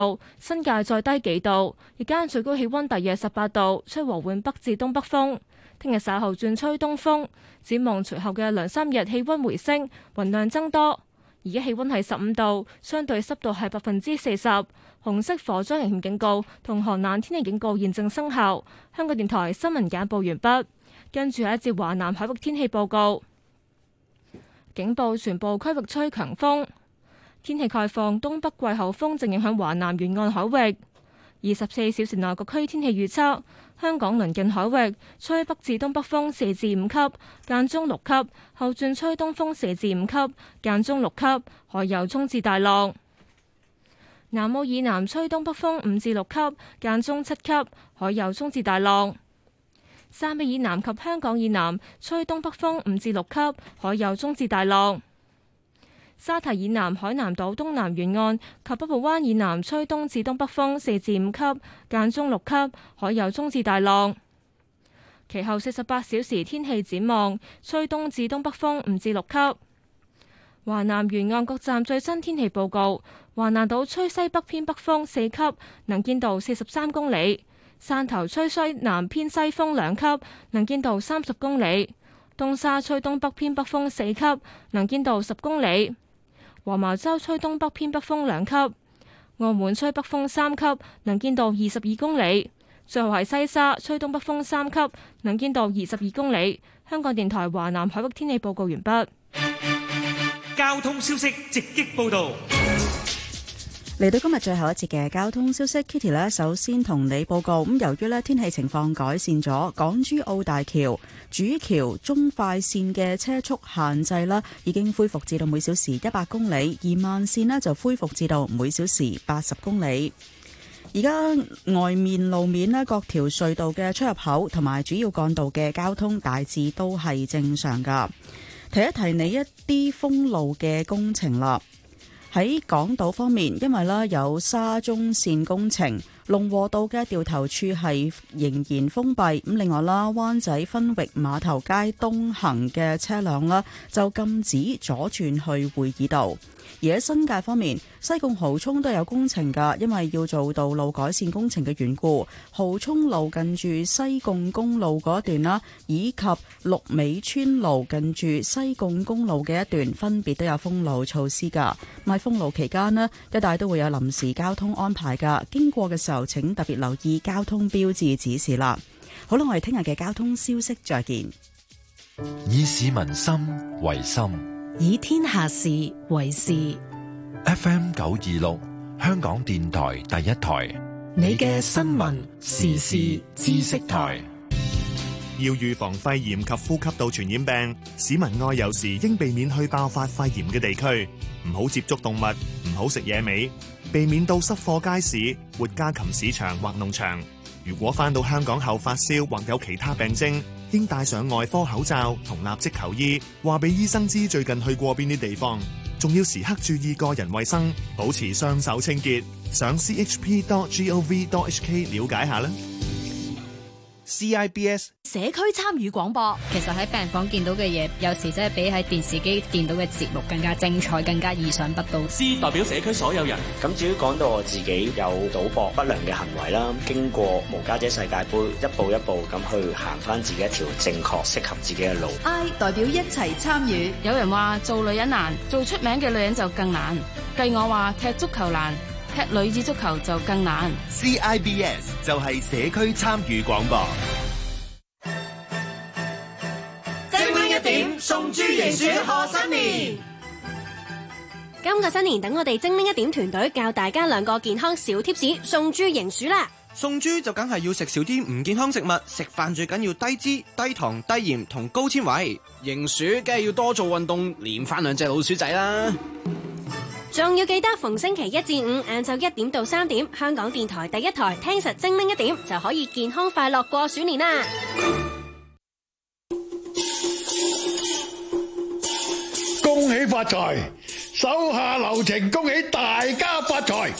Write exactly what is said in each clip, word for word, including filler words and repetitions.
新界再低幾度，日間最高氣溫大約十八度，吹和緩北至東北風。聽日稍後轉吹東風，展望隨後嘅兩三日氣溫回升，雲量增多。而家氣溫係十五度，相對濕度係百分之四十。紅色火災危險警告同寒冷天氣警告現正生效。香港電台新聞簡報完畢，跟住係一節華南海域天氣報告。警報全部區域吹強風。天氣概況，東北季候風正影響華南沿岸海域。二十四小時內各區天氣預測：香港鄰近海域吹北至東北風四至五級，間中六級；後轉吹東風四至五級，間中六級，海有中至大浪。南澳以南吹東北風五至六級，間中七級，海有中至大浪。汕尾以南及香港以南吹東北風五至六級，海有中至大浪。沙堤以南海南島東南沿岸及北部灣以南吹東至東北風四至五級，間中六級，海有中至大浪。其後四十八小時天氣展望，吹東至東北風五至六級。華南沿岸各站最新天氣報告：華南島吹西北偏北風四級，能見度四十三公里；汕頭吹西南偏西風兩級，能見度三十公里；東沙吹東北偏北風四級，能見度十公里。黃茅洲吹東北偏北風兩級，澳門吹北風三級，能見度二十二公里。最後係西沙吹東北風三級，能見度二十二公里。香港電台華南海域天氣報告完畢。 交通消息直擊報道。 嚟到今日最後一節嘅交通消息 ，Kitty 呢首先同你報告。咁由於呢天氣情況改善咗，港珠澳大橋主橋中快線嘅車速限制啦，已經恢復至到每小時一百公里，而慢線呢就恢復至到每小時八十公里。而家外面路面呢，各條隧道嘅出入口同埋主要幹道嘅交通大致都係正常噶。提一提你一啲封路嘅工程啦。喺港島方面，因為咧有沙中線工程，龍和道嘅掉頭處係仍然封閉。咁另外啦，灣仔分域碼頭街東行嘅車輛啦，就禁止左轉去會議道。而喺新界方面，西貢蠔涌都有工程㗎，因為要做道路改善工程嘅緣故，蠔涌路近住西貢公路嗰一段啦，以及鹿尾村路近住西貢公路嘅一段，分別都有封路措施㗎。喺封路期間呢，一帶都會有臨時交通安排㗎，經過嘅時候請特別留意交通標誌指示啦。好啦，我哋聽日嘅交通消息再見。 以市民心為心， 以天下事為事。 F M 九二六，香港電台第一台， 你嘅新聞時事知識台。 要預防肺炎及呼吸道傳染病，市民外遊時應避免去爆發肺炎嘅地區，唔好接觸動物，唔好食野味，避免到濕貨街市、活家禽市場或農場。如果返到香港後發燒或有其他病徵，應戴上外科口罩同立即求醫，話俾醫生知最近去過邊啲地方，仲要時刻注意個人衛生，保持雙手清潔。上 c h p dot gov dot h k 了解下啦。C I B S 社區參與廣播， 其實喺病房見到嘅嘢，有時真係比喺電視機見到嘅節目更加精彩，更加意想不到。 C 代表社區所有人。 咁至於講到我自己有賭博不良嘅行為啦，經過無家姐世界盃，一步一步咁去行翻自己一條正確適合自己嘅路。 I 代表一齊參與。 有人話做女人難，做出名嘅女人就更難。計我話踢足球難，踢女子足球就更難。 C I B S 就係社區參與廣播。 精靈一點，送豬迎鼠賀新年。 今個新年等我哋精靈一點團隊教大家兩個健康小貼士，送豬迎鼠啦。 送豬就梗係要食少啲唔健康食物，食飯最緊要低脂、低糖、低鹽同高纖維。迎鼠梗係要多做運動，練翻兩隻老鼠仔啦。 仲要記得逢星期一至五晏晝一點到三點，香港電台第一台聽實精靈一點，就可以健康快樂過鼠年啦！ 恭喜發財，手下留情，恭喜大家發財！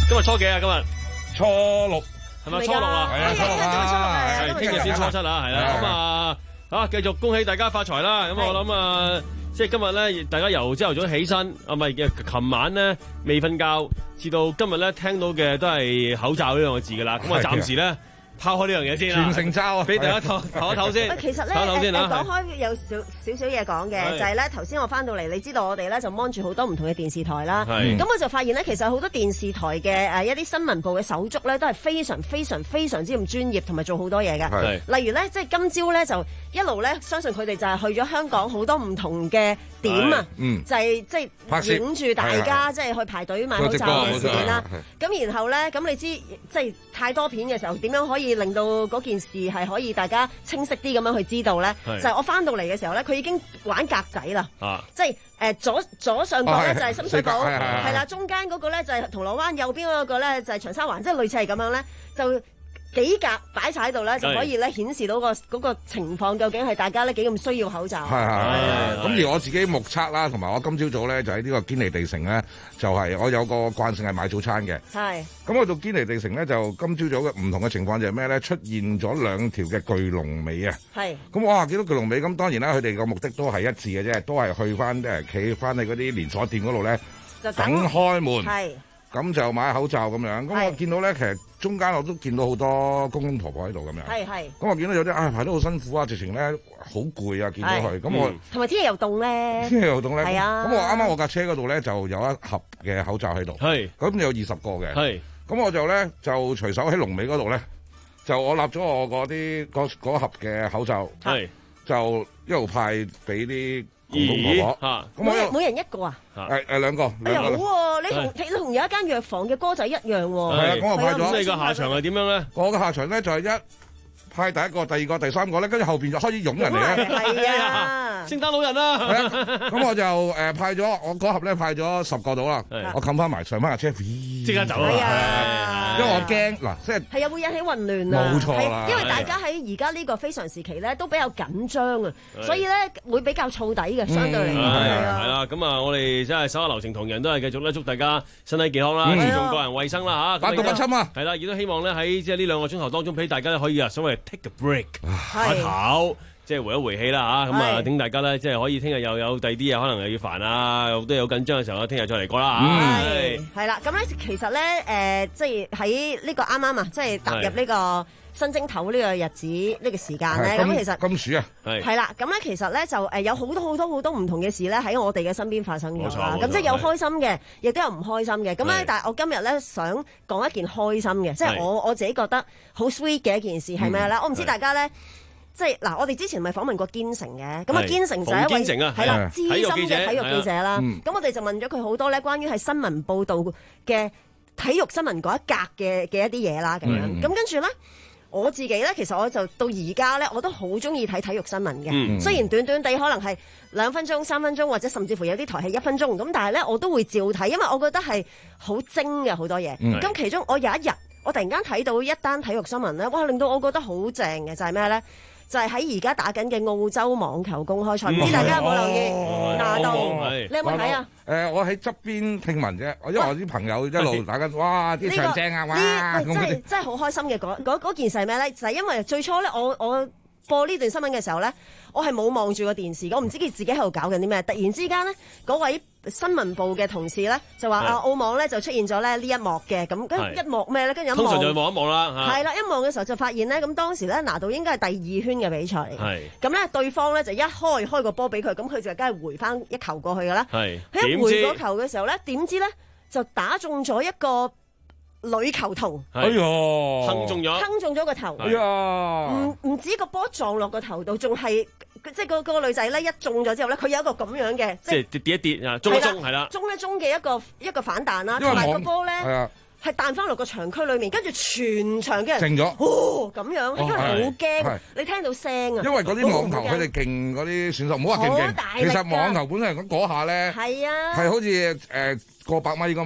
今日初幾啊？今日初六係咪初六啊？ 係啊，初六啊， 係聽日先初七啦，係啦。咁啊，啊繼續恭喜大家發財啦！咁我諗啊，即係今日咧，大家由朝頭早起身，啊唔係嘅，琴晚咧未瞓覺，至到今日咧聽到嘅都係口罩呢兩個字噶啦。咁啊，暫時咧。拋開呢樣嘢先啦，全城罩啊！俾大家唞唞一唞先。 其實咧，誒誒講開有少少少嘢講嘅，就係咧頭先我翻到嚟，你知道我哋咧就 mon 住好多唔同嘅電視台啦。咁我就發現咧，其實好多電視台嘅誒一啲新聞部嘅手足咧，都係非常非常非常之咁專業，同埋做好多嘢嘅。例如咧，即係今朝咧就一路咧，相信佢哋就係去咗香港好多唔同嘅點啊，就係即係影住大家即係去排隊買口罩嘅事件啦。咁然後咧，咁你知即係太多片嘅時候，點樣可以令到嗰件事係可以大家清晰啲咁樣去知道咧？就係我翻到嚟嘅時候咧，佢已經玩格仔啦，即係誒左左上角咧就係深水埗，係啦，中間嗰個咧就係銅鑼灣，右邊嗰個咧就係長沙灣，即係類似係咁樣咧就。幾格擺晒喺度咧，就可以咧顯示到個嗰個情況究竟係大家咧幾咁需要口罩。係係。咁而我自己目測啦，同埋我今朝早咧就喺呢個堅尼地城咧，就係我有個慣性係買早餐嘅。係。咁我到堅尼地城咧，就今朝早嘅唔同嘅情況就係咩咧？出現咗兩條嘅巨龍尾啊！係。咁哇，見到巨龍尾，咁當然啦，佢哋個目的都係一致嘅啫，都係去翻誒企翻喺嗰啲連鎖店嗰度咧，就等開門。係。咁就買口罩咁樣，咁我見到咧，其實中間我都見到好多公公婆婆喺度咁樣。係係。咁我見到有啲啊排得好辛苦啊，直情咧好攰啊，見到佢。咁我同埋天氣又凍咧。天氣又凍咧。 係啊。 咁我啱啱我架車嗰度咧就有一盒嘅口罩喺度。係。咁有二十個嘅。係。咁我就咧就隨手喺龍尾嗰度咧，就我立咗我嗰啲嗰嗰盒嘅口罩。係。就一路派俾啲公公婆婆。嚇。咁每人每人一個啊？ 誒誒兩個。 哎呀好喎，你同你同有一間藥房嘅哥仔一樣喎。 係啊，咁我派咗。 咁你個下場係點樣咧？ 我嘅下場咧就係一派第一個、第二個、第三個咧，跟住後邊就開始湧人嚟咧。 係啊， 聖誕老人啦。 係啊，咁我就誒派咗我嗰盒咧派咗十個到啦。我冚翻埋上翻架車， 即刻走啦。 因為我驚嗱，即係係啊，會引起混亂啊。 冇錯啦， 因為大家喺而家呢個非常時期咧，都比較緊張啊，所以咧會比較燥底嘅，相對嚟講係啊。 係啦，咁啊，我哋真係手下留情，同樣都係繼續咧，祝大家身體健康啦，注重個人衛生啦嚇。 百毒不侵啊！ 係啦，亦都希望咧喺即係呢兩個鐘頭當中，俾大家可以啊所謂 take a break，唞唞，即係回一回氣啦嚇。咁啊，等大家咧即係可以聽日又有第二啲嘢，可能又要煩啊，有都有緊張嘅時候，聽日再嚟過啦嚇。 係係啦，咁咧其實咧誒，即係喺呢個啱啱啊，即係踏入呢個新正頭呢個日子呢個時間咧，咁其實金鼠啊， 係係啦，咁咧其實咧就誒有好多好多好多唔同嘅事咧喺我哋嘅身邊發生咗啦。咁即係有開心嘅，亦都有唔開心嘅。咁咧，但係我今日咧想講一件開心嘅，即係我我自己覺得好 sweet 嘅一件事係咩咧？我唔知大家咧。即係嗱，我哋之前咪訪問過堅城嘅，咁啊堅城就係一位係啦資深嘅體育記者啦。咁我哋就問咗佢好多咧，關於係新聞報導嘅體育新聞嗰一格嘅嘅一啲嘢啦，咁樣。咁跟住咧，我自己咧，其實我就到而家咧，我都好中意睇體育新聞嘅。嗯、雖然短短地可能係兩分鐘、三分鐘，或者甚至乎有啲台係一分鐘，咁但係咧我都會照睇，因為我覺得係好精嘅好多嘢。咁、嗯、其中我有一日，我突然間睇到一單體育新聞咧，哇！令到我覺得好正嘅就係咩咧？就係喺而家打緊嘅澳洲網球公開賽，唔知大家有冇留意？拿度，你有冇睇啊？ 誒，我喺側邊聽聞啫，因為我啲朋友一路打緊，哇！啲場正啊，哇！ 呢真係真係好開心嘅嗰嗰嗰件事係咩咧？就係因為最初咧，我我播呢段新聞嘅時候咧，我係冇望住個電視，我唔知佢自己喺度搞緊啲咩。突然之間咧，嗰位新聞部嘅同事咧就話啊，澳網咧就出現咗咧呢一幕嘅，咁跟一幕咩咧？跟住一望， 通常就望一望啦。 係啦，一望嘅時候就發現咧，咁當時咧拿度應該係第二圈嘅比賽嚟嘅。咁咧對方咧就一開開個波俾佢，咁佢就梗係回翻一球過去㗎啦。係。佢一回嗰球嘅時候咧，點知咧就打中咗一個女球童。 哎呀， 坑中咗， 坑中咗個頭。 哎呀， 唔唔止個波撞落個頭度，仲係。即係個個女仔咧，一中咗之後咧，佢有一個咁樣嘅， 即係跌一跌啊，中一中係啦， 中一中嘅一個一個反彈啦，同埋個波咧係彈翻落個場區裏面，跟住全場嘅人靜咗， 哦咁樣，因為好驚，你聽到聲啊， 因為嗰啲網球佢哋勁嗰啲選手，唔好話勁勁，其實網球本身嚟講嗰下咧，係啊，係好似誒過百米噶嘛。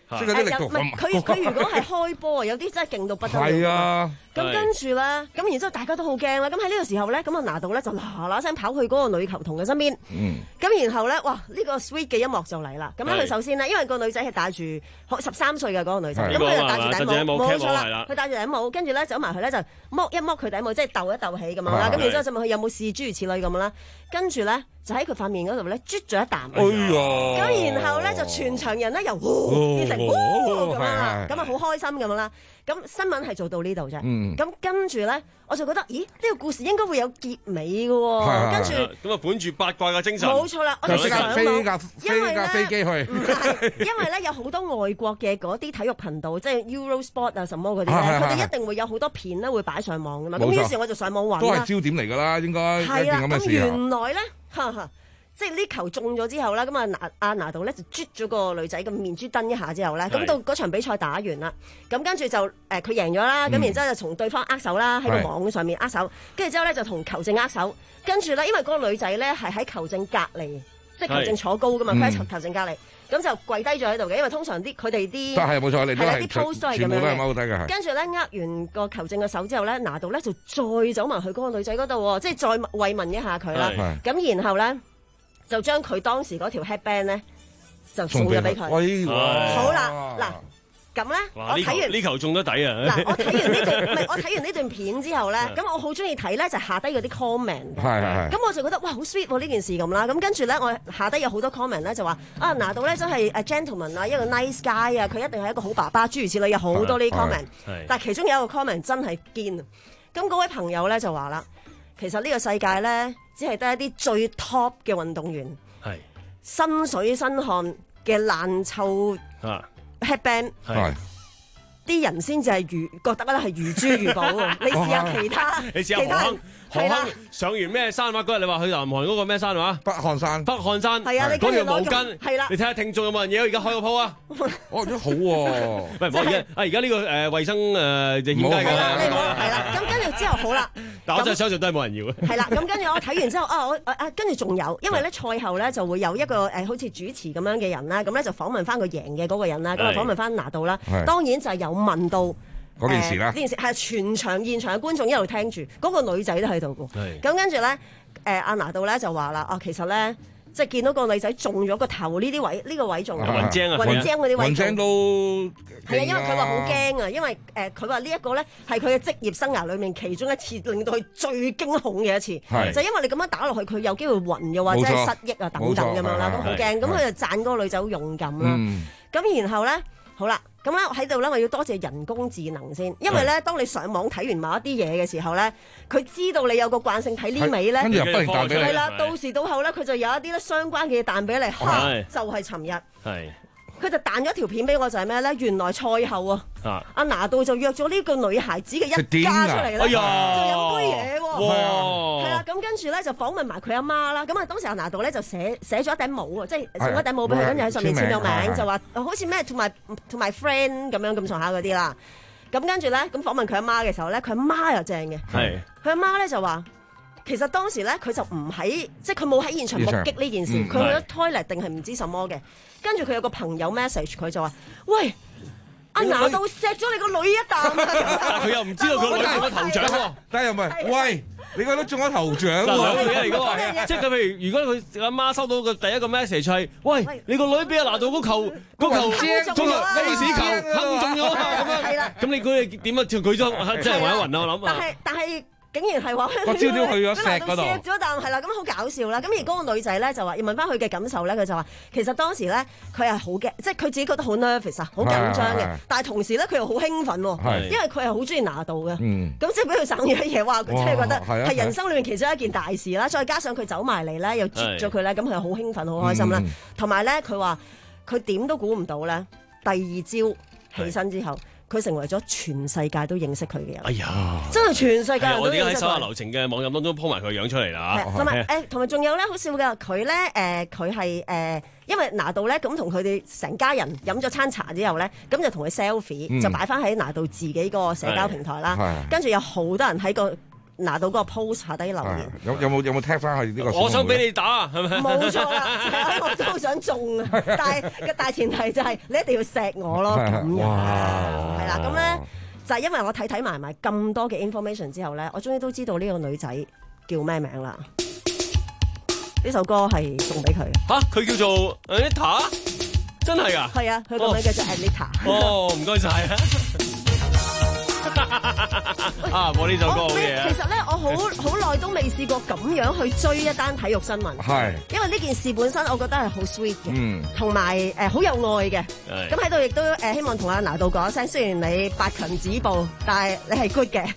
即係啲力度唔係佢佢如果係開波啊，有啲真係勁到不得了。 係啊， 咁跟住咧，咁然之後大家都好驚啦。咁喺呢個時候咧，咁啊拿度咧就嗱嗱聲跑去嗰個女球童嘅身邊。 嗯。 咁然後咧，哇！呢個 sweet 嘅音樂就嚟啦。咁咧佢首先咧，因為個女仔係戴住十三歲嘅嗰個女仔，咁佢就戴住頂帽，冇錯啦。佢戴住頂帽，跟住咧走埋去咧就剝一剝佢頂帽，即係鬥一鬥起咁樣啦。咁然之後就問佢有冇試諸如此類咁啦。跟住咧就喺佢塊面嗰度咧啜咗一啖。 哎呀！ 咁然後咧就全場人咧又變成咁樣啦，咁啊好開心咁樣啦。咁新聞係做到呢度啫。咁跟住咧，我就覺得，咦？呢個故事應該會有結尾嘅喎。跟住咁啊，本住八卦嘅精神。 冇錯啦，我哋上網， 飛架飛架飛機去。 唔係，因為咧有好多外國嘅嗰啲體育頻道，即係 Eurosport 啊什麼嗰啲咧，佢哋一定會有好多片咧會擺上網㗎嘛。咁於是我就上網揾啦。 都係焦點嚟㗎啦，應該。 係啦，咁原來咧，哈哈。即係呢球中咗之後啦，咁啊拿阿拿度咧就啜咗個女仔嘅面珠燈一下之後咧，咁到嗰場比賽打完啦，咁跟住就誒佢贏咗啦，咁、嗯、然之後就同對方握手啦，喺個網上面握手，跟住之後咧就同球證握手，跟住咧因為嗰個女仔咧係喺球證隔離，即係球證坐高噶嘛，佢喺球證隔離，咁就跪低咗喺度嘅，因為通常啲佢哋啲係冇錯，你都係啲 post 都係咁樣嘅，跟住咧握完個球證嘅手之後咧，拿度咧就再走埋去嗰個女仔嗰度喎，即係再慰問一下佢啦，咁然後咧。就將佢當時嗰條 headband 咧，就送咗俾佢。好啦，嗱咁咧，我睇完呢球中得底啊！ 嗱，我睇完呢段唔係我睇完呢段片之後咧，咁我好中意睇咧，就下低嗰啲 comment。係係。咁我就覺得哇，好 sweet 喎呢件事咁啦。咁跟住咧，我下低有好多 comment 咧，就話啊拿度咧真係誒 gentleman 啊，一個 nice guy 啊，佢一定係一個好爸爸，諸如此類，有好多呢啲 comment。但係其中有一個 comment 真係堅。咁嗰位朋友咧就話啦。其實呢個世界咧，只係得一啲最 top 嘅運動員，係身水身汗嘅爛臭 headband，係啲人先至係如覺得咧係如珠如寶喎。你試下其他， 你試下何鏗，何鏗上完咩山話嗰日你話去南韓嗰個咩山話？ 北漢山， 北漢山係啊，你嗰條毛巾係啦， 你睇下聽眾有冇人嘢？而家開個鋪啊！ 哦，都好喎， 喂，唔好而家啊！而家呢個誒衞生誒就欠佳㗎啦， 係啦。咁跟住之後好啦， 但我真係相信都係冇人要嘅。 係啦，咁跟住我睇完之後啊，我啊跟住仲有，因為咧賽後咧就會有一個誒好似主持咁樣嘅人啦，咁咧就訪問翻佢贏嘅嗰個人啦，咁啊訪問翻拿度啦，當然就係有問到。 嗰件事啦，呢件事係全場現場嘅觀眾一路聽住，嗰、那個女仔都喺度嘅。咁跟住咧，誒阿拿度咧就話啦，啊其實咧，即係見到個女仔中咗個頭呢啲位，呢、這個位中雲精啊， 雲精嗰啲位， 雲精都係啊，因為佢話好驚啊，因為誒佢話呢一個咧係佢嘅職業生涯裏面其中一次令到佢最驚恐嘅一次，就因為你咁樣打落去，佢有機會暈又或者係失憶啊等等咁樣啦，咁好驚。咁佢就讚嗰個女仔好勇敢啦。咁、嗯、然後咧，好啦。咁咧喺度咧，我要多謝人工智能先，因為咧，當你上網睇完某一啲嘢嘅時候咧，佢知道你有個慣性睇呢味咧， 跟住又不停彈俾你， 係啦，到時到後咧，佢就有一啲咧相關嘅嘢彈俾你，嚇，就係尋日，係，佢就彈咗條片俾我，就係咩咧？原來賽後啊，阿拿度就約咗呢個女孩子嘅一家出嚟咧，就飲杯嘢喎，係啦，咁跟住咧就訪問埋佢阿媽啦，咁啊當時阿拿度咧就寫寫咗一頂帽啊，即係送一頂帽俾佢，跟住喺上面簽咗名，就話好似咩同埋同埋 friend 咁樣咁上下嗰啲啦，咁跟住咧咁訪問佢阿媽嘅時候咧，佢阿媽又正嘅，係，佢阿媽咧就話。其實當時咧，佢就唔喺，即係佢冇喺現場目擊呢件事，佢、嗯、去咗 toilet 定係唔知什麼嘅。跟住佢有個朋友 message 佢就話：喂，阿拿度錫咗你個女一啖啊！ 佢又唔知道佢女中咗頭獎喎， 但係又唔係，喂，你個女中咗頭獎喎， 兩樣嘢嚟㗎喎。即係佢譬如，如果佢阿媽收到個第一個 message 係：喂，你個女俾阿拿度嗰球嗰球中咗 face 球，坑中咗咁樣。咁你佢點啊？佢都真係暈一暈啊！我諗啊。 但係但係。竟然係話個焦點去咗石嗰度， 錫咗啖係啦，咁好搞笑啦！咁而嗰個女仔咧就話，要問翻佢嘅感受咧，佢就話其實當時咧佢係好驚，即係佢自己覺得好 nervous 啊，好緊張嘅。但係同時咧佢又好興奮喎，因為佢係好中意拿度嘅。咁即係俾佢省咗嘢，哇！佢真係覺得係人生裏面其中一件大事啦。再加上佢走埋嚟咧，又啜咗佢咧，咁佢又好興奮、好開心啦。同埋咧，佢話佢點都估唔到咧，第二朝起身之後。佢成為咗全世界都認識佢嘅人。 哎呀， 真係全世界人都認識佢。 我哋喺手下留情嘅網站當中鋪埋佢樣出嚟啦。 同埋誒，同埋仲有咧，好笑嘅佢咧誒，佢係誒，因為拿度咧咁同佢哋成家人飲咗餐茶之後咧，咁就同佢 selfie、嗯、就擺翻喺拿度自己個社交平台啦。跟住有好多人喺個拿到嗰個 post 下低留言。 有有冇有冇踢翻去呢個？ 我想俾你打，係咪？ 冇錯啦，就係我都好想中啊！但係個大前提就係你一定要錫我咯，咁樣係啦。咁咧就係因為我睇睇埋埋咁多嘅 information 之後咧，我終於都知道呢個女仔叫咩名啦。呢首歌係送俾佢。 吓，佢叫做 Anita， 真係噶？ 係啊，佢個名叫做 Anita。 哦，唔該晒啊！啊，我呢首歌好嘢啊！ 其實咧，我好好耐都未試過咁樣去追一單體育新聞。 係。因為呢件事本身，我覺得係好 sweet 嘅， 嗯， 同埋誒好有愛嘅。咁喺度亦都誒希望同阿拿度講一聲，雖然你八強止步，但係你係 good 嘅。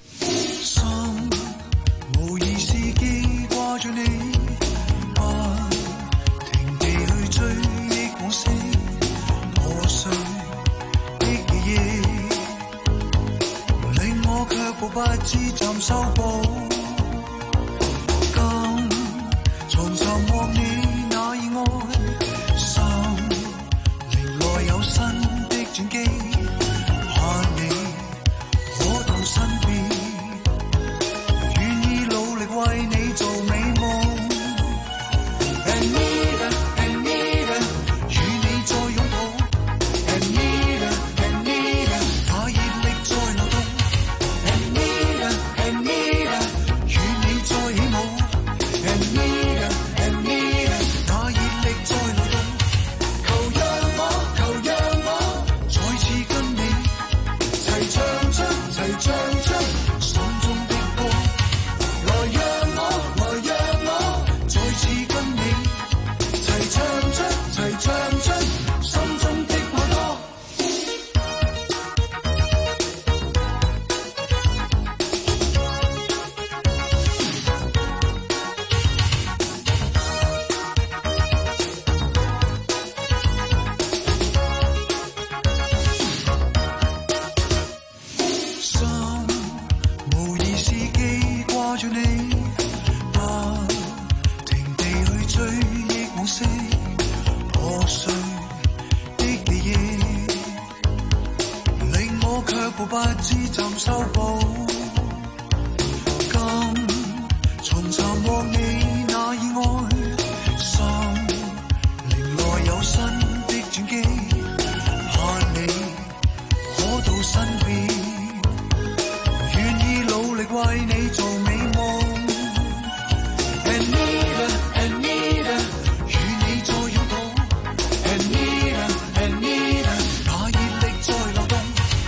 無意思記掛住你，不停地去追憶往事，破碎的記憶，令我卻步不知怎修補。今重尋獲你那意外，心靈內有新的轉機，盼你可到身邊。為你做美夢 Anita Anita 與你再擁抱 Anita Anita 那熱力再流動 Anita Anita 與你再起舞 Anita Anita 那熱力再流動，求讓我求讓我再次跟你齊唱出齊唱出心中的歌，來讓不知怎修補，今重尋獲你那意外，心靈內有新的轉機，盼你可到身邊，願意努力為你做美夢 Anita Anita 與你再擁抱 Anita Anita 那熱力再流動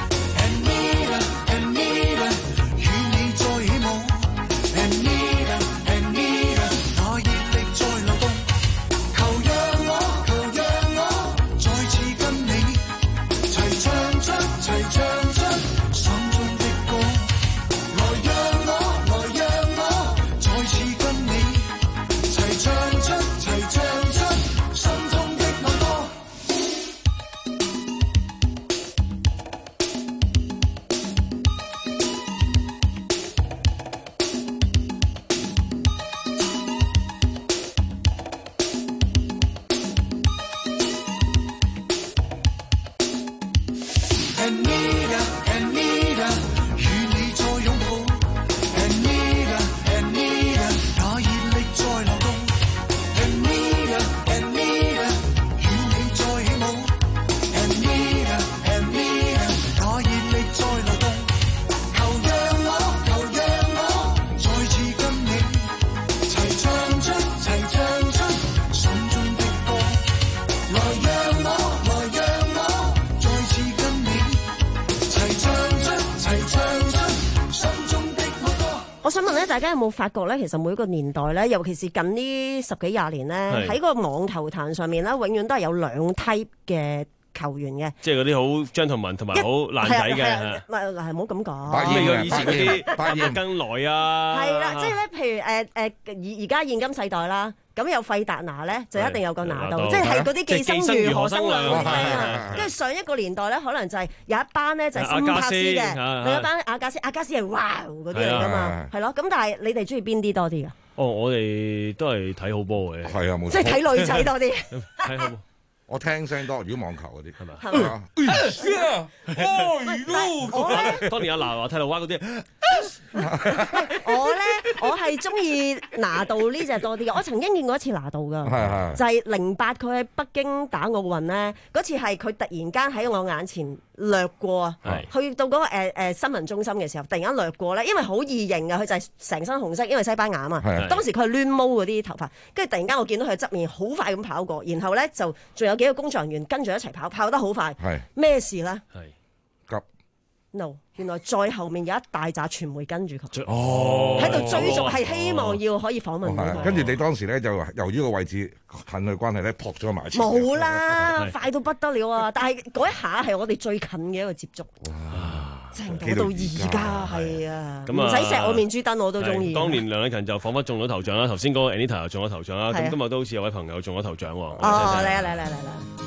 大家有冇發覺咧？其實每個年代咧，尤其是近呢十幾廿年咧，喺個網球壇上面咧，永遠都係有兩 type 嘅球員嘅。即係嗰啲好 gentleman 同埋好爛仔嘅。唔係嗱，唔好咁講。 即係以前嗰啲八爺更來啊。係啦， 即係咧，譬如誒誒，而而家現今世代啦。咁有費達拿咧，就一定有個拿度，即係嗰啲寄生如何生亮嗰啲啊。跟住上一個年代咧，可能就係有一班咧就係辛帕斯嘅，另一班阿加斯，阿加斯係哇嗰啲嚟噶嘛，係咯。咁但係你哋中意邊啲多啲噶？ 哦，我哋都係睇好波嘅， 係啊，冇錯。 即係睇女仔多啲。 睇好波。 我聽聲多，如果網球嗰啲係咪？ 係嘛？哦，當年阿嗱話睇到灣嗰啲， 我咧，我係中意拿度呢隻多啲嘅。我曾經見過一次拿度噶，就係零八佢喺北京打奧運咧，嗰次係佢突然間喺我眼前掠過啊，去到嗰、那個誒誒、呃、新聞中心嘅時候，突然間掠過咧，因為好易認啊，佢就係成身紅色，因為西班牙啊嘛。當時佢係攣毛嗰啲頭髮，跟住突然間我見到佢側面好快咁跑過，然後咧就仲有幾個工作人員跟住一齊跑，跑得好快。咩事咧？ 急 no， 原來再後面有一大紮傳媒跟住佢， 哦， 喺度追逐，係希望要可以訪問到佢。 跟住你當時咧就由於個位置近佢關係咧，撲咗埋一齊。 冇啦，快到不得了啊！但係嗰一下係我哋最近嘅一個接觸。正到到而家係啊，唔使錫我面珠燈我都中意。 當年梁禮勤就彷彿中咗頭獎啦，頭先嗰個 Anita 又中咗頭獎啦，咁今日都好似有位朋友中咗頭獎喎。 哦，嚟啊嚟嚟嚟嚟嚟！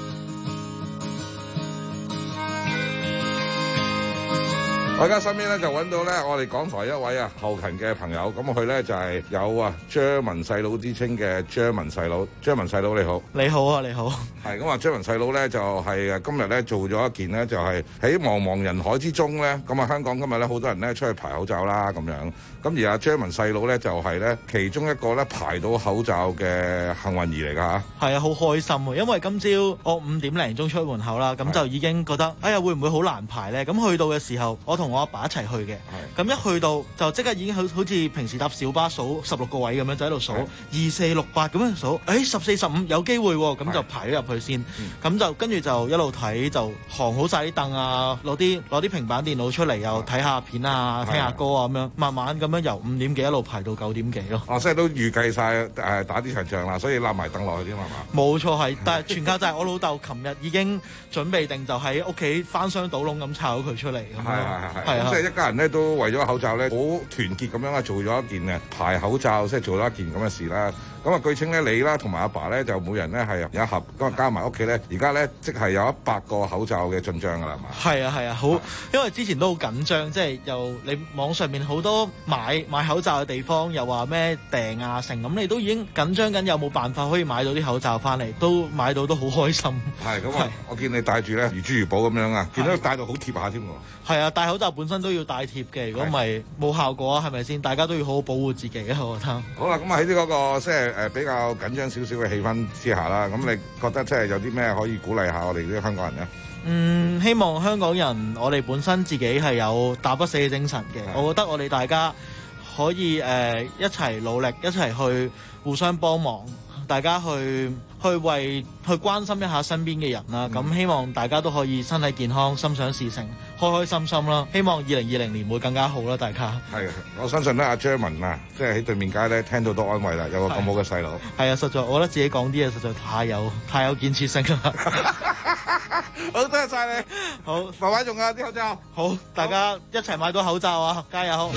我而家身邊咧就揾到咧，我哋港台一位啊後勤嘅朋友，咁佢咧就係有啊張文細佬之稱嘅張文細佬，張文細佬你好， 你好啊你好， 係咁啊張文細佬咧就係誒今日咧做咗一件咧就係喺茫茫人海之中咧，咁啊香港今日咧好多人咧出去排口罩啦咁樣，咁而阿張文細佬咧就係咧其中一個咧排到口罩嘅幸運兒嚟㗎嚇， 係啊好開心啊，因為今朝我五點零鐘出門口啦，咁就已經覺得哎呀會唔會好難排咧？咁去到嘅時候，我同我阿爸，爸一齊去嘅，咁一去到就即刻已經好好似平時搭小巴數十六個位咁樣，就喺度數二四六八咁樣數，誒十四十五有機會喎，咁就排咗入去先，咁、嗯、就跟住就一路睇就行好晒啲凳啊，攞啲攞啲平板電腦出嚟又睇下片啊，聽下歌啊咁樣，慢慢咁樣由五點幾一路排到九點幾咯。 哦，即係都預計晒誒打呢場仗啦，所以攬埋凳落去添係嘛？ 冇錯係，但係全靠就係我老豆琴日已經準備定，就喺屋企翻箱倒籠咁抄佢出嚟咁樣。係係係。係啊。即係一家人咧都為咗口罩咧，好團結咁樣啊，做咗一件嘅排口罩，即係做咗一件咁嘅事啦。咁啊，據稱咧，你啦同埋阿爸咧，就每人咧係有一盒，咁啊加埋屋企咧，而家咧即係有一百個口罩嘅進帳㗎啦，係嘛？係啊係啊，好，因為之前都好緊張，即係又你網上面好多買買口罩嘅地方，又話咩訂啊成，咁你都已經緊張緊，有冇辦法可以買到啲口罩翻嚟？都買到都好開心。係咁啊！我見你戴住咧如珠如寶咁樣啊，見到戴到好貼下添喎。係啊，戴口罩本身都要戴貼嘅，如果唔係冇效果啊，係咪先？大家都要好好保護自己啊！我覺得。好啦，咁啊喺呢嗰個即係誒比較緊張少少嘅氣氛之下啦，咁你覺得即係有啲咩可以鼓勵下我哋啲香港人呢？嗯，希望香港人我哋本身自己係有打不死嘅精神嘅，我覺得我哋大家可以誒、呃、一齊努力，一齊去互相幫忙，大家去去為去關心一下身邊嘅人啦。咁、嗯、希望大家都可以身體健康，心想事成，開開心心啦。希望二零二零年會更加好啦，大家。係，我相信咧，阿張文啊，即係喺對面街咧，聽到都安慰啦，有個咁好嘅細佬。係啊，實在我覺得自己講啲嘢實在太有太有建設性啦。好，多謝晒你。好，快快仲有啲口罩。好，大家一齊買到口罩啊！加油！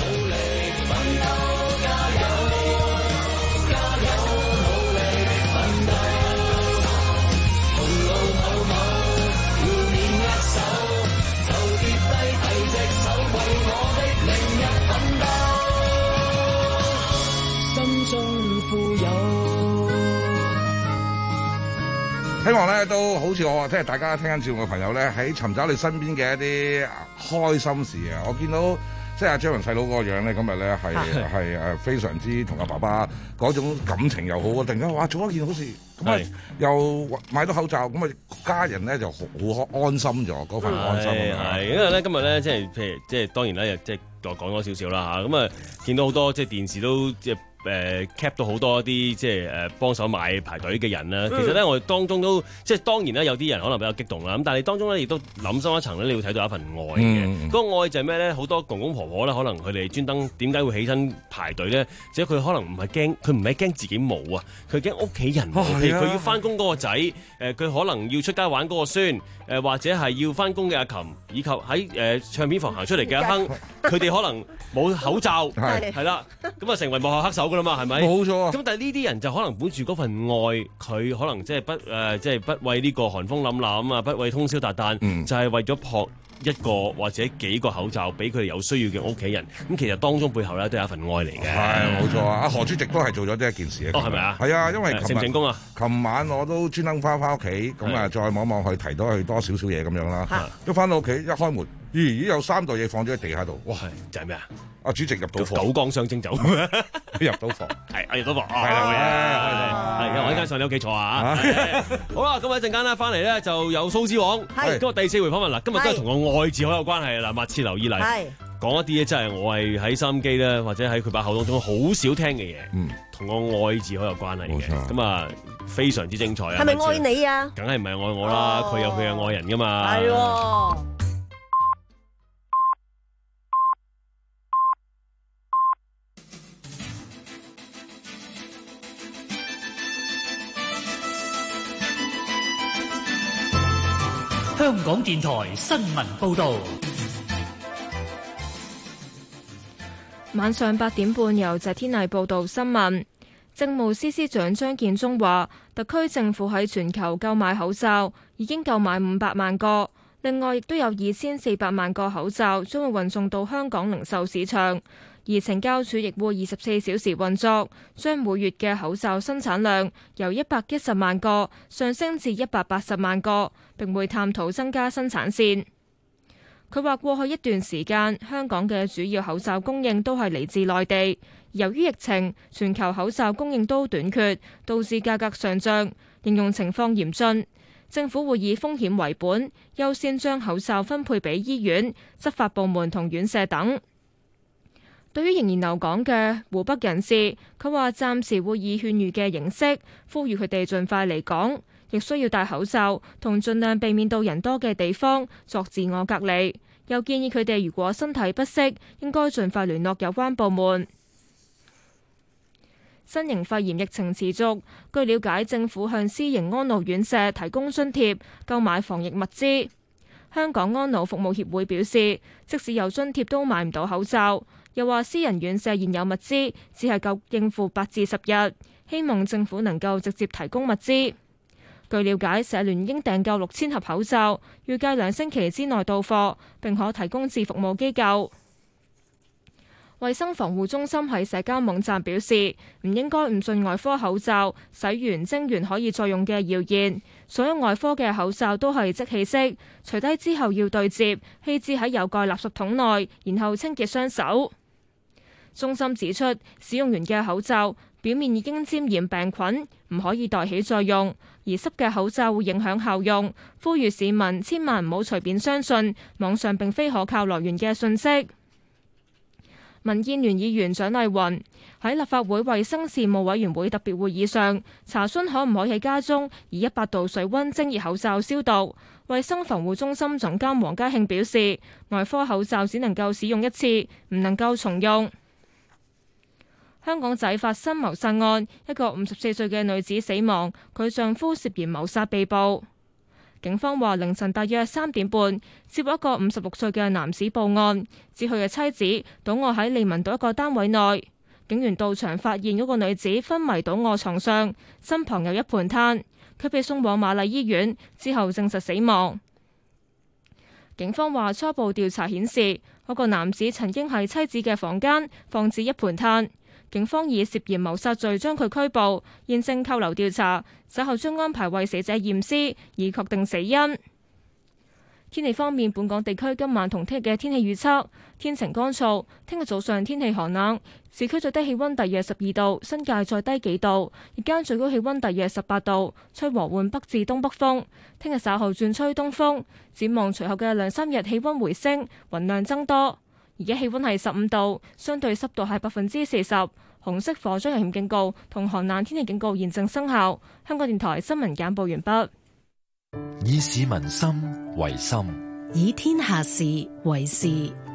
希望咧都好似我話，即係大家聽緊節目嘅朋友咧，喺尋找你身邊嘅一啲開心事啊！我見到即係阿張文細佬嗰個樣咧，今日咧係係誒非常之同阿爸爸嗰種感情又好啊！突然間哇，做一件好事，咁啊又買到口罩，咁啊家人咧就好好安心咗，嗰份安心啊！係，因為咧今日咧即係譬如即係當然咧，即係我講多少少啦嚇，咁啊見到好多即係電視都即係。誒 cap 到好多啲即係誒幫手買排隊嘅人啦，其實咧我哋當中都即係當然啦，有啲人可能比較激動啦，咁但係當中咧亦都諗深一層咧，你要睇到一份愛嘅。嗰、嗯、個愛就係咩咧？好多公公婆婆咧，可能佢哋專登點解會起身排隊咧？即係佢可能唔係驚，佢唔係驚自己冇啊，佢驚屋企人冇。譬如佢要翻工嗰個仔，誒、呃、佢可能要出街玩嗰個孫，誒、呃、或者係要翻工嘅阿琴，以及喺誒、呃、唱片房行出嚟嘅阿亨，佢哋可能冇口罩，係係啦，咁啊成為幕後黑手噶啦嘛，係咪？冇錯。咁但係呢啲人就可能本住嗰份愛，佢可能即係不誒，即、呃、係、就是、不為呢個寒風凜凜啊，不為通宵達旦，嗯、就係、是、為咗撲一個或者幾個口罩俾佢哋有需要嘅屋企人。咁其實當中背後咧都有一份愛嚟嘅。係冇錯啊！阿何主席都係做咗呢一件事。哦，係咪啊？係啊，因為成唔成功啊？琴晚我都專登翻翻屋企，咁啊再望望去提到去多少少嘢咁樣啦。都翻到屋企一開門。 咦咦有三袋嘢放咗喺地下度， 哇！就係咩啊？ 阿主席入到房， 九江雙蒸酒入到房， 係入到房， 係啦， 係我依家上你屋企坐下。好啦，咁啊一陣間咧翻嚟咧就有蘇之王，今日第四回訪問啦，今日都係同個愛字好有關係啦，密切留意嚟，講一啲嘢真係我係喺收音機咧，或者喺佢把口當中好少聽嘅嘢，嗯，同個愛字好有關係嘅，咁啊非常之精彩啊！ 係咪愛你啊？ 梗係唔係愛我啦，佢有佢嘅愛人噶嘛， 係。 香港電台新聞報導， 晚上八點半由謝天麗報道新聞。政務司司長張建宗話，特區政府喺全球購買口罩已經購買五百萬個，另外亦都有二千四百萬個口罩將會運送到香港零售市場。而懲教署亦會二十四小時運作，將每月嘅口罩生產量由一百一十萬個上升至一百八十萬個，並會探討增加生產線。佢話過去一段時間，香港嘅主要口罩供應都係嚟自內地，由於疫情，全球口罩供應都短缺，導致價格上漲，形容情況嚴峻。政府會以風險為本，優先將口罩分配俾醫院、執法部門同院舍等。對於仍然留港嘅湖北人士，佢話暫時會以勸喻嘅形式，呼籲佢哋盡快嚟港，亦需要戴口罩，同盡量避免到人多嘅地方作自我隔離。又建議佢哋如果身體不適，應該盡快聯絡有關部門。新型肺炎疫情持續，據了解，政府向私營安老院舍提供津貼，購買防疫物資。香港安老服務協會表示，即使有津貼都買唔到口罩。又話私人院舍現有物資只係夠應付八至十日，希望政府能夠直接提供物資。據了解，社聯已經訂購六千盒口罩，預計兩星期之內到貨，並可提供至服務機構。衛生防護中心喺社交網站表示，唔應該誤信外科口罩洗完蒸完可以再用嘅謠言。所有外科嘅口罩都係即棄式，除低之後要對接，棄置喺有蓋垃圾桶內，然後清潔雙手。中心指出，使用完嘅口罩表面已經沾染病菌，唔可以袋起再用，而濕嘅口罩會影響效用。呼籲市民千萬唔好隨便相信網上並非可靠來源嘅訊息。民建聯議員蔣麗芸喺立法會衛生事務委員會特別會議上查詢可唔可以喺家中以一百度水溫蒸熱口罩消毒。衛生防護中心總監黃家慶表示，外科口罩只能夠使用一次，唔能夠重用。香港仔發生謀殺案，一個五十四歲嘅女子死亡，佢丈夫涉嫌謀殺被捕。警方話凌晨大約三點半，接獲一個五十六歲嘅男子報案，指佢嘅妻子倒卧喺利民道一個單位內。警員到場發現嗰個女子昏迷倒卧床上，身旁有一盤炭，佢被送往瑪麗醫院，之後證實死亡。警方話初步調查顯示，嗰個男子曾經喺妻子嘅房間放置一盤炭。警方以涉嫌謀殺罪將佢拘捕，現正扣留調查，稍後將安排為死者驗屍，以確定死因。天氣方面，本港地區今晚同聽日嘅天氣預測：天晴乾燥，聽日早上天氣寒冷，市區最低氣溫大約十二度，新界再低幾度，日間最高氣溫大約十八度，吹和緩北至東北風。聽日稍後轉吹東風，展望隨後嘅兩三日氣溫回升，雲量增多。而家氣溫係十五度，相對濕度係百分之四十。紅色火災危險警告同寒冷天氣警告現正生效。香港電台新聞簡報完畢。 以市民心為心， 以天下事為事。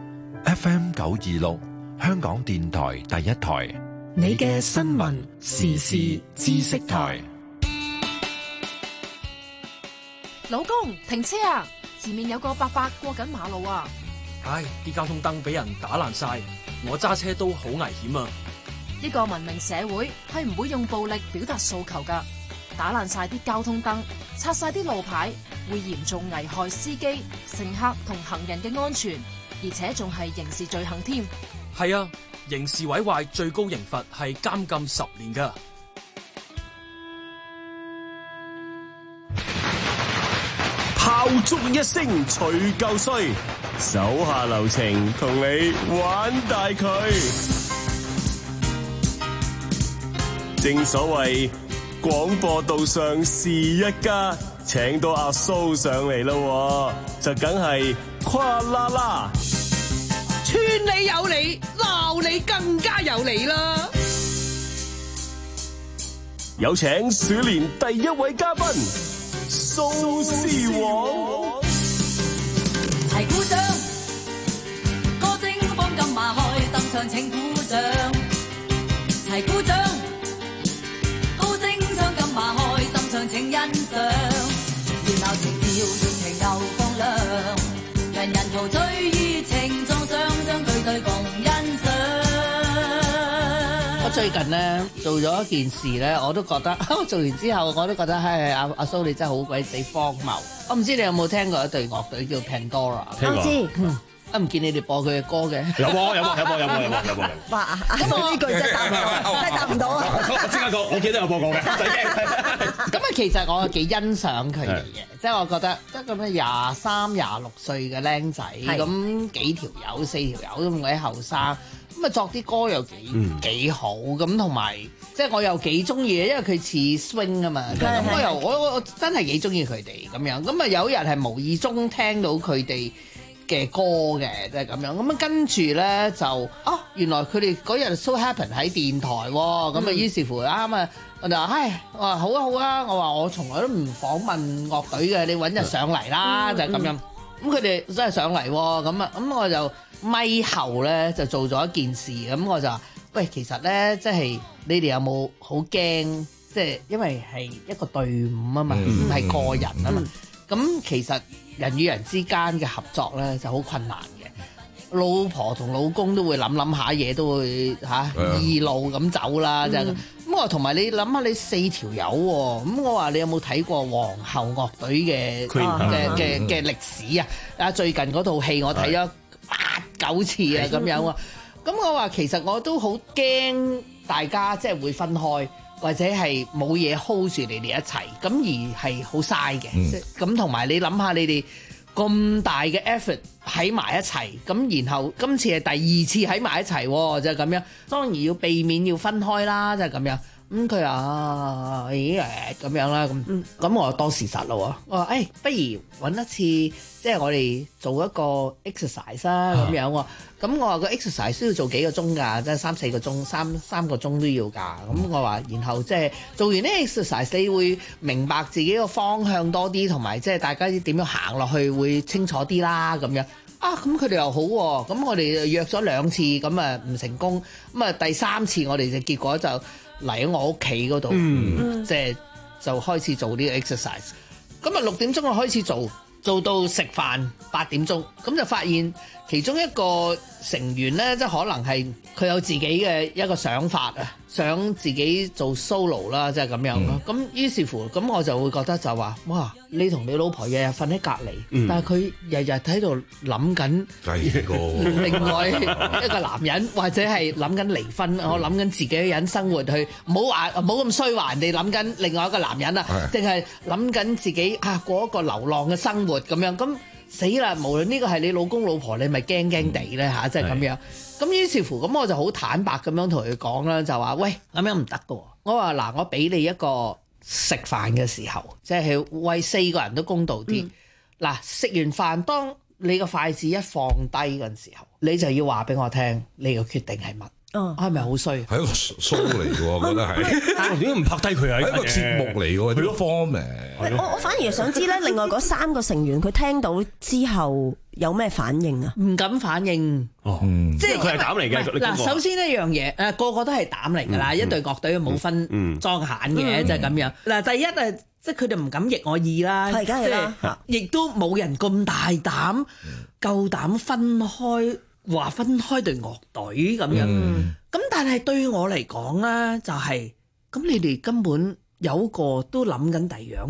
F M 九二六，香港電台第一台， 你嘅新聞時事知識台。 老公，停車啊！前面有個伯伯過緊馬路啊！ 唉，啲交通燈俾人打爛晒，我揸車都好危險啊！ 一個文明社會係唔會用暴力表達訴求噶，打爛晒啲交通燈，拆晒啲路牌，會嚴重危害司機、乘客同行人嘅安全，而且仲係刑事罪行添。 係啊，刑事毀壞最高刑罰係監禁十年噶。 炮竹一聲除舊歲， 手下留情，同你玩大佢。正所謂廣播道上是一家，請到阿蘇上嚟咯，就梗係誇啦啦。 串你有理，鬧你更加有理啦！ 有請鼠年第一位嘉賓蘇絲黃。 齊鼓掌，歌聲放咁馬開，心唱請鼓掌。齊鼓掌，歌聲唱咁馬開，心唱請欣賞。熱鬧情調，熱情又放亮，人人陶醉熱情撞上，相對對共欣賞。 我最近咧做咗一件事咧，我都覺得做完之後我都覺得係阿阿蘇你真係好鬼死荒謬。我唔知你有冇聽過一隊樂隊叫 Pandora？ 我知。嗯我唔見你哋播佢嘅歌嘅。 有播有播有播有播有播有播。 哇！咁我呢句真係答唔到，真係答唔到啊！ 我即刻講，我記得有播過嘅。 咁啊，其實我幾欣賞佢哋嘅，即係我覺得即係咁樣廿三廿六歲嘅僆仔，咁幾條友四條友咁鬼後生，咁啊作啲歌又幾幾好，咁同埋即係我又幾中意嘅，因為佢似 swing 啊嘛，咁我又我我真係幾中意佢哋咁樣，咁啊有一日係無意中聽到佢哋嘅歌嘅，即係咁樣，咁啊跟住咧就啊原來佢哋嗰日 so happen 喺電台喎，咁啊、嗯、於是乎啱啊我就話唉，我話好啊好啊，我話我從來都唔訪問樂隊嘅，你揾日上嚟啦，嗯、就係咁樣。咁佢哋真係上嚟喎，咁啊咁我就咪後咧就做咗一件事，咁我就話喂，其實咧即係你哋有冇好驚？即係因為係一個隊伍啊嘛，唔係、嗯、個人啊嘛。咁、嗯、其實人與人之間嘅合作咧就好困難嘅，老婆同老公都會諗諗下嘢，都會嚇二路咁走啦，就咁、嗯。我同埋你諗下，你四條友喎，咁我話你有冇睇過皇后樂隊嘅嘅嘅嘅歷史啊？啊，最近嗰套戲我睇咗八九次啊，咁樣喎。咁我話其實我都好驚大家即係會分開，或者係冇嘢 hold 住你哋一齊，咁而係好嘥嘅。咁同埋你諗下，你哋咁大嘅 effort 喺埋一齊，咁然後今次係第二次喺埋一齊，就係咁樣。當然要避免要分開啦，就係咁樣。咁佢話咦誒咁樣啦，咁咁、嗯、我當事實咯。我話誒、哎，不如揾一次，即係我哋做一個 exercise 啦，咁樣喎。咁我話個 exercise 需要做幾個鐘㗎？即係三四個鐘，三三個鐘都要㗎。咁我話，然後即係做完呢 exercise，你會明白自己個方向多啲，同埋即係大家點樣行落去會清楚啲啦。咁樣啊，咁佢哋又好喎。咁我哋約咗兩次，咁啊唔成功。咁啊第三次我哋就結果就嚟喺我屋企嗰度，嗯、即係就開始做呢個 exercise。咁啊六點鐘我開始做，做到食飯八點鐘，咁就發現其中一個成員咧，即係可能係佢有自己嘅一個想法啊，想自己做 solo 啦，即係咁樣咯。咁、嗯、於是乎，咁我就會覺得就話，哇！你同你老婆日日瞓喺隔離，嗯、但係佢日日喺度諗緊另外一個男人，或者係諗緊離婚，嗯、我諗緊自己一人生活去，唔好話唔好咁衰話人哋諗緊另外一個男人啊，定係諗緊自己啊過一個流浪嘅生活咁樣咁。死啦！無論呢個係你老公老婆，你咪驚驚地咧嚇，即係咁樣。咁於是乎，咁我就好坦白咁樣同佢講啦，就話：喂，咁樣唔得㗎。我話嗱，我俾你一個食飯嘅時候，即係為四個人都公道啲。嗱、嗯，食完飯，當你個筷子一放低嗰陣時候，你就要話俾我聽，你個決定係乜？哦，係咪好衰？係一個 show 嚟嘅，我覺得係。點解唔拍低佢啊？係一個節目嚟嘅，佢都方名。 我我反而想知咧，另外嗰三個成員佢聽到之後有咩反應啊？ 唔敢反應。哦，即係佢係膽嚟嘅。嗱，首先一樣嘢，誒個個都係膽嚟㗎啦，一隊樂隊冇分裝閒嘅，就係咁樣。嗱，第一誒，即係佢哋唔敢逆我意啦，係梗係啦，亦都冇人咁大膽，夠膽分開。話分開隊樂隊咁樣，咁、嗯、但係對我嚟講咧，就係、是、咁你哋根本有個都諗緊第二樣嘢，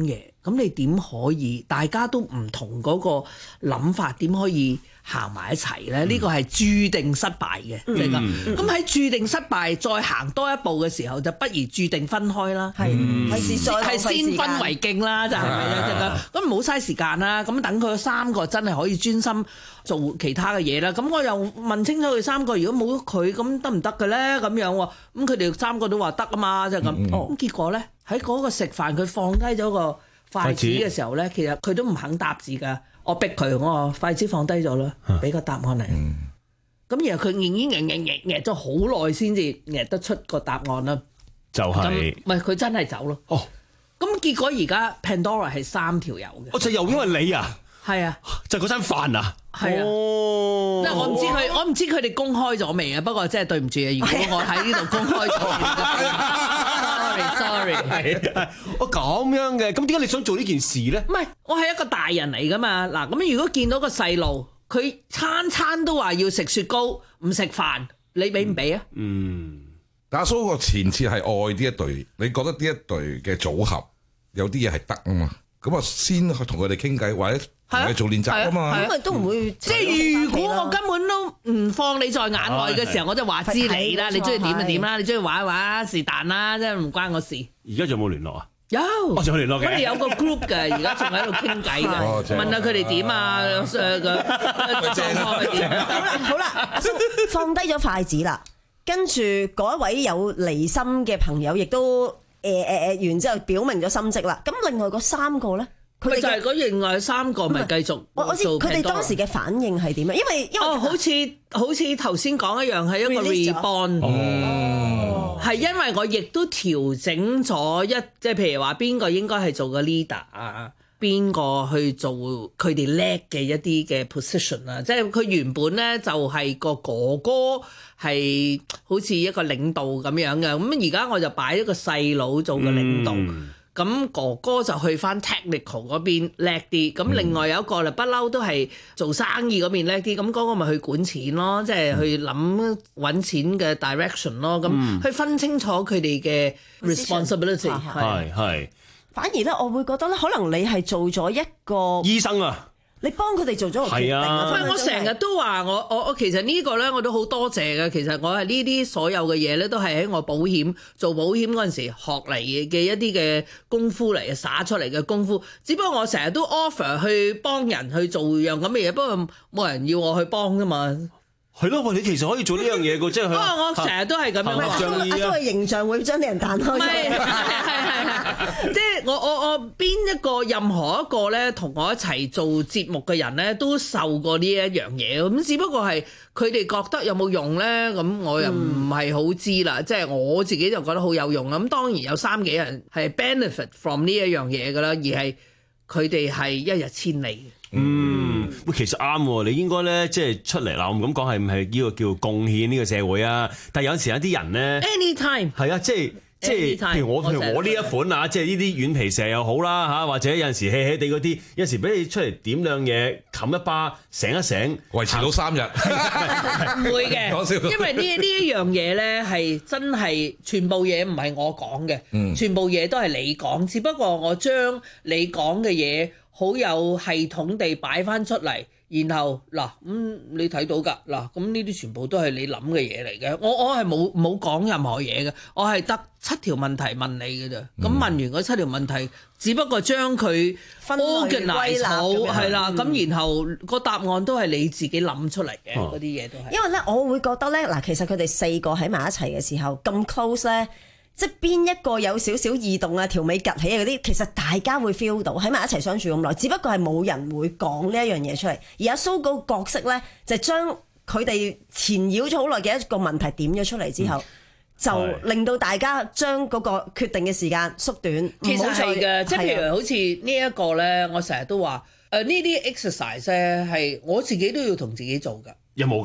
咁你點可以大家都唔同嗰個諗法，點可以行埋一齊咧？呢個係注定失敗嘅，即係咁。咁喺注定失敗再行多一步嘅時候，就不如注定分開啦。係係先分為敬啦，就係咪啊？咁唔好嘥時間啦。咁等佢三個真係可以專心做其他嘅嘢啦。咁我又問清楚佢三個，如果冇佢咁得唔得嘅咧？咁樣喎，咁佢哋三個都話得啊嘛，就係咁。咁結果咧喺嗰個食飯，佢放低咗個筷子嘅時候咧，其實佢都唔肯答字噶。我逼佢，我話筷子放低咗啦，俾個答案嚟。咁、嗯、然後佢已經捱捱捱咗好耐先至捱得出個答案啦。就係、是，唔係佢真係走咯。哦，咁結果而家 Pandora 係三條友嘅。 哦，就又因為你啊？係啊，就嗰餐飯啊？ 係啊。哦，因為我唔知佢，我唔知佢哋公開咗未啊。不過真係對唔住啊，如果我喺呢度公開咗。sorry， 係我咁樣嘅，咁點解你想做呢件事咧？ 唔係，我係一個大人嚟噶嘛。嗱，咁如果見到個細路，佢餐餐都話要食雪糕，唔食飯，你俾唔俾啊？ 嗯，但阿蘇個前設係愛呢一對，你覺得呢一對嘅組合有啲嘢係得啊嘛？咁啊，先去同佢哋傾偈，或者同佢哋做練習啊嘛。 咁咪都唔會， 即係如果我根本都唔放你在眼內嘅時候，我就話知你啦。你中意點就點啦，你中意玩就玩，是但啦，即係唔關我事。 而家仲有冇聯絡啊？ 有， 我仲有聯絡嘅。 我哋有個 group 嘅，而家仲喺度傾偈嘅，問下佢哋點啊，誒個狀況係點。 好啦，好啦，阿蘇放低咗筷子啦，跟住嗰一位有離心嘅朋友，亦都誒誒誒完之後表明咗心跡啦。咁另外嗰三個咧？ 佢哋就係嗰另外三個，咪繼續我我知佢哋當時嘅反應係點啊？因為因為哦，好似好似頭先講一樣，係一個 rebound。哦，係因為我亦都調整咗一，即係譬如話邊個應該係做個 leader 啊，邊個去做佢哋叻嘅一啲嘅 position 啊，即係佢原本咧就係個哥哥係好似一個領導咁樣嘅，咁而家我就擺一個細佬做個領導。嗯咁哥哥就去翻 technical 嗰邊叻啲，咁另外有一個咧不嬲都係做生意嗰邊叻啲，咁嗰個咪去管錢咯，即係去諗揾錢嘅 direction 咯，咁去分清楚佢哋嘅 responsibility。係係。 反而咧，我會覺得咧，可能你係做咗一個醫生啊。 你幫佢哋做咗個決定啊！ 所以我成日都話我我我其實呢個咧我都好多謝嘅。其實我係呢啲所有嘅嘢咧都係喺我保險做保險嗰陣時學嚟嘅一啲嘅功夫嚟嘅，灑出嚟嘅功夫。只不過我成日都 offer 去幫人去做樣咁嘅嘢，不過冇人要我去幫㗎嘛。 係咯，你其實可以做呢樣嘢嘅，即係佢。 我我成日都係咁樣。 阿蘇阿蘇嘅形象會將啲人彈開。 係係係，即係我我我邊一個任何一個咧，同我一齊做節目嘅人咧，都受過呢一樣嘢。咁只不過係佢哋覺得有冇用咧，咁我又唔係好知啦。即係我自己就覺得好有用啦。咁當然有三幾人係 benefit from 呢一樣嘢㗎啦，而係佢哋係一日千里。 嗯，喂，其實啱喎，你應該咧，即係出嚟啦，我唔敢講係唔係呢個叫貢獻呢個社會啊，但係有時有啲人咧 ，anytime 係啊，即係即係，譬如我譬如我呢一款啊，即係呢啲軟皮蛇又好啦嚇，或者有陣時 hea hea 地嗰啲，有陣時俾你出嚟點兩嘢，冚一巴，醒一醒， 維持到三日， 唔會嘅，因為呢呢一樣嘢咧係真係全部嘢唔係我講嘅，嗯、全部嘢都係你講，只不過我將你講嘅嘢。好有系統地擺翻出嚟，然後嗱咁、嗯、你睇到㗎嗱，咁呢啲全部都係你諗嘅嘢嚟嘅。我我係冇冇講任何嘢嘅，我係得七條問題問你嘅啫。咁、嗯、問完嗰七條問題，只不過將佢 organize 好係啦。咁、嗯、然後個答案都係你自己諗出嚟嘅嗰啲嘢都係。 因為咧，我會覺得咧嗱，其實佢哋四個喺埋一齊嘅時候咁 close 咧。即係邊一個有少少異動啊、條尾趌起啊嗰啲，其實大家會 feel 到喺埋一齊相處咁耐，只不過係冇人會講呢一樣嘢出嚟。而阿蘇嗰個角色咧，就將佢哋纏繞咗好耐嘅一個問題點咗出嚟之後，嗯、就令到大家將嗰個決定嘅時間縮短。 其實係嘅，即係譬如好似呢一個咧，我成日都話誒呢啲 exercise 咧係我自己都要同自己做㗎。 有冇㗎？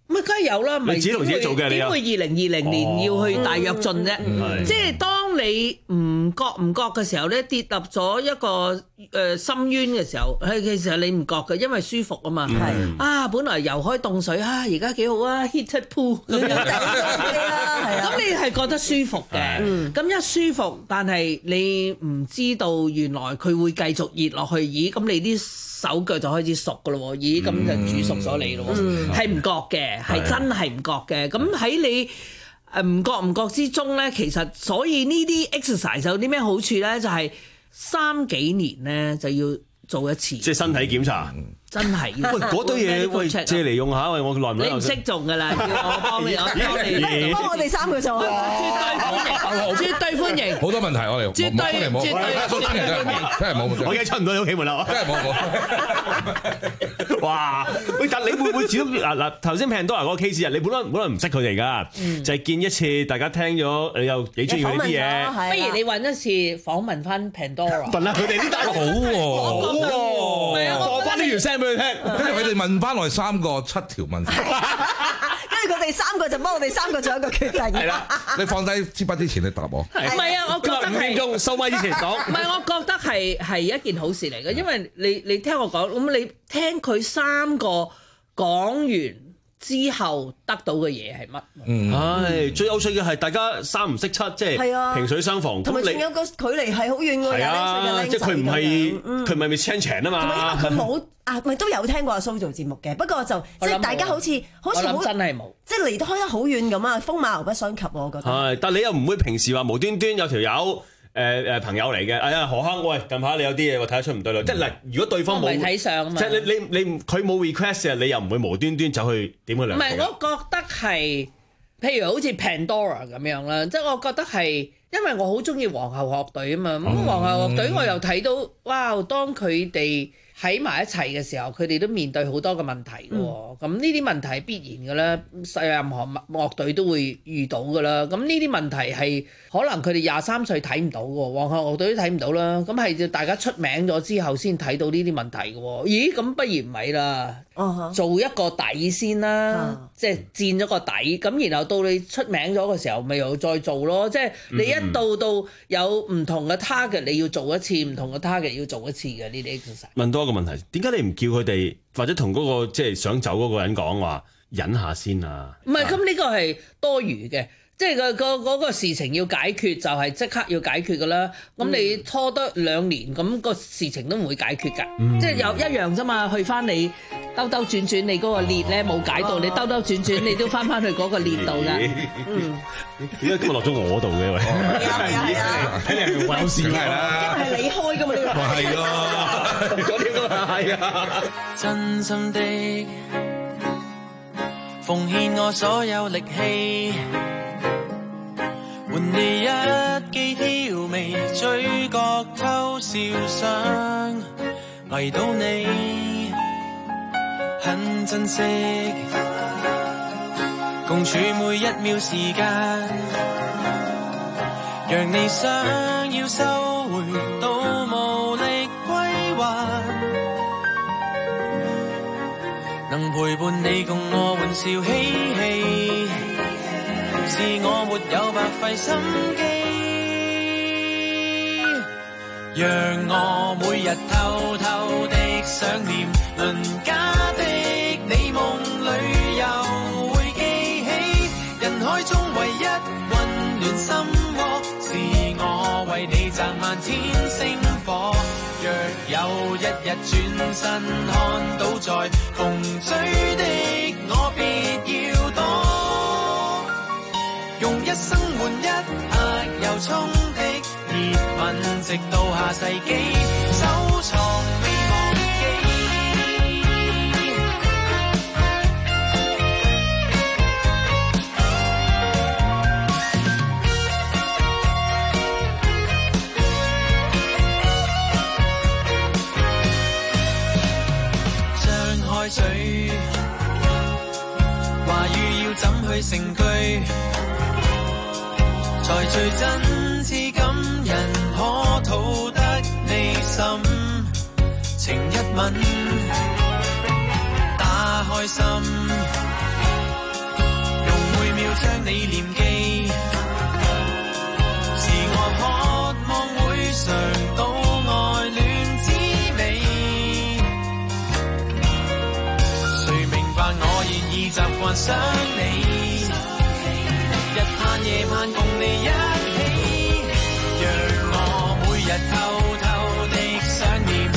咁啊，梗係有啦，唔係自己同自己做嘅， 點會二零二零年要去大躍進啫？ 嗯、 即係當你唔覺唔覺嘅時候咧，跌入咗一個誒、呃、深淵嘅時候，係其實你唔覺嘅，因為舒服啊嘛。係、嗯、啊，本來游開凍水啊，而家幾好啊 ，heated pool 咁樣。咁你係覺得舒服嘅，咁一舒服，但係你唔知道原來佢會繼續熱落去，咦？咁你啲手腳就開始熟噶咯喎，咦？咁就煮熟咗你咯喎，係唔覺嘅，係真係唔覺嘅。咁喺你誒唔覺唔覺之中咧，其實所以呢啲 exercise 有啲咩好處咧？就係三幾年咧就要做一次， 即係身體檢查。 真係， 喂嗰堆嘢，喂借嚟用下，喂我耐唔耐？ 你唔識做㗎啦，要我幫你，我幫你， 幫我哋三個做啊！ 絕對歡迎， 好多問題我哋， 絕對絕對真係真係真係冇， 我而家出唔到你屋企門啦， 真係冇冇。 哇！喂，但你會唔會始終嗱嗱頭先 Pandora 嗰個 case 啊？你本來本來唔識佢哋㗎，就係見一次，大家聽咗，你又幾中意佢啲嘢， 不如你揾一次訪問翻 Pandora， 問下佢哋呢單好喎，好喎，播翻呢條聲俾佢聽， 跟住佢哋問翻我哋三個七條問題， 跟住佢哋三個就幫我哋三個做一個決定。係啦， 你放低支筆之前，你答我。 唔係啊，我覺得係用收咪之前講。 唔係，我覺得係係一件好事嚟嘅，因為你你聽我講，咁你聽佢三個講完之後得到嘅嘢係乜？ 嗯，係最有趣嘅係大家三唔識七，即係萍水相逢。 同埋仲有個距離係好遠㗎， 係啊，即係佢唔係佢唔係咪 change 啊嘛？ 同埋因為佢冇啊，咪都有聽過阿蘇做節目嘅，不過就即係大家好似好似好真係冇， 即係離得開得好遠咁啊，風馬牛不相及我覺得。 係，但係你又唔會平時話無端端有條友。誒誒朋友嚟嘅，哎呀何坑，喂近排你有啲嘢我睇得出唔對路，即係嗱，如果對方冇睇相啊嘛， 即係你你你佢冇 request 嘅，你又唔會無端端走去點佢兩？ 唔係，我覺得係，譬如好似 Pandora 咁樣啦，即係我覺得係，因為我好中意皇后樂隊啊嘛，咁、嗯、皇后樂隊我又睇到，哇！當佢哋喺埋一齊嘅時候，佢哋都面對好多嘅問題嘅喎，咁呢啲問題係必然嘅啦，任何樂隊都會遇到嘅啦，咁呢啲問題係可能佢哋廿三歲睇唔到嘅喎，皇后樂隊都睇唔到啦，咁係要大家出名咗之後先睇到呢啲問題嘅喎，咦？咁不如唔係啦， uh-huh. 做一個底先啦， uh-huh. 即係墊咗個底，咁然後到你出名咗嘅時候，咪又再做咯，即係你一到到有唔同嘅 target，你要做一次，唔同嘅 target 要做一次嘅呢啲 exercise。 問多一個問題，點解你唔叫佢哋或者同嗰、嗰個即係想走嗰個人講話忍下先啊？ 唔係，咁呢個係多餘嘅。即係個個嗰個事情要解決就係即刻要解決㗎啦，咁你拖得兩年，咁個事情都唔會解決㗎，嗯、即係有一樣啫嘛，去翻你兜兜轉轉，你嗰個裂咧冇解到，你兜兜轉轉，你都翻翻去嗰個裂度㗎。嗯， 點解今日落咗我度嘅喂？ 係啊， 睇嚟係有事係啦， 因為係你開㗎嘛呢個。 係咯， 嗰啲都係啊， 真心的奉獻我所有力氣。換你一記挑眉，嘴角偷笑想迷到你，很珍惜共處每一秒時間，讓你想要收回都無力歸還，能陪伴你共我玩笑嬉戲，是我沒有白費心機，讓我每日偷偷的想念鄰家的你，夢裏又會記起，人海中唯一溫暖心窩，是我為你賺萬天星火，若有一日轉身看到在窮追的我，別要躲，用一生換一刻由衷的熱吻，直到下世紀收藏未忘記。張開嘴，話語要怎去成句，才最真摯感人，可討得你心，情一吻，打開心， 你念記，是我渴望會嘗到愛戀滋味。誰明白我現已習慣想你，日盼夜盼共你一起，讓我每日偷偷的想念。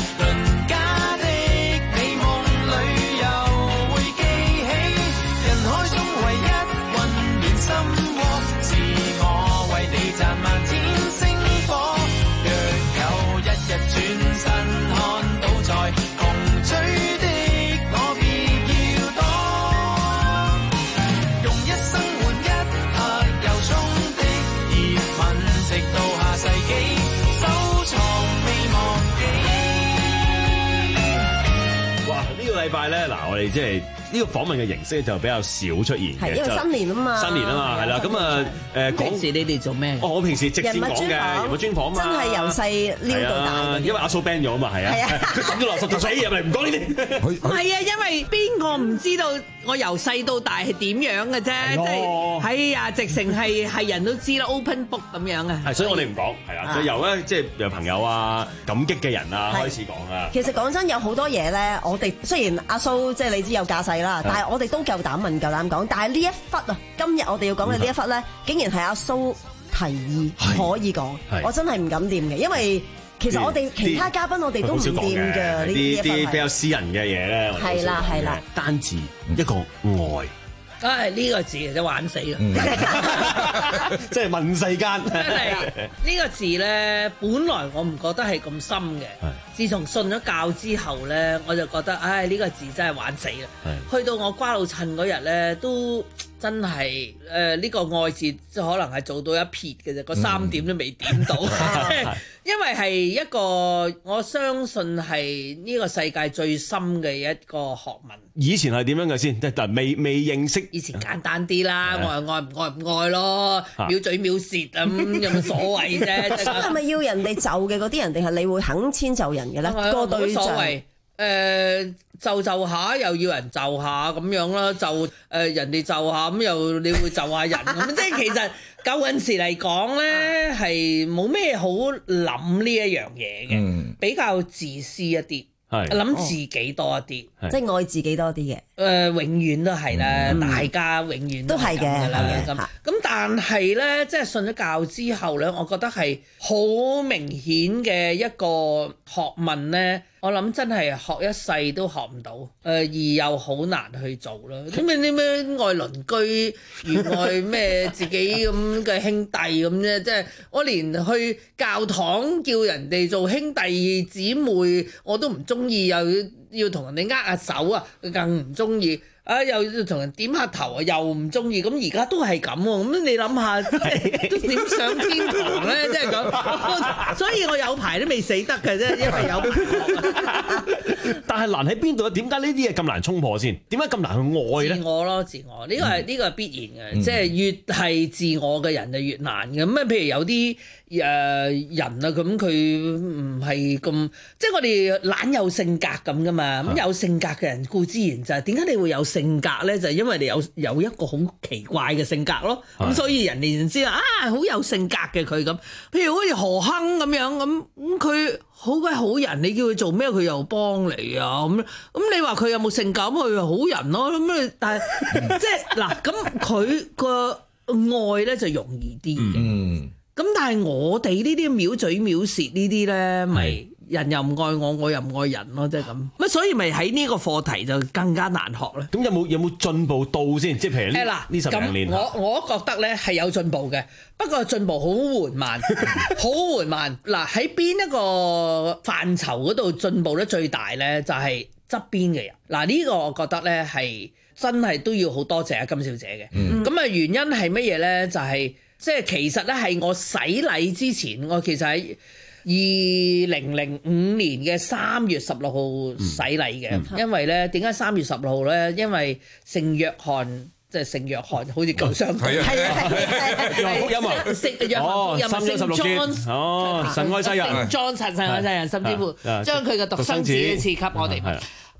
禮拜咧，嗱，我哋即係呢個訪問嘅形式就比較少出現嘅， 係因為新年啊嘛， 新年啊嘛，係啦，咁啊誒， 平時你哋做咩？ 哦，我平時直接講嘅人物專訪嘛， 真係由細撩到大。 因為阿蘇 ban 咗啊嘛，係啊，佢抌咗垃圾桶仔入嚟，唔講呢啲。 唔係啊，因為邊個唔知道我由細到大係點樣嘅啫，即係係啊，直情係係人都知啦 ，open book 咁樣啊。 係，所以我哋唔講，係啊，就由咧即係由朋友啊、感激嘅人啊開始講啊。 其實講真，有好多嘢咧，我哋雖然阿蘇即係你知有架勢啦，但係我哋都夠膽問、夠膽講。但係呢一忽啊，今日我哋要講嘅呢一忽咧，竟然係阿蘇提議可以講，我真係唔敢掂嘅，因為其實我哋其他嘉賓我哋都唔掂嘅呢啲啲比較私人嘅嘢咧。 係啦係啦， 單字一個愛。 唉，呢個字就玩死啦！ 即係問世間， 真係呢個字咧，本來我唔覺得係咁深嘅。自從信咗教之後咧，我就覺得，唉，呢個字真係玩死啦！去到我瓜老襯嗰日咧，都真係誒呢個愛字，即係可能係做到一撇嘅啫，個三點都未點到。因為係一個我相信係呢個世界最深嘅一個學問。 以前係點樣嘅先？即係未未認識。 以前簡單啲啦，愛愛唔愛唔愛咯，秒嘴秒舌咁有乜所謂啫？ 咁係咪要人哋就嘅嗰啲人，定係你會肯遷就人嘅咧？個對象。 誒就就下又要人就下咁樣啦，就誒、呃、人哋就下咁又你會就下人咁，即係其實舊陣時嚟講咧係冇咩好諗呢一樣嘢嘅，嗯、比較自私一啲，諗自己多一啲， 哦、即係愛自己多啲嘅。誒、 呃，永遠都係啦，嗯、大家永遠都係嘅啦咁。咁但係咧，即係信咗教之後咧，我覺得係好明顯嘅一個學問咧。我諗真係學一世都學唔到，誒、呃、而又好難去做啦。咁你啲咩愛鄰居，如愛咩自己咁嘅兄弟咁啫？即係我連去教堂叫人哋做兄弟姊妹，我都唔中意，又要要同人哋握下手啊，更唔中意。啊！又要同人點下頭啊，又唔中意，咁而家都係咁喎。咁你諗下，即係都點上天堂咧？即係咁，所以我有排都未死得嘅啫，因為有。 但係難喺邊度啊？點解呢啲嘢咁難衝破先？點解咁難去愛咧？ 自我咯，自我呢個係呢個係必然嘅，即係越係自我嘅人就越難嘅。咁啊，譬如有啲誒人啊，咁佢唔係咁，即係我哋懶有性格咁噶嘛。咁有性格嘅人固之然就係點解你會有性格咧？就係因為你有有一個好奇怪嘅性格咯。咁所以人哋就知啊，好有性格嘅佢咁。譬如好似何亨咁樣咁，咁佢好鬼好人，你叫佢做咩佢又幫你啊咁。咁你話佢有冇性格？咁佢係好人咯。咁但係即係嗱，咁佢個愛咧就容易啲嘅。嗯。咁但係我哋呢啲藐嘴藐舌呢啲咧，咪人又唔愛我，我又唔愛人咯，即係咁。咁所以咪喺呢個課題就更加難學咧。 咁有冇有冇進步到先？即係譬如呢呢十零年， 我我覺得咧係有進步嘅，不過進步好緩慢，好緩慢。嗱，喺邊一個範疇嗰度進步得最大咧，就係側邊嘅人。嗱，呢個我覺得咧係真係都要好多謝阿金小姐嘅。咁啊、嗯、原因係乜嘢咧？就係、是。即係其實咧係我洗禮之前，我其實喺二零零五年嘅三月十六號洗禮嘅，嗯、因為咧點解三月十六號咧？因為聖約翰即係聖約翰，好似舊相係啊係啊係啊，福音啊，聖約翰福音聖 John 哦，神愛世人 ，John 神神愛世人，甚至乎將佢嘅獨生子賜給我哋。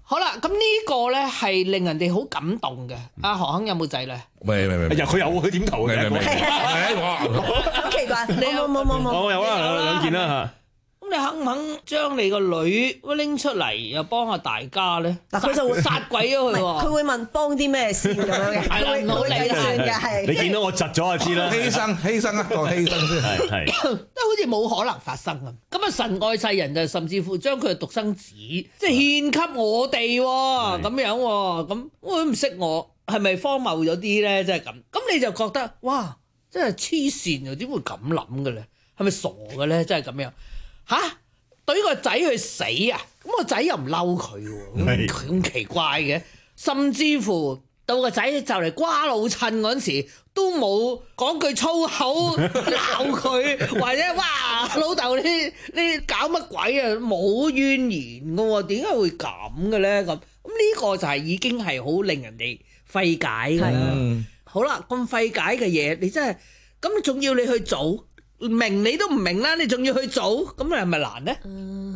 好啦，咁呢個咧係令人哋好感動嘅。阿何鏗有冇仔女？ 未未未， 佢有佢點頭嘅？ 未未未， 好奇怪，你冇冇冇冇， 我有啦，兩兩件啦嚇。 咁你肯唔肯將你個女拎出嚟又幫下大家咧？ 嗱，佢就會殺鬼咗佢喎。 佢會問幫啲咩先咁樣嘅， 係啦，唔好理算嘅係。 你見到我窒咗就知啦。 犧牲犧牲一個犧牲先係係， 都好似冇可能發生咁。咁啊，神愛世人就甚至乎將佢嘅獨生子即係獻給我哋喎，咁樣喎，咁我都唔識我係咪荒謬咗啲咧？即係咁，咁你就覺得哇，真係黐線啊！點會咁諗嘅咧？係咪傻嘅咧？真係咁樣。吓，對個仔去死啊！咁個仔又唔嬲佢喎，咁奇怪嘅。甚至乎到個仔就嚟瓜老襯嗰陣時，都冇講句粗口鬧佢，或者哇老豆你你搞乜鬼啊？冇怨言嘅喎，點解會咁嘅咧？咁咁呢個就係已經係好令人哋費解㗎啦。嗯、好啦，咁費解嘅嘢，你真係咁仲要你去做？明你都唔明啦，你仲要去做，咁係咪難呢？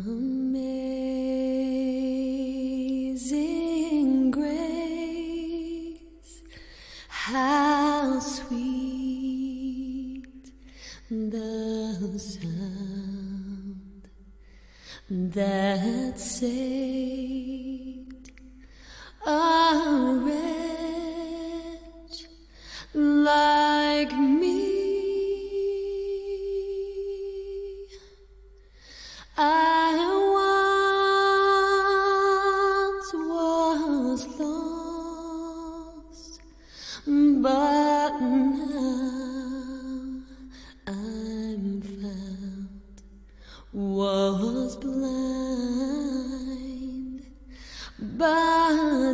Amazing grace, how sweet the sound that saved a wretch like me. I once was lost, but now I'm found. Was blind, but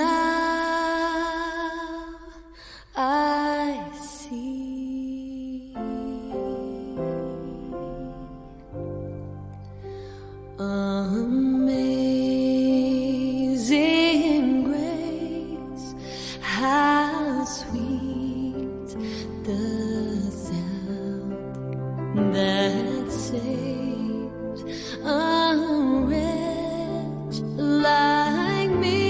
now I see. Amazing grace, how sweet the sound that saves a wretch like me.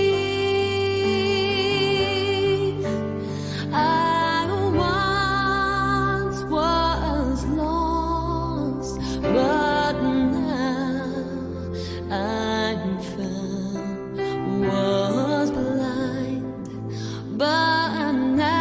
I once was lost, but I'm found, was blind, but now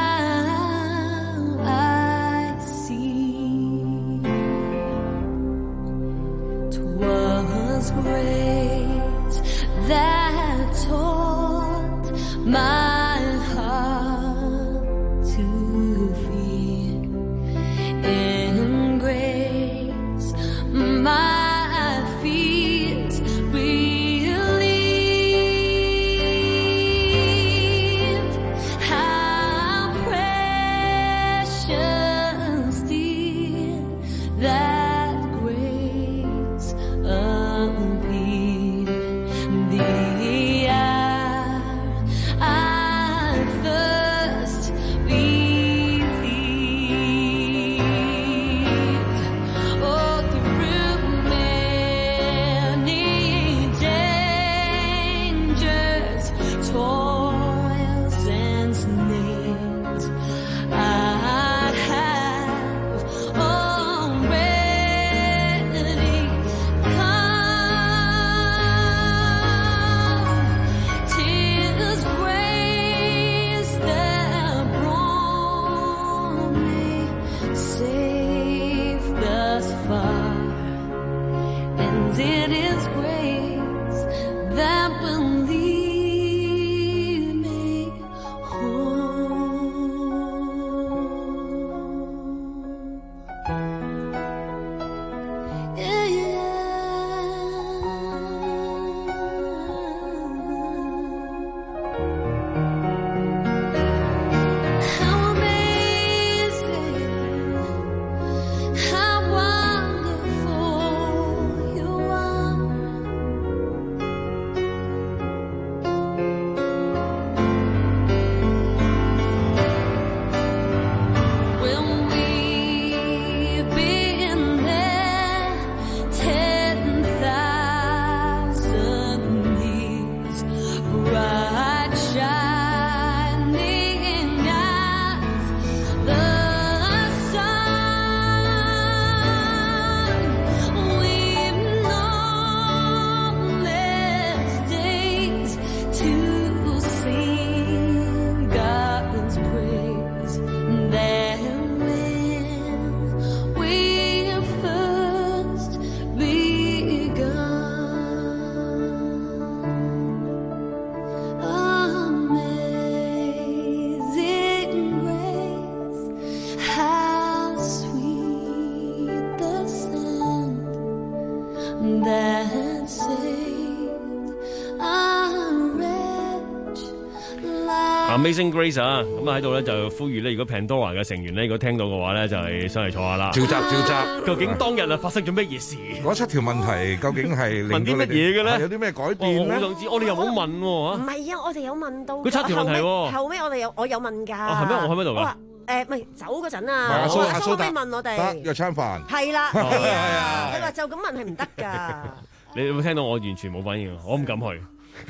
Amazing Grace 啊，咁啊喺度咧就呼籲咧，如果 Pandora 嘅成員咧，如果聽到嘅話咧，就係上嚟坐下啦。 召集召集， 究竟當日啊發生咗乜嘢事？ 嗰七條問題究竟係問啲乜嘢嘅咧？ 有啲咩改變咧？ 我好想知，我哋又冇問喎。 唔係啊，我哋有問到。 佢七條問題喎。 後尾我哋有我有問㗎。 係咩？我喺邊度㗎？ 誒，咪走嗰陣啊！ 阿蘇阿蘇飛問我哋得約餐飯。 係啦，係啊，佢話就咁問係唔得㗎。 你有冇聽到？我完全冇反應，我唔敢去。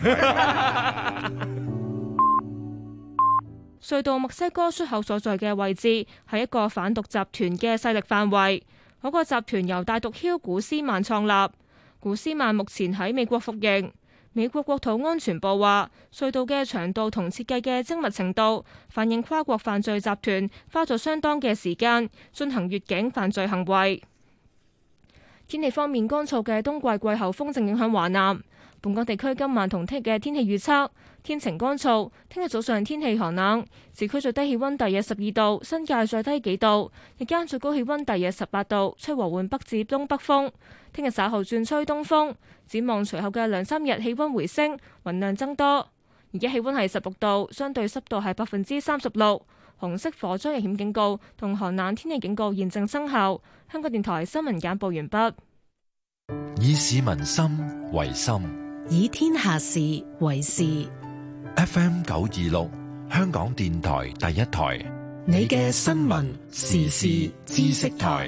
隧道墨西哥出口所在嘅位置係一個販毒集團嘅勢力範圍。嗰個集團由大毒梟古斯曼創立。古斯曼目前喺美國服刑。美國國土安全部話，隧道嘅長度同設計嘅精密程度，反映跨國犯罪集團花咗相當嘅時間進行越境犯罪行為。天氣方面，乾燥嘅冬季季候風正影響華南。本港地區今晚同聽日嘅天氣預測，天晴乾燥，聽日早上天氣寒冷，市區最低氣溫大約十二度，新界最低幾度，日間最高氣溫大約十八度，吹和緩北至東北風。聽日稍後轉吹東風，展望隨後嘅兩三日氣溫回升，雲量增多。而家氣溫係十六度，相對濕度係百分之三十六。紅色火災危險警告同寒冷天氣警告現正生效。香港電台新聞簡報完畢。 以市民心為心， 以天下事為事。 F M 九二六，香港電台第一台， 你嘅新聞時事知識台。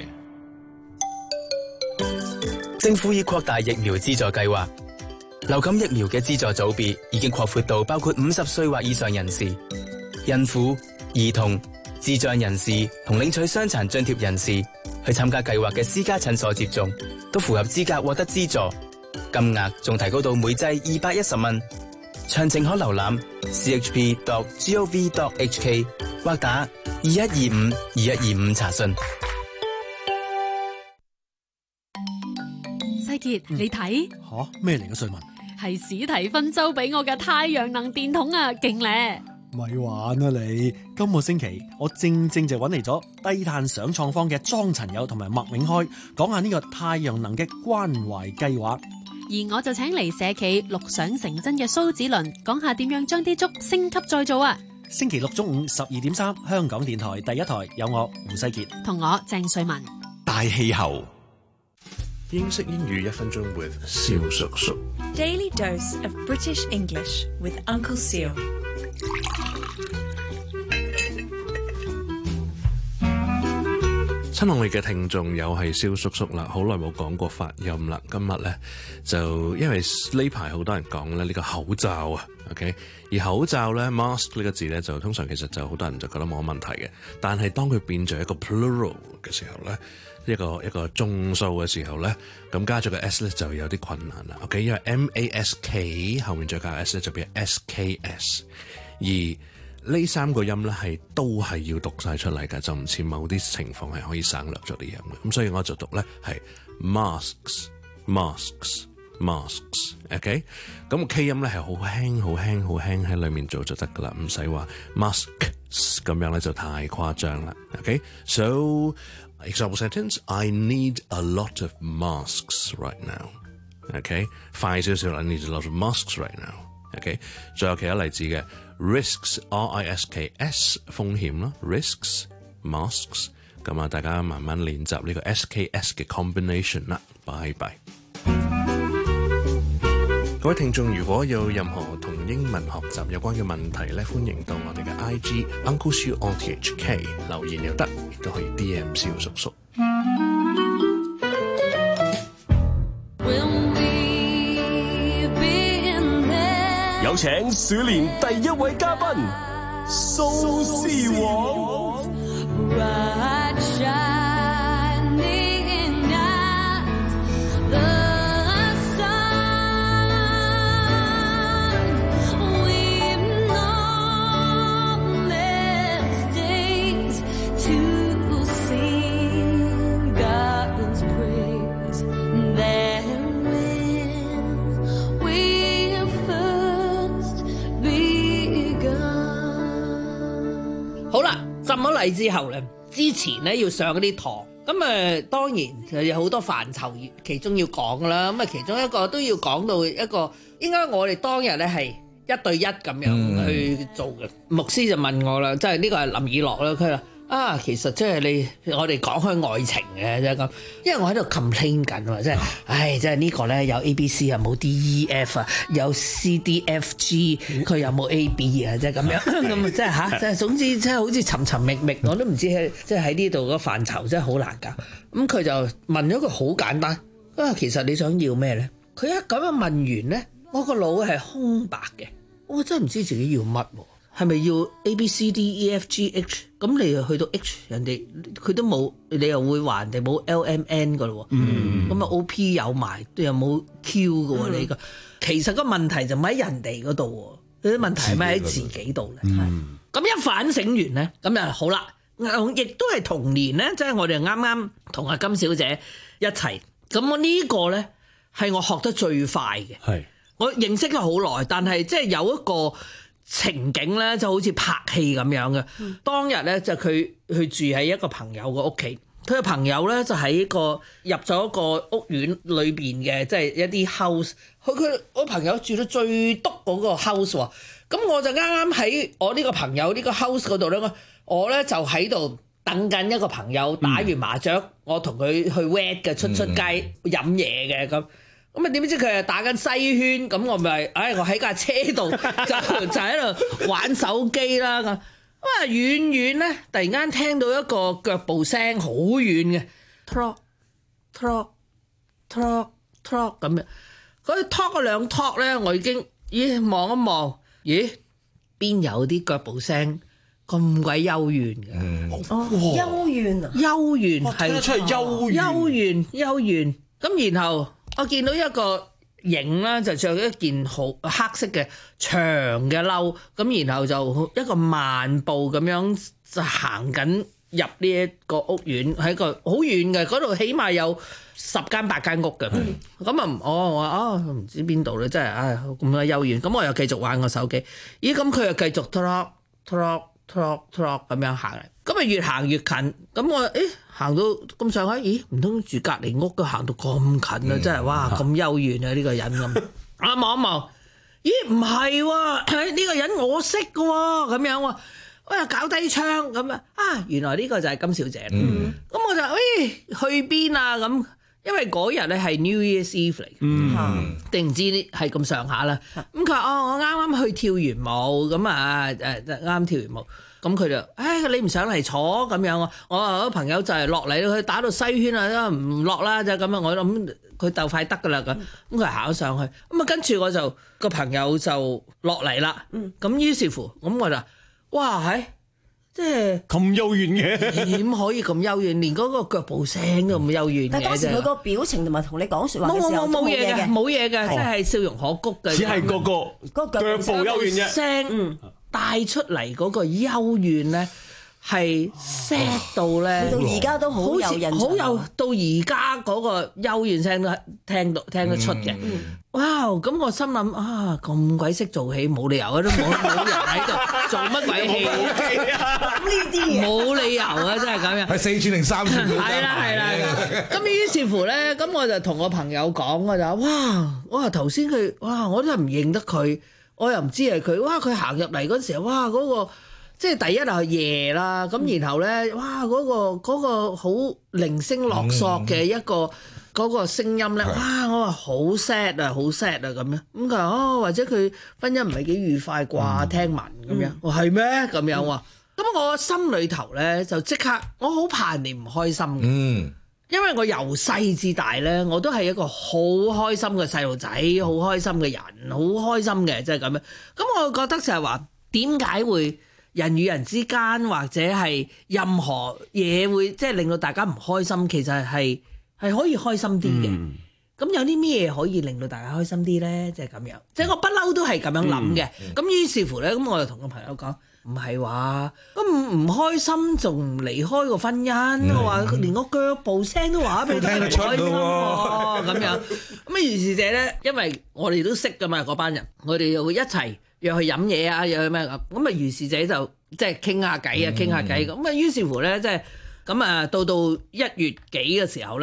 政府已擴大疫苗資助計劃，流感疫苗嘅資助組別已經擴闊到包括五十歲或以上人士、孕婦、兒童、智障人士同領取傷殘津貼人士去參加計劃嘅私家診所接種，都符合資格獲得資助，金額仲提高到每劑二百一十蚊。詳情可瀏覽 c h p dot gov dot h k 或打二一二五二一二五查詢。 世傑，你睇吓咩嚟嘅？瑞文係史提芬州俾我嘅太陽能電筒啊，勁咧！ 咪玩啊你！今個星期我正正就揾嚟咗低碳想創坊嘅莊陳友同埋麥永開，講下呢個太陽能嘅關懷計劃。 而我就請嚟社企綠想成真嘅蘇子倫，講下點樣將啲竹升級再造啊！ 星期六中午十二點三，香港電台第一台有我胡世傑同我鄭瑞文。 大氣候英式英語一分鐘 with 蕭叔叔。 Daily dose of British English with Uncle Seal。 親愛嘅聽眾，又係蕭叔叔啦，好耐冇講過發音啦。今日咧就因為呢排好多人講咧呢個口罩啊 ，OK， 而口罩咧 mask 呢個字咧就通常其實就好多人就覺得冇乜問題嘅，但係當佢變咗一個 plural 嘅時候咧，一個一個眾數嘅時候咧，咁加咗個 s 咧就有啲困難啦。OK， 因為 M A S K 後面再加 s 咧就變 S K S， 而呢三個音咧係都係要讀晒出嚟㗎，就唔似某啲情況係可以省略咗啲音嘅。咁所以我就讀咧係 masks，masks，masks。OK， 咁 K 音咧係好輕、好輕、好輕喺裏面做就得㗎啦，唔使話 masks 咁樣咧就太誇張啦。OK，so example sentence: I need a lot of masks right now. OK， 快少少 I need a lot of masks right now. OK， 仲有其他例子嘅 risks R I S K S 風險啦 risks masks， 咁啊大家慢慢練習呢個 S K S 嘅 combination 啦。拜拜。各位聽眾，如果有任何同英文學習有關嘅問題咧，歡迎到我哋嘅 I G Uncle Siu on T H K 留言又得，亦都可以 D M 蕭叔叔。 有請鼠年第一位嘉賓蘇施黃。 浸咗禮之後咧，之前咧要上嗰啲堂，咁誒當然就有好多範疇，其中要講噶啦。咁啊，其中一個都要講到一個，應該我哋當日咧係一對一咁樣去做嘅。牧師就問我啦，即係呢個係林以樂啦，佢話。啊，其實即係你我哋講開愛情嘅啫咁，因為我喺度 complain 緊啊，即係，唉，即係呢個咧有 A B C 啊，冇 D E F 啊，有 C D F G， 佢有冇 A B 啊，即係咁樣，咁即係吓，即係總之即係好似尋尋覓覓，我都唔知喺即係喺呢度個範疇真係好難搞。咁佢就問咗個好簡單，啊，其實你想要咩咧？佢一咁樣問完咧，我個腦係空白嘅，我真係唔知自己要乜喎。係咪要 A B C D E F G H？ 咁你又去到 H， 人哋佢都冇，你又會話人哋冇 L M N 噶咯喎。咁啊 O P 有埋，都又冇 Q 嘅喎。你個其實個問題就唔喺人哋嗰度喎，啲問題係咪喺自己度咧？咁一反省完咧，咁就好啦。亦都係同年咧，即係我哋啱啱同阿金小姐一齊。咁我呢個咧係我學得最快嘅。係我認識咗好耐，但係即係有一個情景咧就好似拍戲咁樣嘅。嗯、當日咧就佢去住喺一個朋友嘅屋企，佢嘅朋友咧就喺個入咗一個屋苑裏邊嘅，即係一啲 house。佢佢我朋友住到最篤嗰個 house 喎，咁我就啱啱喺我呢個朋友呢個 house 嗰度咧，我我咧就喺度等緊一個朋友打完麻雀，嗯、我同佢去 wet 嘅出出街飲嘢嘅咁。咁啊點知佢係打緊西圈，咁我咪，唉、哎，我喺架車度就就喺度玩手機啦咁。咁啊遠遠咧，突然間聽到一個腳步聲，好遠嘅 ，talk talk talk talk 咁樣。佢 talk 嗰兩 talk 咧，我已經咦望一望，咦邊有啲腳步聲咁鬼幽怨嘅？ 嗯、哦，幽怨啊， 幽怨係， 聽得出係幽怨， 幽怨幽怨。咁然後。我見到一個影啦，就着一件好黑色嘅長嘅褸，咁然後就一個慢步咁樣就行緊入呢一個屋苑，喺個好遠嘅嗰度，起碼有十間八間屋嘅。咁啊，我我啊唔知邊度咧，真係唉咁多幽怨。咁我又繼續玩個手機，咦咁佢又繼續 talk talk talk talk 咁樣行嚟，咁啊越行越近，咁我誒。行到咁上下，咦？唔通住隔離屋都行到咁近啊！真係哇，咁幽怨啊！呢、呢個人咁，啊望一望，咦？唔係喎，呢個人我識嘅喎，咁樣喎，喂搞低窗咁啊！啊，原來呢個就係金小姐。咁、嗯、我就誒、哎、去邊啊？咁因為嗰日咧係 New Year's Eve 嚟，嗯，定唔知係咁上下啦。咁佢話哦，我啱啱去跳完舞，咁啊誒啱跳完舞。咁佢就，唉，你唔上嚟坐咁樣啊？我話我朋友就係落嚟，佢打到西圈啊，唔落啦就咁樣。我諗佢鬥快得噶啦咁，咁佢行咗上去，咁啊跟住我就個朋友就落嚟啦。咁於是乎，咁我就，哇係，即係咁幽怨嘅， 點可以咁幽怨？連嗰個腳步聲都咁幽怨嘅。 但當時佢個表情同埋同你講説話嘅時候冇嘢嘅，冇嘢嘅，即係笑容可掬嘅。 只係嗰個腳步幽怨啫。 聲帶出嚟嗰個幽怨咧，係 sad 到咧， 到而家都好有印象， 好有到而家嗰個幽怨聲都聽到聽得出嘅。嗯、哇！咁我心諗啊，咁鬼識做戲，冇理由啊，都冇冇人喺度做乜鬼戲啊？咁呢啲嘢冇理由啊，真係咁樣。 係四寸定三寸？ 係啦係啦。咁於是乎咧，咁我就同我朋友講，我就話哇，我話頭先佢，哇，我都係唔認得佢。我又唔知係佢，哇！佢行入嚟嗰時候，哇！嗰、那個即係第一係夜啦，咁、嗯、然後咧，哇！嗰、那個嗰、那個好零星落索嘅一個嗰、嗯、個聲音咧，哇！我話好 sad 啊，好 sad 啊咁樣。咁佢話哦，或者佢婚姻唔係幾愉快啩？嗯、聽聞咁樣，我係咩咁樣喎？咁、嗯、我心裏頭咧就即刻，我好怕人哋唔開心嘅。嗯。因為我由細至大咧，我都係一個好開心嘅細路仔，好開心嘅人，好開心嘅，即係咁樣。咁我覺得就係話，點解會人與人之間或者係任何嘢會即係令到大家唔開心？其實係係可以開心啲嘅。咁、嗯、有啲咩可以令到大家開心啲咧？即係咁樣，即係我不嬲都係咁樣諗嘅。咁、嗯嗯、於是乎咧，咁我就同個朋友講。唔係話咁唔開心，仲唔離開個婚姻？嗯、我話連個腳步聲都話俾你聽，唔開心喎咁樣。咁啊，於是者咧，因為我哋都識噶嘛，嗰班人，我哋又會一齊約去飲嘢啊，約去咩咁。咁啊，於是者就即係傾下偈啊，傾下偈咁啊。於是乎咧，即係咁啊，到到一月幾嘅時候咧，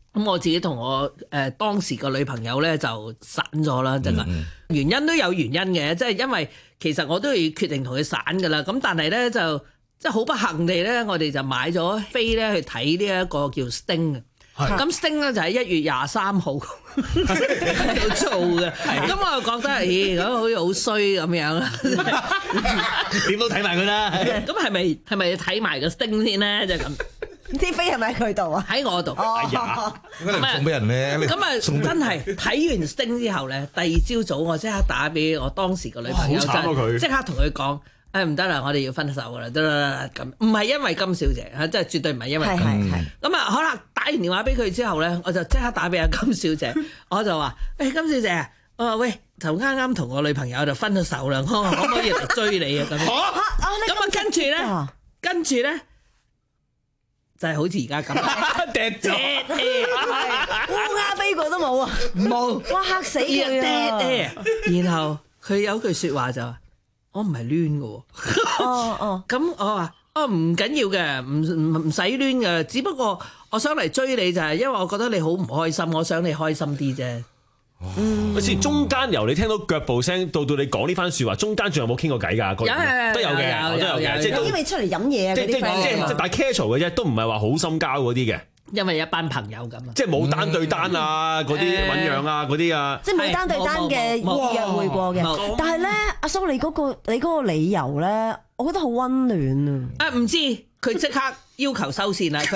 咁我自己同我誒、呃、當時個女朋友咧就散咗啦，真係、嗯、原因都有原因嘅，即係因為其實我都係決定同佢散噶啦。咁但係咧就即係好不幸地咧，我哋就買咗飛咧去睇呢一個叫 Sting 嘅。咁 Sting 咧就喺一月廿三號喺度做嘅。咁我又覺得咦，咁好似好衰咁樣啦。 點都睇埋佢啦。 咁係咪係咪要睇埋個 Sting 先咧？就咁。 啲飛係咪喺佢度啊？ 喺我度。哎呀，點解你唔送俾人咧？ 咁啊，真係睇完 Sting 之後咧，第二朝早我即刻打俾我當時個女朋友，即刻同佢講：誒唔得啦，我哋要分手噶啦，得啦咁。唔係因為金小姐嚇，即係絕對唔係因為咁。咁啊，好啦，打完電話俾佢之後咧，我就即刻打俾阿金小姐，我就話：誒金小姐，我話喂，就啱啱同我女朋友就分咗手啦，我可唔可以嚟追你啊？咁樣。咁啊，跟住咧，跟住咧。就係好似而家咁， 跌咗， 烏鴉飛過都冇啊， 冇， 哇嚇死佢啊！ 然後佢有句説話就話：我唔係攣嘅喎。 哦哦， 咁我話：哦唔緊要嘅，唔唔唔使攣嘅，只不過我想嚟追你就係因為我覺得你好唔開心，我想你開心啲啫。 嗯，好似中間由你聽到腳步聲到到你講呢番説話，中間仲有冇傾過偈㗎？ 有都有嘅，都有嘅，即係因為出嚟飲嘢啊嗰啲 friend， 即係大 casual 嘅啫，都唔係話好深交嗰啲嘅。 因為一班朋友咁啊， 即係冇單對單啊，嗰啲醞釀啊，嗰啲啊， 即係冇單對單嘅約會過嘅。但係咧，阿蘇你嗰個你嗰個理由咧，我覺得好溫暖啊！ 啊唔知佢即刻要求收線啦。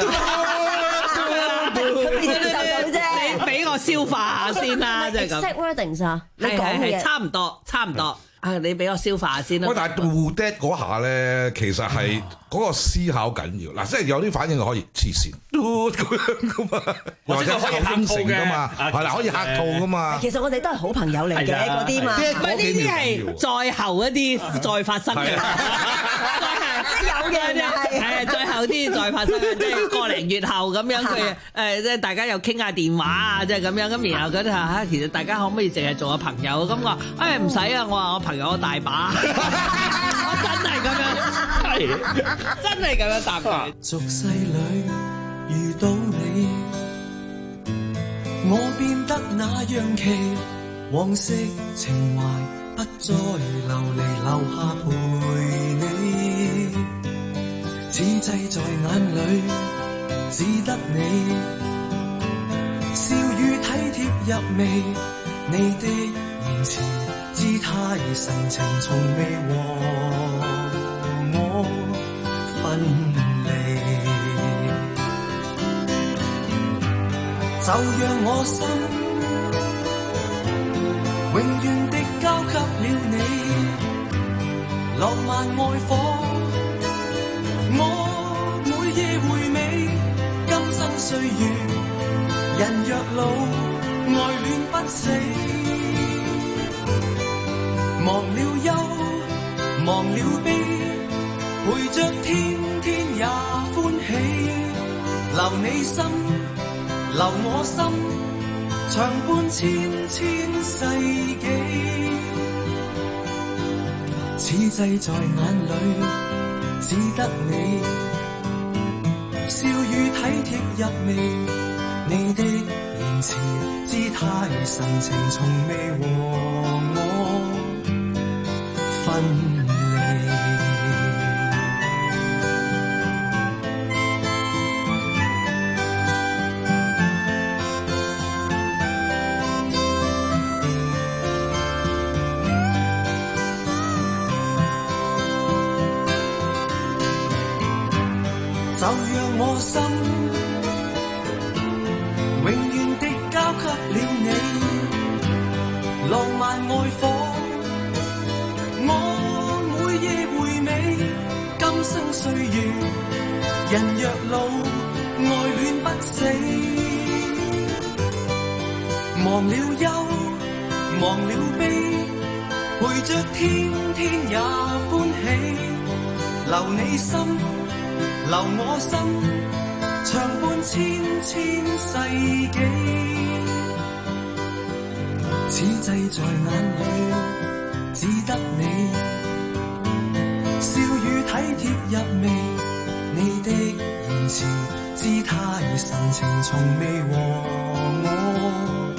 你俾我消化下先啦，即係咁。 Exact wordings啊，你講嘅差唔多，差唔多。啊，你俾我消化下先啦。 喂，但係 do that 嗰下咧，其實係嗰個思考緊要。嗱，即係有啲反應可以黐線 do 咁樣噶嘛，或者可以應承噶嘛，係啦，可以客套噶嘛。 其實我哋都係好朋友嚟嘅嗰啲嘛。 唔係呢啲係在後一啲再發生嘅。 即係有嘅，係係啊，最後啲再發生嘅，即係個零月後咁樣佢誒，即係大家又傾下電話啊，即係咁樣咁，然後嗰啲嚇，其實大家可唔可以淨係做下朋友？咁我誒唔使啊，我話我朋友大把，我真係咁樣，係真係咁樣答佢。 俗世裏遇到你，我變得那樣奇，往昔情懷不再流離，留下陪你，此際在眼裏只得你，笑語體貼入微，你的言辭姿態神情從未和我分離，就讓我心永遠的交給了你，浪漫愛火，我每夜回味，今生歲月，人若老，愛戀不死，忘了憂，忘了悲，陪着天天也歡喜，留你心，留我心。長伴千千世紀，此際在眼裏只得你，笑語體貼入微，你的言辭姿態神情從未和我分離。就讓我心永遠的交給了你，浪漫愛火，我每夜回味，今生歲月，人若老，愛戀不死，忘了憂，忘了悲，陪着天天也歡喜，留你心，留我心，長伴千千世紀，此際在眼裏只得你，笑語體貼入微，你的言辭姿姿態神情從未和我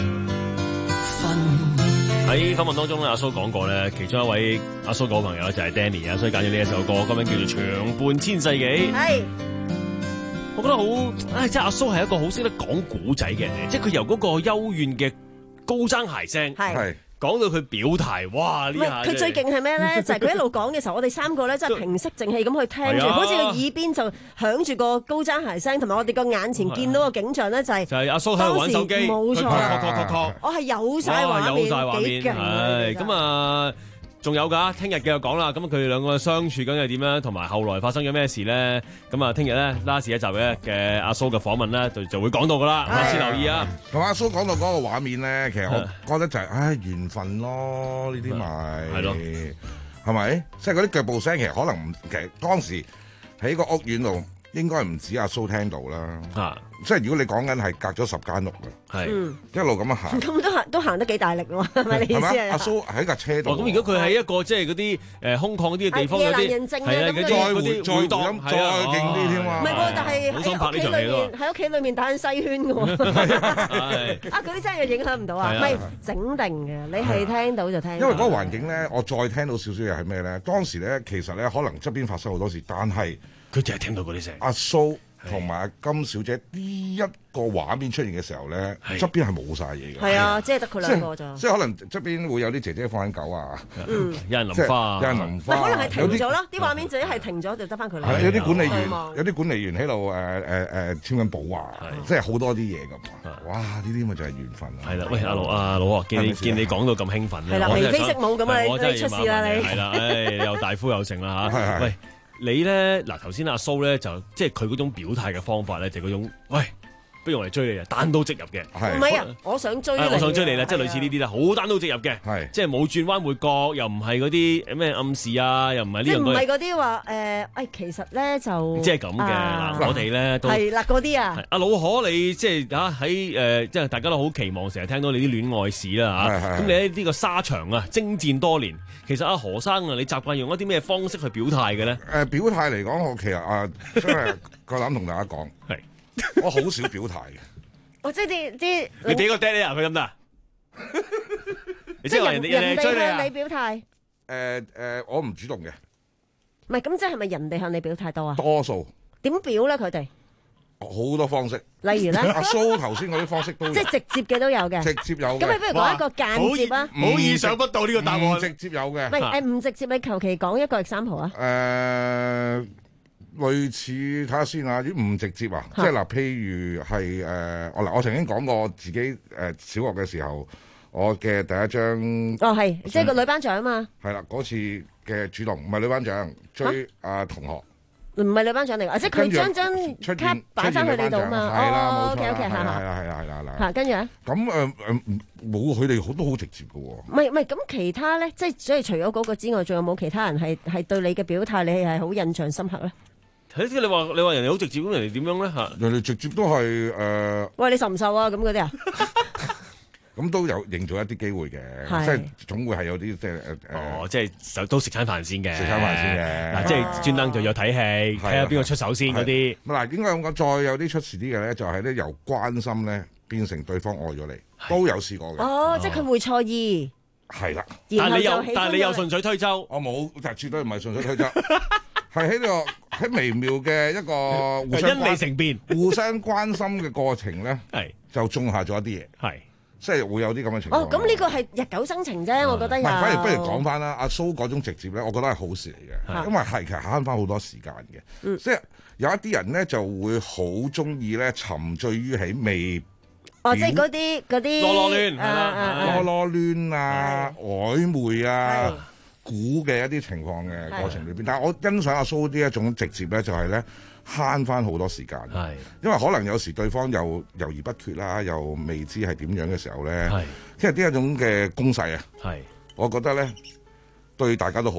分。 喺訪問當中咧，阿蘇講過咧，其中一位阿蘇嘅好朋友就係 Danny 啊，所以揀咗呢一首歌，歌名叫做《長伴千世紀》。 係。 我覺得好，唉，即係阿蘇係一個好識得講古仔嘅人嚟，即係佢由嗰個幽怨嘅高踭鞋聲，係講到佢表態，哇！呢下佢最勁係咩咧？就係佢一路講嘅時候，我哋三個咧真係平息靜氣咁去聽住，好似個耳邊就響住個高踭鞋聲，同埋我哋個眼前見到個景象咧，就係就係阿蘇喺度玩手機， 冇錯，我係有晒畫面， 有晒畫面，係咁啊！仲有㗎，聽日繼續講啦。咁佢哋兩個相處緊係點樣，同埋後來發生咗咩事咧？咁啊，聽日咧 last 一集嘅嘅阿蘇嘅訪問咧，就就會講到㗎啦。下次留意啊。 同阿蘇講到嗰個畫面咧，其實我覺得就係唉緣分咯，呢啲咪係咯，係咪？即係嗰啲腳步聲，其實可能唔，其實當時喺個屋苑度應該唔止阿蘇聽到啦。啊！即係如果你講緊係隔咗十間屋嘅，係一路咁樣行， 咁都行都行得幾大力喎？係咪你意思係？ 阿蘇喺架車度。 咁如果佢喺一個即係嗰啲誒空曠啲嘅地方嗰啲，係啊，嗰啲嗰啲再回再勁啲添啊！ 唔係喎，但係喺屋企裏面喺屋企裏面打緊西圈嘅喎。啊，嗰啲真係影響唔到啊！唔係整定嘅，你係聽到就聽。 因為嗰個環境咧，我再聽到少少嘢係咩咧？當時咧其實咧可能側邊發生好多事，但係佢淨係聽到嗰啲聲。 阿蘇同埋阿金小姐呢一個畫面出現嘅時候咧，側邊係冇晒嘢嘅。 係啊，即係得佢兩個咋。 即係可能側邊會有啲姐姐放緊狗啊， 有人淋花， 有人淋花。 可能係停咗啦，啲畫面就一係停咗，就得翻佢兩個。 有啲管理員，有啲管理員喺度誒誒誒簽緊簿啊，即係好多啲嘢咁。哇！呢啲咪就係緣分啦。 係啦，喂，阿老阿老啊，見你見你講到咁興奮咧， 係啦，眉飛色舞咁啊，你出事啦你。 係啦，誒又大夫又成啦嚇。喂。你咧嗱頭先阿蘇咧就即係佢嗰種表態嘅方法咧就嗰種，喂，不如我嚟追你啊，單刀直入嘅。 唔係啊，我想追你。 我想追你啦，即係類似呢啲啦，好單刀直入嘅。係，即係冇轉彎抹角，又唔係嗰啲咩暗示啊，又唔係呢樣。 即係唔係嗰啲話誒？誒，其實咧就即係咁嘅嗱，我哋咧都係啦嗰啲啊。 阿老可你即係嚇喺誒，即係大家都好期望成日聽到你啲戀愛史啦嚇。咁你喺呢個沙場啊，征戰多年。其實阿何生啊，你習慣用一啲咩方式去表態嘅咧？ 誒表態嚟講，我其實啊，真係夠膽同大家講，係我好少表態嘅。 我即係啲啲， 你俾個爹哋啊，佢得唔得？ 即係人人哋向你表態。 誒誒，我唔主動嘅。 唔係咁，即係咪人哋向你表態多啊？ 多數。點表咧？佢哋？ 好多方式， 例如咧， 阿蘇頭先嗰啲方式都有， 即係直接嘅都有嘅， 直接有嘅。 咁你不如講一個間接啊， 好意想不到呢個答案， 直接有嘅。 唔係誒，唔直接，你求其講一個example啊。 誒，類似睇下先啊，啲唔直接啊，即係嗱，譬如係誒，我嗱，我曾經講過自己誒小學嘅時候，我嘅第一張哦係，即係個女班長啊嘛。 係啦，嗰次嘅主動唔係女班長，追阿同學。 唔係女班長嚟㗎，即係佢將張卡擺翻去你度嘛。哦，OK OK，係啦係啦係啦係啦。嚇，跟住咧？咁誒誒冇，佢哋好多好直接嘅喎。唔係唔係，咁其他咧，即係所以除咗嗰個之外，仲有冇其他人係係對你嘅表態，你係好印象深刻咧？ 係即係你話你話人哋好直接，咁人哋點樣咧嚇？ 人哋直接都係誒。 喂，你受唔受啊？咁嗰啲啊？ 咁都有營造一啲機會嘅，即係總會係有啲即係誒哦，即係都食餐飯先嘅， 食餐飯先嘅。 嗱，即係專登就有睇戲，睇下邊個出手先嗰啲。 嗱，應該咁講，再有啲出事啲嘅咧，就係咧由關心咧變成對方愛咗你，都有試過嘅。 哦，即係佢會錯意。 係啦， 但係你又但係你又順水推舟， 我冇，但係絕對唔係順水推舟，係喺呢個喺微妙嘅一個互相因你成變、 互相關心嘅過程咧，係就種下咗一啲嘢，係。即係會有啲咁嘅情況。 哦，咁呢個係日久生情啫，我覺得有。唔係， 反而不如講翻啦。阿蘇嗰種直接咧，我覺得係好事嚟嘅，因為係其實慳翻好多時間嘅。嗯、即係有一啲人咧就會好中意咧沉醉於喺未。 哦，即係嗰啲嗰啲。 囉囉攣， 囉囉攣啊，曖昧啊，估嘅一啲情況嘅過程裏邊。但係我欣賞阿蘇呢一種直接咧，就係咧。慳翻好多時間，係因為可能有時對方又猶豫不決啦，又未知係點樣嘅時候咧，即係呢一種嘅攻勢啊，係我覺得咧對大家都好嘅。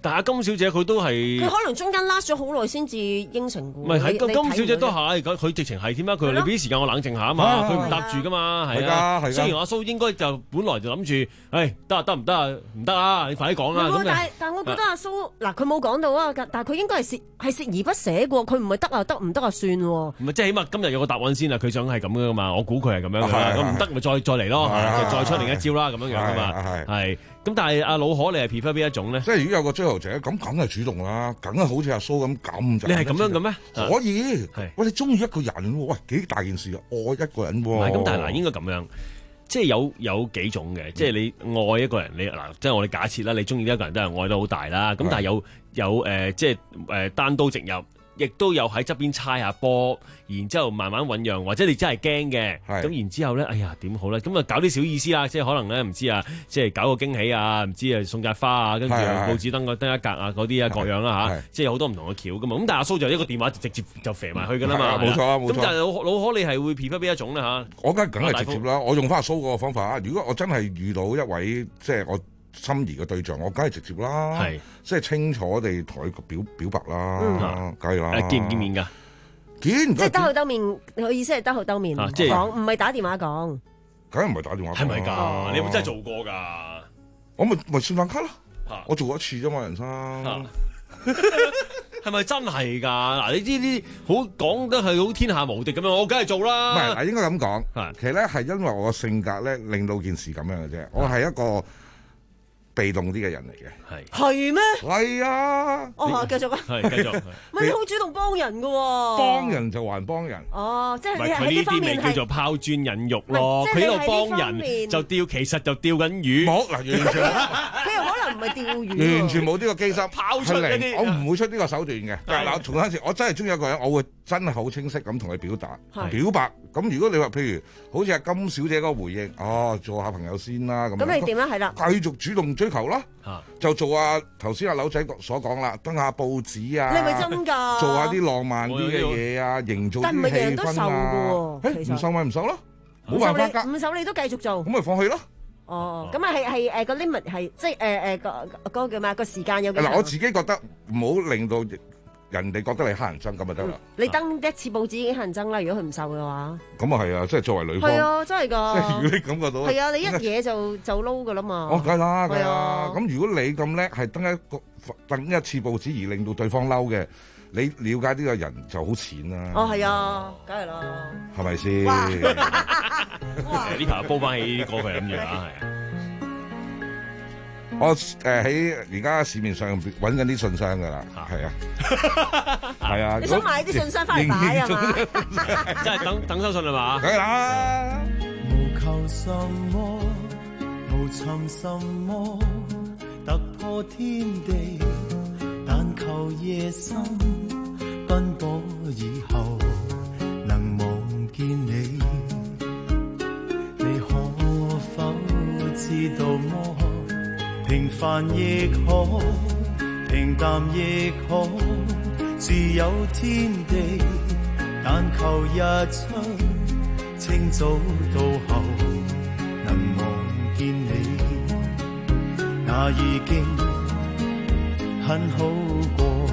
但係金小姐佢都係佢可能中間 last 咗好耐先至應承嘅。 唔係係金小姐都係，佢直情係添啊！佢你俾啲時間我冷靜下啊嘛，佢唔搭住噶嘛，係啊。雖然阿蘇應該就本來就諗住，誒得啊得唔得啊？唔得啊！你快啲講啦。咁但係但係我覺得阿蘇嗱佢冇講到啊，但係佢應該係蝕係蝕而不捨嘅喎，佢唔係得啊得唔得啊算喎。 唔係即係起碼今日有個答案先啊！佢想係咁噶嘛，我估佢係咁樣嘅，咁唔得咪再再嚟咯，再出另一招啦咁樣樣噶嘛，係。咁但係阿老可你係 prefer 邊一種咧？ 即係如果有個追求者，咁梗係主動啦，梗係好似阿蘇咁咁就。 你係咁樣嘅咩？ 可以。喂，你中意一個人喎，喂幾大件事啊？愛一個人喎。唔係咁，但係嗱，應該咁樣，即係有有幾種嘅，即係你愛一個人，你嗱，即係我哋假設啦，你中意一個人都係愛得好大啦。咁但係有有誒，即係誒單刀直入。亦都有喺側邊猜下波，然之後慢慢醖釀，或者你真係驚嘅，咁然之後咧，哎呀點好咧？咁啊搞啲小意思啦，即係可能咧唔知啊，即係搞個驚喜啊，唔知啊送扎花啊，跟住報紙登個登一格啊嗰啲啊各樣啦嚇，即係有好多唔同嘅橋噶嘛。咁但係阿蘇就一個電話直接就飛埋去噶啦嘛， 冇錯啊冇錯。 咁但係老老可你係會 prefer 邊一種咧嚇？ 我梗係梗係直接啦，我用翻阿蘇嗰個方法啊。如果我真係遇到一位即係我心儀嘅對象，我梗係直接啦，即係清楚地同佢表表白啦，梗係啦。 見唔見面㗎？ 見， 即係兜口兜面。佢意思係兜口兜面講，唔係打電話講。 梗係唔係打電話講？ 係咪㗎？你有冇真係做過㗎？ 我咪咪算飯卡咯。我做過一次啫嘛，人生。 係咪真係㗎？嗱，你呢啲好講得係好天下無敵咁樣，我梗係做啦。 唔係，嗱，應該咁講。其實咧係因為我嘅性格咧，令到件事咁樣嘅啫。我係一個被動啲嘅人嚟嘅， 係係咩？ 係啊！ 哦，繼續啊， 係繼續。 唔係你好主動幫人嘅喎， 幫人就還幫人。 哦，即係你喺呢啲咪叫做拋磚引玉咯。佢喺度幫人就釣，其實就釣緊魚。 冇嗱，完全佢又可能唔係釣魚， 完全冇呢個機心拋出呢啲。 我唔會出呢個手段嘅。嗱，重申一次，我真係中意一個人，我會真係好清晰咁同佢表達表白。咁如果你話譬如好似阿金小姐嗰個回應，哦，做下朋友先啦咁。 咁你點啊？係啦， 繼續主動追求啦，就做阿頭先阿柳仔所講啦，登下報紙啊， 你係咪真㗎？ 做下啲浪漫啲嘅嘢啊，營造啲氣氛啊。但唔係人人都受㗎喎，其實唔受咪唔受咯，冇辦法㗎。 唔受你都繼續做， 咁咪放棄咯。 哦，咁啊係係誒個 limit 係即係誒誒個嗰個叫咩個時間有幾長？ 嗱，我自己覺得唔好令到人哋覺得你乞人憎咁就得啦。 你登一次報紙已經乞人憎啦，如果佢唔受嘅話。 咁啊係啊，即係作為女方。 係啊，真係㗎。 即係如果你感覺到。 係啊，你一嘢就就撈㗎啦嘛。 哦，梗係啦，梗係啦。咁如果你咁叻，係登一個登一次報紙而令到對方嬲嘅，你了解呢個人就好淺啦。 哦，係啊，梗係啦。 係咪先？ 呢排煲翻起啲歌，佢諗住啊，係啊。 我誒喺而家市面上揾緊啲信箱㗎啦，係啊，係啊。 你想買啲信箱翻嚟擺係嘛？ 真係等等收信係嘛？ 梗係啦。 無求什麼，無尋什麼，突破天地，但求夜深奔波以後能望見你。你可否知道麼？平凡亦可，平淡亦可，自有天地。但求日出，清早到後能望見你，那已經很好過。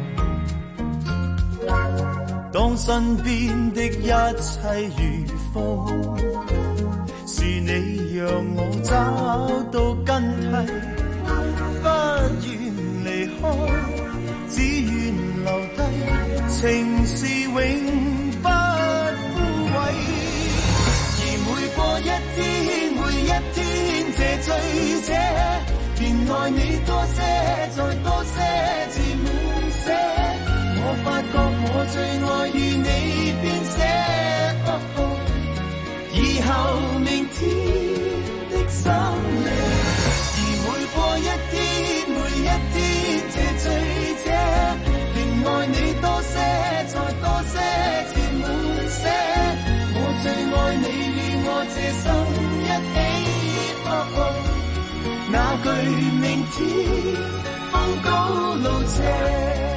當身邊的一切如風，是你讓我找到根蒂，不願離開，只願留低，情是永不枯萎。而每過一天，每一天這醉者，便愛你多些，再多些，至滿瀉。我發覺我最愛與你編寫。哦哦以後明天的心理，而每過一天，每一天這醉者，便愛你多些，再多些，至滿瀉。我最愛你與我這心一起，哦哦那句明天風高路斜。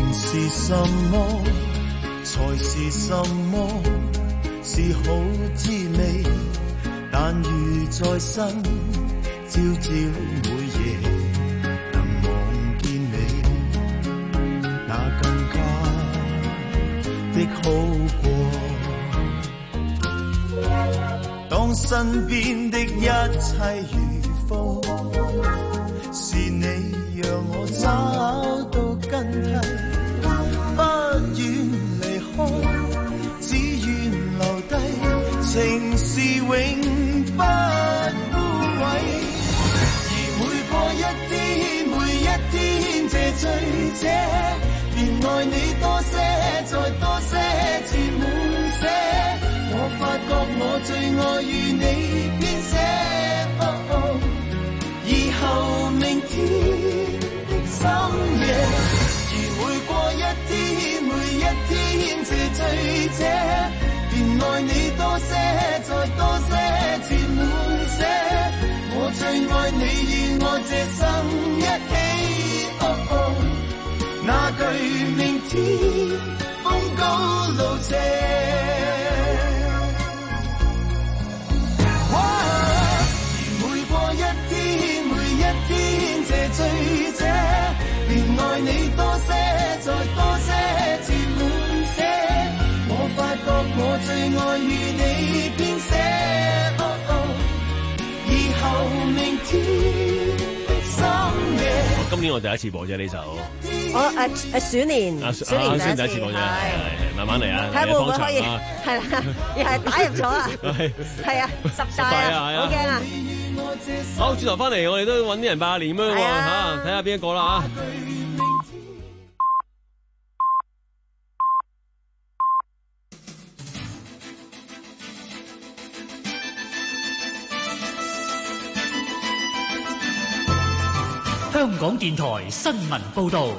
情是什麼，才是什麼，是好滋味，但如在身，朝朝每夜能望見你，那更加的好過。當身邊的一切如風，是你讓我找到根蒂，不願離開，只願留低，情是永不枯萎。而每過一天，每一天這醉者，便愛你多些，再多些，至滿瀉。我發覺我最愛與你編寫，哦哦，以後明天的深夜，而每過一天，每一天這醉者，便愛你多些，再多些，至滿瀉。我最愛你與我這生一起，哦哦，那句明天風高路斜。醉者，便愛你多些，再多些，至滿瀉。我發覺我最愛與你編寫，哦哦，以後明天的深夜。 今年我第一次播啫呢首。 我誒誒鼠年， 啊鼠年第一次播啫，係係慢慢嚟啊， 睇會唔會可以啊係啦，又係打入咗啦，係啊，十大啊，好驚啊！ 好，轉頭翻嚟，我哋都揾啲人拜年咁樣喎嚇，睇下邊一個啦嚇。 香港電台新聞報導，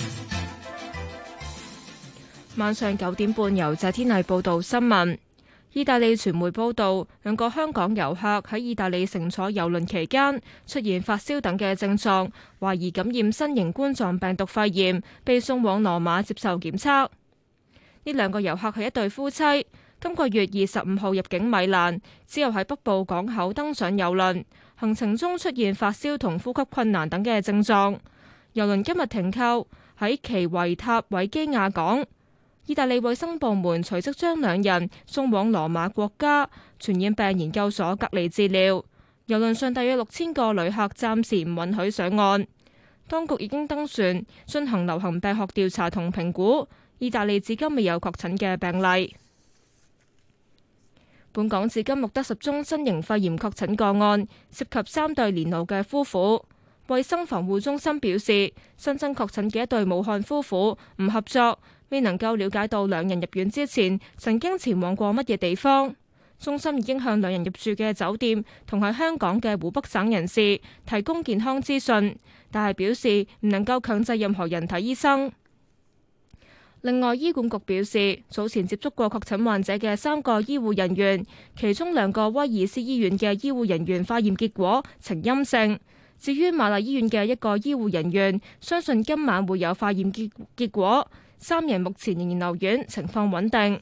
晚上九點半由謝天麗報道新聞。意大利傳媒報道，兩個香港遊客喺意大利乘坐郵輪期間出現發燒等嘅症狀，懷疑感染新型冠狀病毒肺炎，被送往羅馬接受檢測。呢兩個遊客係一對夫妻，今個月二十五號入境米蘭，之後喺北部港口登上郵輪，行程中出現發燒同呼吸困難等嘅症狀。郵輪今日停靠喺奇維塔維基亞港。意大利衛生部門隨即將兩人送往羅馬國家傳染病研究所隔離治療。郵輪上大約六千個旅客暫時唔允許上岸。當局已經登船進行流行病學調查同評估。意大利至今未有確診嘅病例。本港至今錄得十宗新型肺炎確診個案，涉及三對年老嘅夫婦。衛生防護中心表示，新增確診嘅一對武漢夫婦唔合作，未能夠了解到兩人入院之前曾經前往過乜嘢地方。中心已經向兩人入住嘅酒店同喺香港嘅湖北省人士提供健康資訊，但係表示唔能夠強制任何人睇醫生。另外，醫管局表示，早前接觸過確診患者嘅三個醫護人員，其中兩個威爾斯醫院嘅醫護人員化驗結果呈陰性。至於瑪麗醫院嘅一個醫護人員，相信今晚會有化驗結結果。三人目前仍然留院，情況穩定。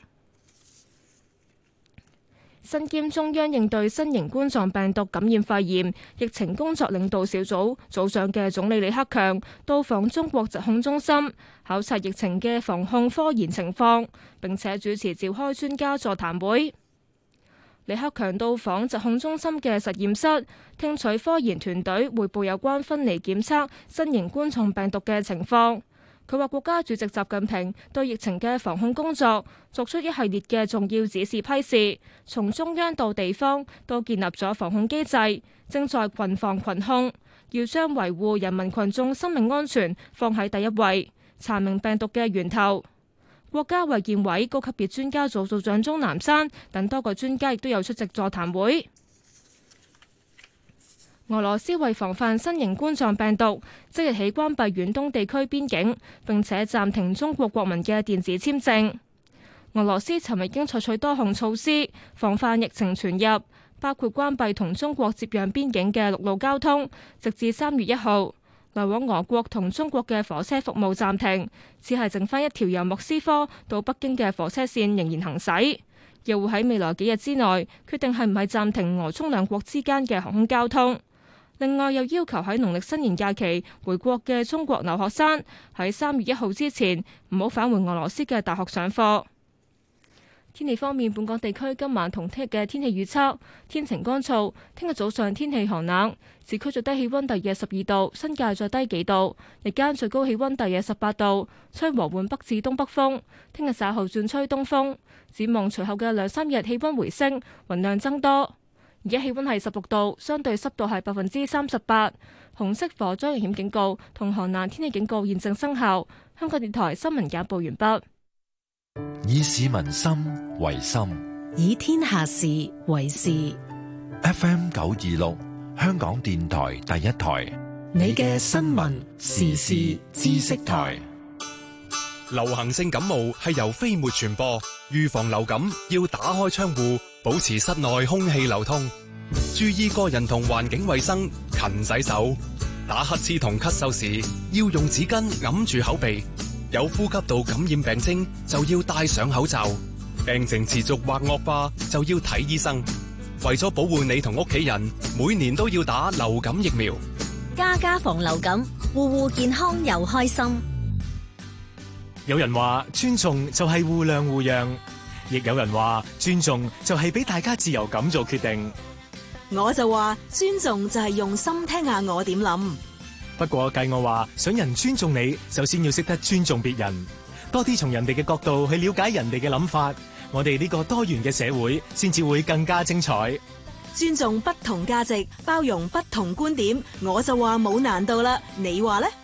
身兼中央應對新型冠狀病毒感染肺炎疫情工作領導小組組長嘅總理李克強到訪中國疾控中心，考察疫情嘅防控科研情況，並且主持召開專家座談會。李克強到訪疾控中心嘅實驗室，聽取科研團隊匯報有關分離檢測新型冠狀病毒嘅情況。佢話國家主席習近平對疫情嘅防控工作作出一系列嘅重要指示批示，從中央到地方都建立咗防控機制，正在群防群控，要將維護人民群眾生命安全放喺第一位，查明病毒嘅源頭。國家衛健委高級別專家組組長鍾南山等多個專家亦都有出席座談會。俄羅斯為防範新型冠狀病毒，即日起關閉遠東地區邊境，並且暫停中國國民嘅電子簽證。俄羅斯尋日已經採取多項措施防範疫情傳入，包括關閉同中國接壤邊境嘅陸路交通，直至三月一號。 來往俄國同中國嘅火車服務暫停，只係剩翻一條由莫斯科到北京嘅火車線仍然行駛。又會喺未來幾日之內決定係唔係暫停俄中兩國之間嘅航空交通。另外又要求喺農曆新年假期回國嘅中國留學生喺三月一號之前唔好返回俄羅斯嘅大學上課。天氣方面，本港地區今晚同聽日嘅天氣預測：天晴乾燥，聽日早上天氣寒冷，市區最低氣溫大約十二度，新界再低幾度，日間最高氣溫大約十八度，吹和緩北至東北風。聽日稍後轉吹東風，展望隨後嘅兩三日氣溫回升，雲量增多。而家氣溫係十六度，相對濕度係百分之三十八。紅色火災危險警告同寒冷天氣警告現正生效。香港電台新聞簡報完畢。 以市民心為心， 以天下事為事。 F M 九二六，香港電台第一台， 你嘅新聞時事知識台。 流行性感冒係由飛沫傳播，預防流感要打開窗戶，保持室內空氣流通，注意個人同環境衛生，勤洗手。打乞嗤同咳嗽時要用紙巾揞住口鼻。有呼吸道感染病徵就要戴上口罩，病情持續或惡化就要睇醫生。為咗保護你同屋企人，每年都要打流感疫苗。 家家防流感，戶戶健康又開心。 有人話尊重就係互諒互讓，亦有人話尊重就係俾大家自由咁做決定。 我就話尊重就係用心聽下我點諗。 不過計我話，想人尊重你，首先要識得尊重別人，多啲從人哋嘅角度去了解人哋嘅諗法，我哋呢個多元嘅社會先至會更加精彩。 尊重不同價值，包容不同觀點，我就話冇難度啦。你話呢？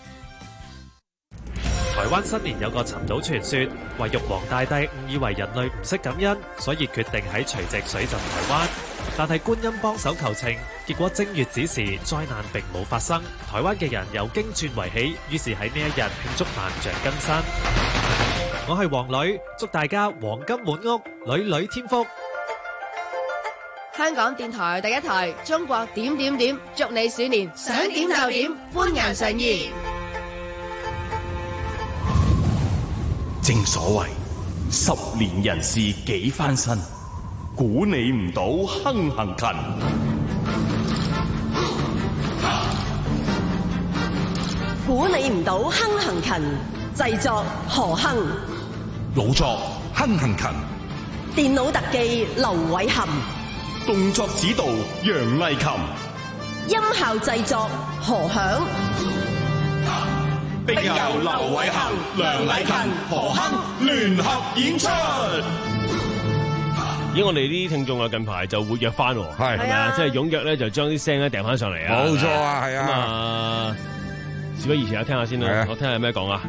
台灣新年有個尋島傳說，話玉皇大帝誤以為人類唔識感恩，所以決定喺除夕水浸台灣。但係觀音幫手求情，結果正月子時災難並冇發生。台灣嘅人由驚轉為喜，於是喺呢一日慶祝萬象更新。我係黃女，祝大家黃金滿屋，女女添福。 香港電台第一台，中國點點點，祝你鼠年想點就點，歡顏常宜。 正所謂十年人事幾翻身，估你唔到亨行勤。 估你唔到亨行勤，製作何亨， 老作亨行勤， 電腦特技劉偉含， 動作指導楊麗琴， 音效製作何響。 並由劉偉恒、梁禮勤、何亨聯合演出。 咦，我哋啲聽眾啊，近排就活躍翻，係咪啊？即係踴躍咧，就將啲聲咧掟翻上嚟啊！ 冇錯啊，係啊。 咁啊，事不宜遲啊，聽下先啦，我聽下有咩講啊。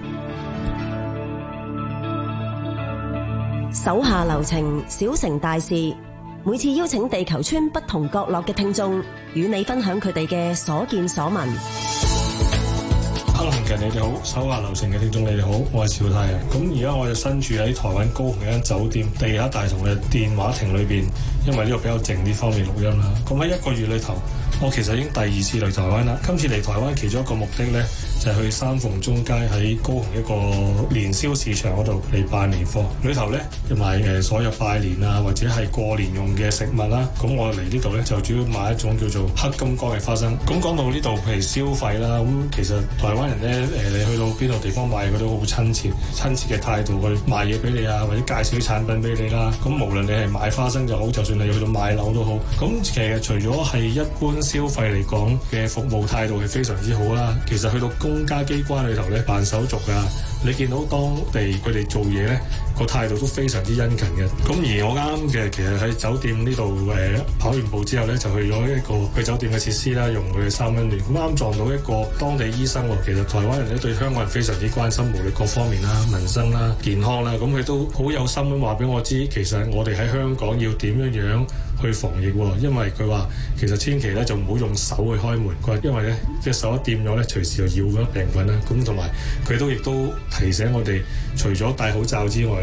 手下留情，小成大事。每次邀請地球村不同角落嘅聽眾，與你分享佢哋嘅所見所聞。 Hello， 你哋好，手下留情嘅聽眾你哋好，我係趙太啊。咁而家我就身處喺台灣高雄一間酒店地下大堂嘅電話亭裏邊，因為呢個比較靜啲，方便錄音啦。咁喺一個月裏頭，我其實已經第二次嚟台灣啦。今次嚟台灣其中一個目的呢，就係、是、去三鳳中街喺高雄一個年宵市場嗰度嚟辦年貨，裏頭呢，就買誒所有拜年啊或者係過年用嘅食物啦。咁我嚟呢度呢，就主要買一種叫做黑金剛嘅花生。咁講到呢度譬如消費啦，咁其實台灣人呢，誒你去到邊度地方買佢都好親切，親切嘅態度去賣嘢俾你啊，或者介紹啲產品俾你啦。咁無論你係買花生就好，就算你去到買樓都好。咁其實除咗係一般消費嚟講嘅服務態度係非常之好啦，其實去到公家機關裏頭咧辦手續啊，你見到當地佢哋做嘢咧個態度都非常之殷勤嘅。咁而我啱嘅其實喺酒店呢度誒跑完步之後咧，就去咗一個去酒店嘅設施啦，用佢嘅三溫暖。咁啱撞到一個當地醫生喎，其實台灣人咧對香港人非常之關心，無論各方面啦、民生啦、健康啦，咁佢都好有心咁話俾我知，其實我哋喺香港要點樣樣去防疫喎。因為佢話其實千祈咧就唔好用手去開門，佢話因為咧隻手一掂咗咧，隨時就擾咗病菌啦。咁同埋佢都亦都提醒我哋，除咗戴口罩之外咧，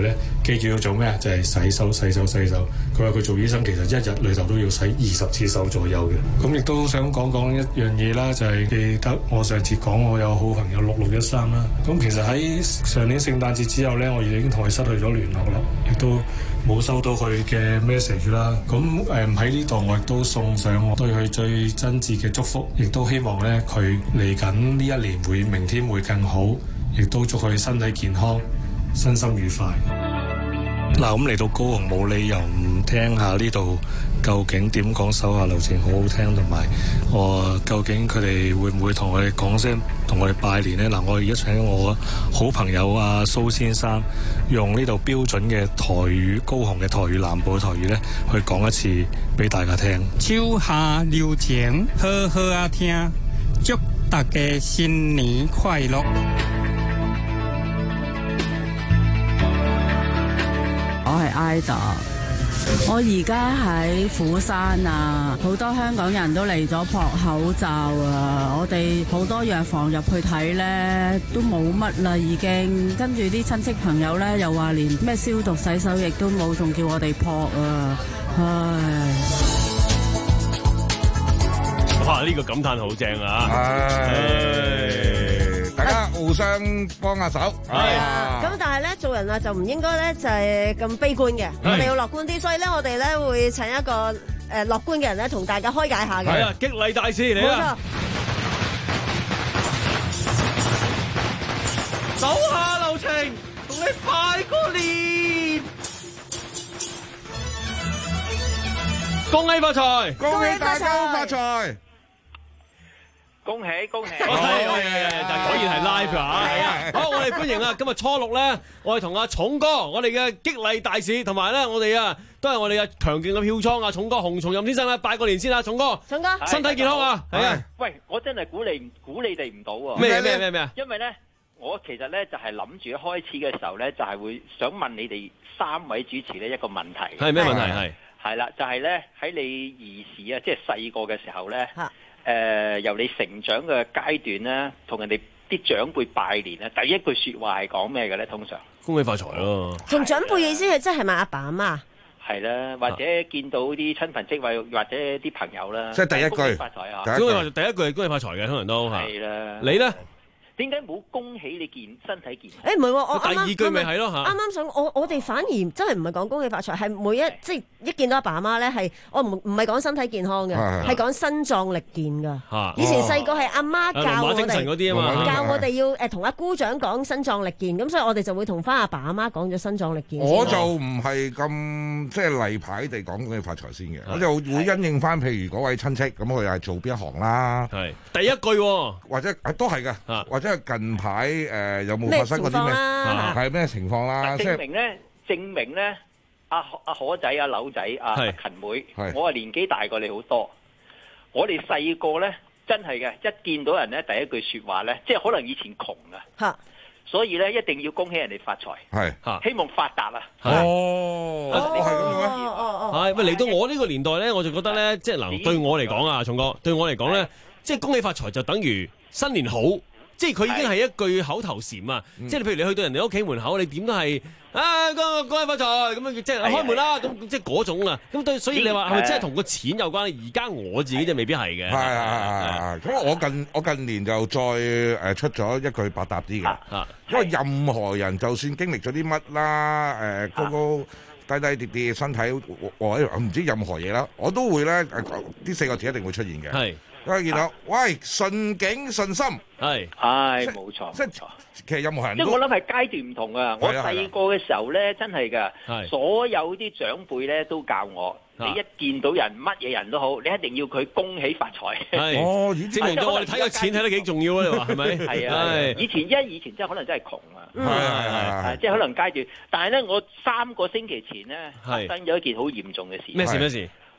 記住要做咩？就係、是、洗手、洗手、洗手。佢話佢做醫生其實一日裏頭都要洗二十次手左右嘅。咁亦都想講講一樣嘢啦，就係、是、記得我上次講我有好朋友六六一三啦。咁其實喺上年聖誕節之後呢，我已經同佢失去咗聯絡啦，亦都冇收到佢嘅 message 啦。咁誒喺呢度我亦都送上我對佢最真摯嘅祝福，亦都希望呢，佢嚟緊呢一年會明天會更好，亦都祝佢身體健康、身心愉快。嗱，咁嚟到高雄冇理由唔聽下呢度究竟點講手下留情好好聽，同埋我究竟佢哋會唔會同我哋講聲同我哋拜年呢？嗱，我而家請我好朋友阿蘇先生用呢度標準嘅台語，高雄嘅台語南部嘅台語呢，去講一次俾大家聽。 手下留情好好啊聽，祝大家新年快樂。 我係 Ida，我而家喺釜山啊，好多香港人都嚟咗撲口罩啊，我哋好多藥房入去睇呢，都冇乜啦已經，跟住啲親戚朋友呢，又話連咩消毒洗手液都冇，仲叫我哋撲啊，唉！ 哇，呢個感嘆好正啊！ 大家互相幫下手， 係啊！咁但係咧，做人啊就唔應該咧就係咁悲觀嘅，我哋要樂觀啲。所以咧，我哋咧會請一個誒樂觀嘅人咧，同大家開解下嘅。 係啊，激勵大師嚟啦！ 手下留情，同你拜個年， 恭喜發財， 恭喜大家發財。 恭喜恭喜！ 係係係，但果然係 live 啊！係啊，好，我哋歡迎啊！今日初六咧，我哋同阿重哥，我哋嘅激勵大使，同埋咧，我哋啊，都係我哋嘅強勁嘅票倉啊！重哥洪松蔭先生咧，拜個年先啦，重哥， 重哥， 身體健康啊！係啊！ 喂，我真係鼓勵唔鼓勵你哋唔到喎！ 咩咩咩咩啊？ 因為咧，我其實咧就係諗住一開始嘅時候咧，就係會想問你哋三位主持呢一個問題。 係咩問題？係係啦，就係咧喺你兒時啊，即係細個嘅時候咧。誒、呃、由你成長嘅階段咧，同人哋啲長輩拜年咧，第一句説話係講咩嘅咧？通常恭喜發財咯。 同長輩意思係即係咪阿爸阿媽？ 係啦，或者見到啲親朋戚友或者啲朋友啦。 即係第一句。 恭喜發財啊！ 恭喜發財，第一句係恭喜發財嘅，通常都係。 係啦。 你咧？ 點解冇恭喜你健身體健康？ 誒唔係喎，我第二句咪係咯嚇。 啱啱想我我哋反而真係唔係講恭喜發財，係每一即係一見到阿爸阿媽咧，係我唔唔係講身體健康嘅，係講身壯力健㗎。以前細個係阿媽教我哋，教我哋要誒同阿姑丈講身壯力健，咁所以我哋就會同翻阿爸阿媽講咗身壯力健。 我就唔係咁即係例牌地講恭喜發財先嘅，我就會因應翻譬如嗰位親戚咁，佢係做邊一行啦。 係第一句， 或者都係㗎，或者係近排。誒、呃、有冇發生過啲咩？係咩情況啦？ 證明咧，證明咧，阿阿可仔、阿柳仔、阿勤妹，我係年紀大過你好多。我哋細個咧，真係嘅，一見到人咧，第一句説話咧，即係可能以前窮啊，所以咧一定要恭喜人哋發財，係希望發達啊！ 哦，係咁嘅咩？ 係喂，嚟到我呢個年代咧，我就覺得咧，即係嗱，對我嚟講啊，松哥，對我嚟講咧，即係恭喜發財就等於新年好。即係佢已經係一句口頭禪啊！即係譬如你去到人哋屋企門口，你點都係啊恭喜發財咁樣，即係開門啦咁，即係嗰種啊！咁對，所以你話係咪真係同個錢有關？而家我自己就未必係嘅。係係係。咁我近我近年就再誒出咗一句百搭啲嘅，因為任何人就算經歷咗啲乜啦，誒高高低低跌跌身體，我唔知任何嘢啦，我都會咧誒呢四個字一定會出現嘅。係。因為見到，喂，順境順心， 係，係冇錯， 即係其實任何人都， 即係我諗係階段唔同啊！我細個嘅時候咧，真係㗎，所有啲長輩咧都教我，你一見到人乜嘢人都好，你一定要佢恭喜發財。係， 哦，證明咗我哋睇個錢睇得幾重要啊！你話係咪？係啊，以前因為以前真係可能真係窮啊，係係係，即係可能階段。但係咧，我三個星期前咧發生咗一件好嚴重嘅事。 咩事咩事？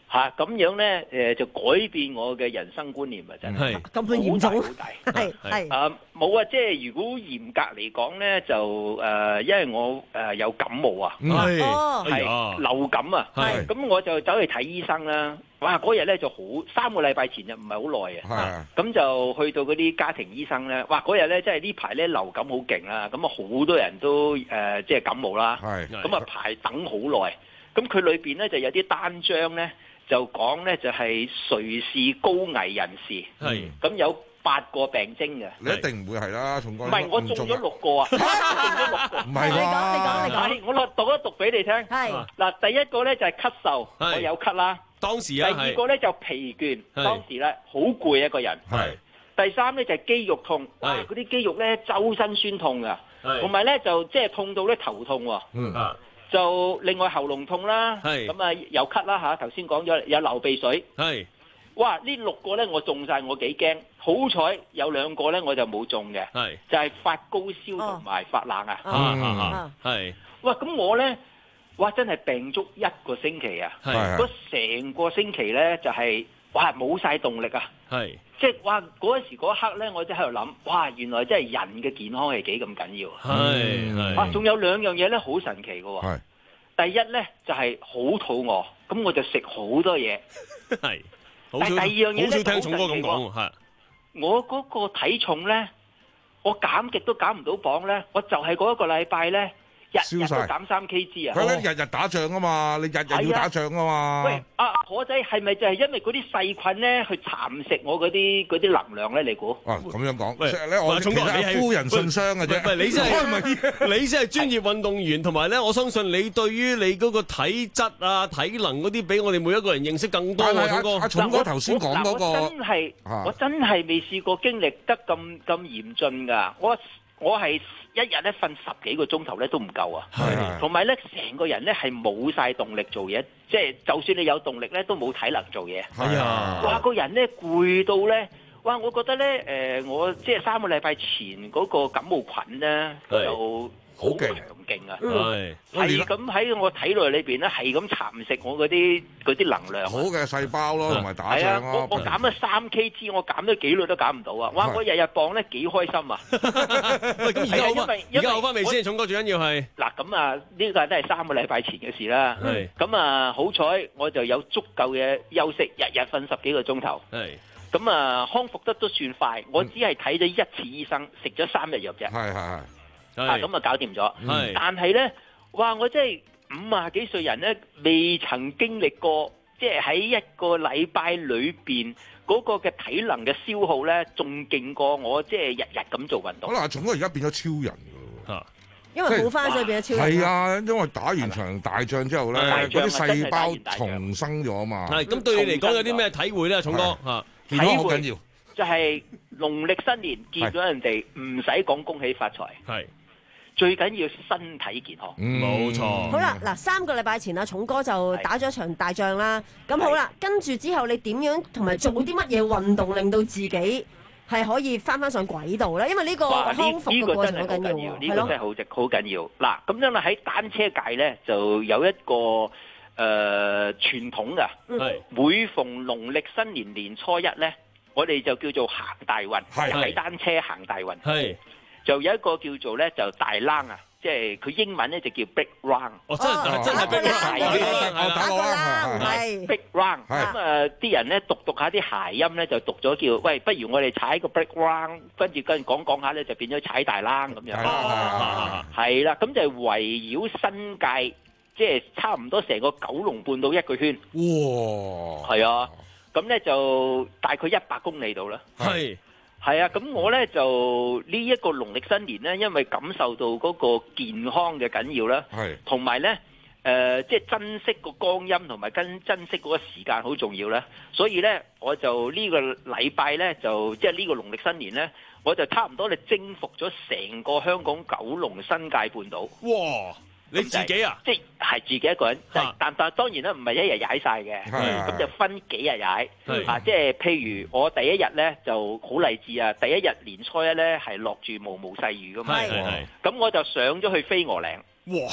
嚇咁樣咧，誒就改變我嘅人生觀念啊！真係咁嚴重， 好大，係係啊冇啊！即係如果嚴格嚟講咧，就誒因為我誒有感冒啊，係流感啊，咁我就走去睇醫生啦。哇！嗰日咧就好三個禮拜前就唔係好耐啊，咁就去到嗰啲家庭醫生咧。哇！嗰日咧即係呢排咧流感好勁啦，咁啊好多人都誒即係感冒啦，咁啊排等好耐。咁佢裏邊咧就有啲單張咧。就講咧就係誰是高危人士，咁有八個病徵嘅。 你一定唔會係啦，松哥。 唔係我中咗六個啊，中咗六個。 唔係你講你講你講， 我讀一讀俾你聽。 係嗱，第一個咧就係咳嗽，我有咳啦。 當時啊， 第二個咧就疲倦，當時咧好攰一個人。係。第三咧就係肌肉痛，哇！嗰啲肌肉咧周身酸痛㗎，同埋咧就即係痛到咧頭痛喎。嗯啊。就另外喉嚨痛啦，咁啊有咳啦嚇，頭先講咗有流鼻水，係，哇！呢六個咧我中晒，我幾驚，好彩有兩個咧我就冇中嘅，係就係發高燒同埋發冷啊，係，哇！咁我咧，哇真係病足一個星期啊，嗰成個星期咧就係哇冇晒動力啊，係，即係哇嗰時嗰一刻咧我真係喺度諗，哇原來真係人嘅健康係幾咁緊要，係係，啊仲有兩樣嘢咧好神奇嘅喎。第一咧就係、是、好肚餓，咁我就食好多嘢。係，但係第二樣嘢咧好少聽重哥咁講，係我嗰個體重咧，我減極都減唔到磅咧，我就係嗰一個禮拜咧。日日都減三 K G 啊！ 佢咧日日打仗啊嘛，你日日要打仗啊嘛。 喂，阿可仔係咪就係因為嗰啲細菌咧去蠶食我嗰啲嗰啲能量咧？你估？ 啊，咁樣講，即係咧我其實夫人信箱嘅啫。 喂，你真係你真係專業運動員，同埋咧，我相信你對於你嗰個體質啊、體能嗰啲，比我哋每一個人認識更多啊，聰哥。 阿聰哥頭先講嗰個， 我真係我真係未試過經歷得咁咁嚴峻㗎。我我係。一日咧瞓十幾個鐘頭咧都唔夠啊，同埋咧成個人咧係冇晒動力做嘢，即係就算你有動力咧都冇體能做嘢。係啊，哇個人咧攰到咧，哇我覺得咧誒、呃、我即係三個禮拜前嗰個感冒菌咧就好強勁啊，係係咁喺我體內裏邊咧係咁蠶食我嗰啲嗰啲能量， 好嘅細胞咯，同埋打仗咯。 我我減咗三 K G， 我減咗幾耐都減唔到啊！哇，我日日磅咧幾開心啊！ 喂，咁而家好翻，而家好翻未先？聰哥最緊要係嗱咁啊，呢個都係三個禮拜前嘅事啦。係咁啊，好彩我就有足夠嘅休息，日日瞓十幾個鐘頭。係咁啊，康復得都算快。我只係睇咗一次醫生，食咗三日藥啫。係係係。啊，咁啊搞掂咗，但係咧，哇！我真係五啊幾歲人咧，未曾經歷過，即係喺一個禮拜裏邊嗰個嘅體能嘅消耗咧，仲勁過我即係日日咁做運動。 可能阿松哥而家變咗超人㗎喎， 因為好翻所以變咗超人。 係啊，因為打完場大仗之後咧，嗰啲細胞重生咗啊嘛。 係咁對你嚟講有啲咩體會咧，松哥嚇？ 體會就係農曆新年見咗人哋唔使講恭喜發財。係。最緊要身體健康， 冇錯。 好啦，嗱，三個禮拜前啊，重哥就打咗一場大仗啦。咁好啦，跟住之後你點樣同埋做啲乜嘢運動，令到自己係可以翻翻上軌道咧？因為呢個康復嘅過程好緊要， 呢個真係好值好緊要。嗱，咁樣咧喺單車界咧就有一個誒傳統㗎，每逢農曆新年年初一咧，我哋就叫做行大運，踩單車行大運。係。就有一個叫做咧就大冷啊，即係佢英文咧就叫 Big Run。 哦，真係真係 Big Run， 打個冷係 Big Run。咁啊，啲人咧讀讀下啲諧音咧，就讀咗叫喂，不如我哋踩個 Big Run，跟住跟講講下咧，就變咗踩大冷咁樣。係啦，咁就係圍繞新界，即係差唔多成個九龍半島一個圈。哇！係啊，咁咧就大概一百公里度啦。係。係啊，咁我咧就呢一個農曆新年咧，因為感受到嗰個健康嘅緊要啦，係，同埋咧誒，即係珍惜個光陰同埋跟珍惜嗰個時間好重要啦，所以咧我就呢個禮拜咧就即係呢個農曆新年咧，我就差唔多你征服咗成個香港九龍新界半島。哇！ 你自己啊？ 即係自己一個人，但但但當然啦，唔係一日踩晒嘅，咁就分幾日踩。啊，即係譬如我第一日咧就好勵志啊！第一日年初一咧係落住毛毛細雨噶嘛，咁我就上咗去飛鵝嶺。哇！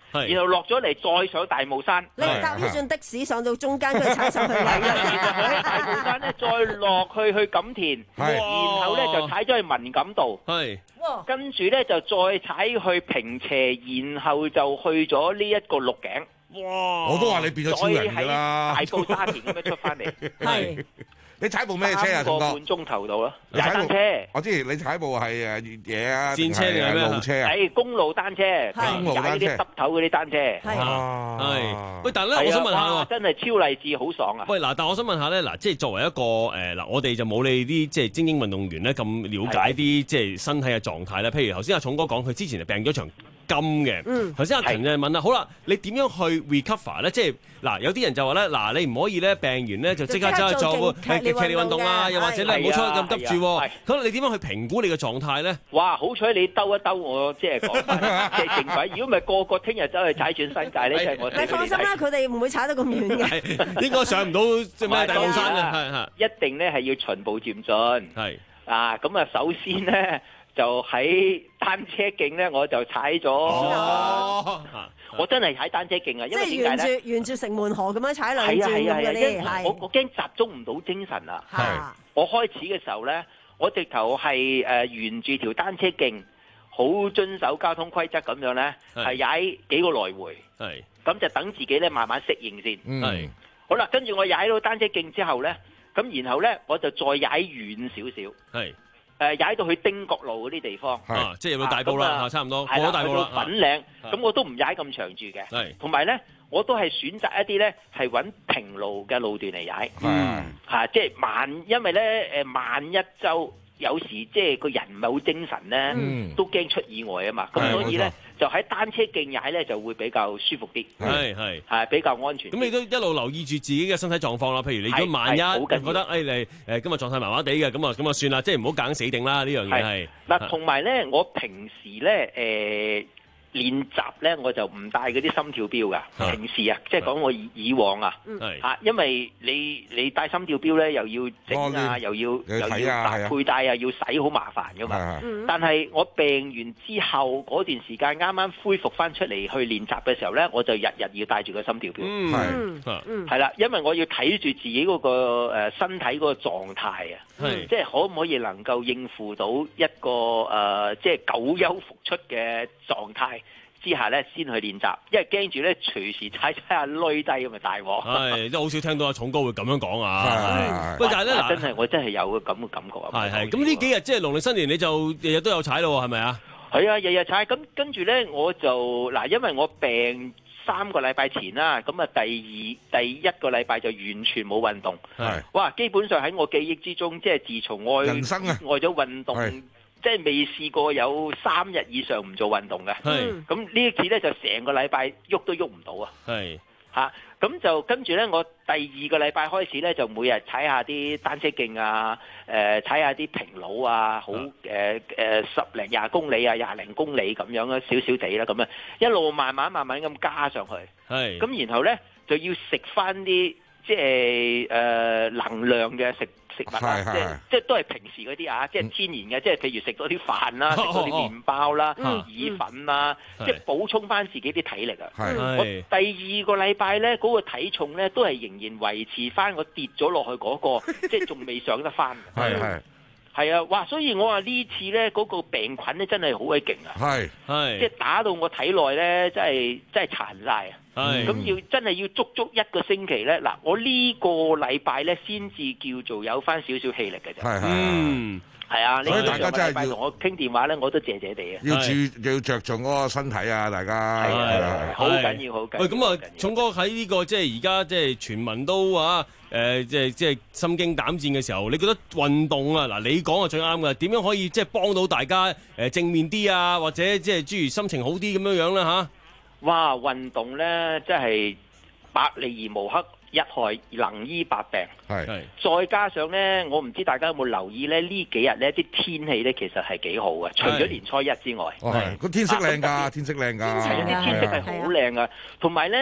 然後落咗嚟再上大帽山。 你搭呢轉的士上到中間，佢踩上去。 係啊，然後喺大帽山咧再落去去錦田，然後咧就踩咗去文錦渡。 係。 跟住咧就再踩去平斜，然後就去咗呢一個鹿頸。 哇！ 我都話你變咗超人㗎啦！ 大埔沙田咁樣出翻嚟。 係。 你踩部咩車啊？ 三個半鐘頭到啦。踩單車。我知你踩部係誒越野啊， 戰車定係咩？ 路車啊？ 係公路單車， 公路單車。 啲濕頭嗰啲單車。 係。 係。喂，但係咧，我想問下喎， 真係超勵志，好爽啊！ 喂，嗱，但係我想問下咧，嗱，即係作為一個誒嗱，我哋就冇你啲即係精英運動員咧咁了解啲即係身體嘅狀態咧。譬如頭先阿重哥講，佢之前係病咗場金嘅。頭先阿勤就問啦，好啦，你點樣去 recover 咧？即係嗱，有啲人就話咧，嗱，你唔可以咧病完咧就即刻走去做劇烈運動啊，又或者咧唔好出去咁急住。咁你點樣去評估你嘅狀態咧？ 哇！好彩你兜一兜我，即係講即係正軌。如果唔係個個聽日走去踩轉新界咧，就係我。 你放心啦，佢哋唔會踩得咁遠嘅。 應該上唔到即係咩大帽山啊？係係。 一定咧係要循步漸進。 係。 啊，咁啊，首先咧。就喺單車徑咧，我就踩咗。哦、我真係踩單車徑啊！因為點解咧？即係沿住沿住城門河咁樣踩兩轉咁嗰啲。係我我驚集中唔到精神啊！係。我開始嘅時候咧，我直頭係誒沿住條單車徑，好遵守交通規則咁樣咧，係踩幾個來回。係。咁就等自己咧慢慢適應先。係。好啦，跟住我踩到單車徑之後咧，咁然後咧我就再踩遠少少。係。誒踩到去丁角路嗰啲地方， 啊，即係入到大埔啦，差唔多過咗大埔啦。 粉嶺，咁我都唔踩咁長住嘅。係，同埋咧，我都係選擇一啲咧係揾平路嘅路段嚟踩。嗯，嚇，即係萬，因為咧誒萬一週有時即係個人唔係好精神咧，都驚出意外啊嘛。咁所以咧就喺單車徑踩咧就會比較舒服啲。係係係比較安全。 咁你都一路留意住自己嘅身體狀況啦。譬如你如果萬一覺得誒你誒今日狀態麻麻地嘅，咁啊咁啊算啦，即係唔好硬死定啦呢樣嘢係。 嗱，同埋咧，我平時咧誒。練習咧我就唔帶嗰啲心跳錶噶，平時啊，即係講我以以往啊，嚇，因為你你帶心跳錶咧又要整啊，又要又要搭佩戴啊，要洗好麻煩噶嘛。但係我病完之後嗰段時間啱啱恢復翻出嚟去練習嘅時候咧，我就日日要帶住個心跳錶，係係啦，因為我要睇住自己嗰個誒身體嗰個狀態啊，即係可唔可以能夠應付到一個誒即係久休復出嘅狀態之下咧，先去練習，因為驚住咧隨時踩踩下累低咁咪大鑊。 係，即係好少聽到阿重哥會咁樣講啊。喂，但係咧嗱， 真係我真係有個咁嘅感覺啊。 係係，咁呢幾日即係農曆新年，你就日日都有踩咯，係咪啊？ 係啊，日日踩。咁跟住咧，我就嗱，因為我病三個禮拜前啦，咁啊第二第一個禮拜就完全冇運動。係。哇！基本上喺我記憶之中，即係自從愛人生啊愛咗運動。即係未試過有三日以上唔做運動嘅，咁呢一次咧就成個禮拜喐都喐唔到啊！係嚇，咁就跟住咧，我第二個禮拜開始咧就每日踩下啲單車徑啊，誒踩下啲平路啊，好誒誒十零廿公里啊，廿零公里咁樣啊，少少地啦咁樣，一路慢慢慢慢咁加上去，係咁然後咧就要食翻啲即係誒能量嘅食。食物啦，即係即係都係平時嗰啲啊，即係天然嘅，即係譬如食多啲飯啦，食多啲麵包啦、意粉啦，即係補充翻自己啲體力啊。我第二個禮拜咧，嗰個體重咧都係仍然維持翻我跌咗落去嗰個，即係仲未上得翻。係係係啊！哇！所以我話呢次咧嗰個病菌咧真係好鬼勁啊！係係，即係打到我體內咧，真係真係殘晒啊！係咁要真係要足足一個星期咧，嗱，我呢個禮拜咧先至叫做有翻少少氣力嘅啫。係係嗯，係啊，所以大家真係要同我傾電話咧，我都謝謝地啊。 要注要着重嗰個身體啊，大家係係好緊要好緊要。 喂，咁啊，重哥喺呢個即係而家即係全民都啊誒，即係即係心驚膽戰嘅時候，你覺得運動啊嗱，你講啊最啱嘅，點樣可以即係幫到大家誒正面啲啊，或者即係諸如心情好啲咁樣樣啦嚇？ 哇！運動咧，真係百利而無克，一害能醫百病。係係。再加上咧，我唔知大家有冇留意咧？呢幾日咧啲天氣咧，其實係幾好嘅，除咗年初一之外。 係。個天色靚㗎，天色靚㗎。 係啊，啲天色係好靚㗎。同埋咧，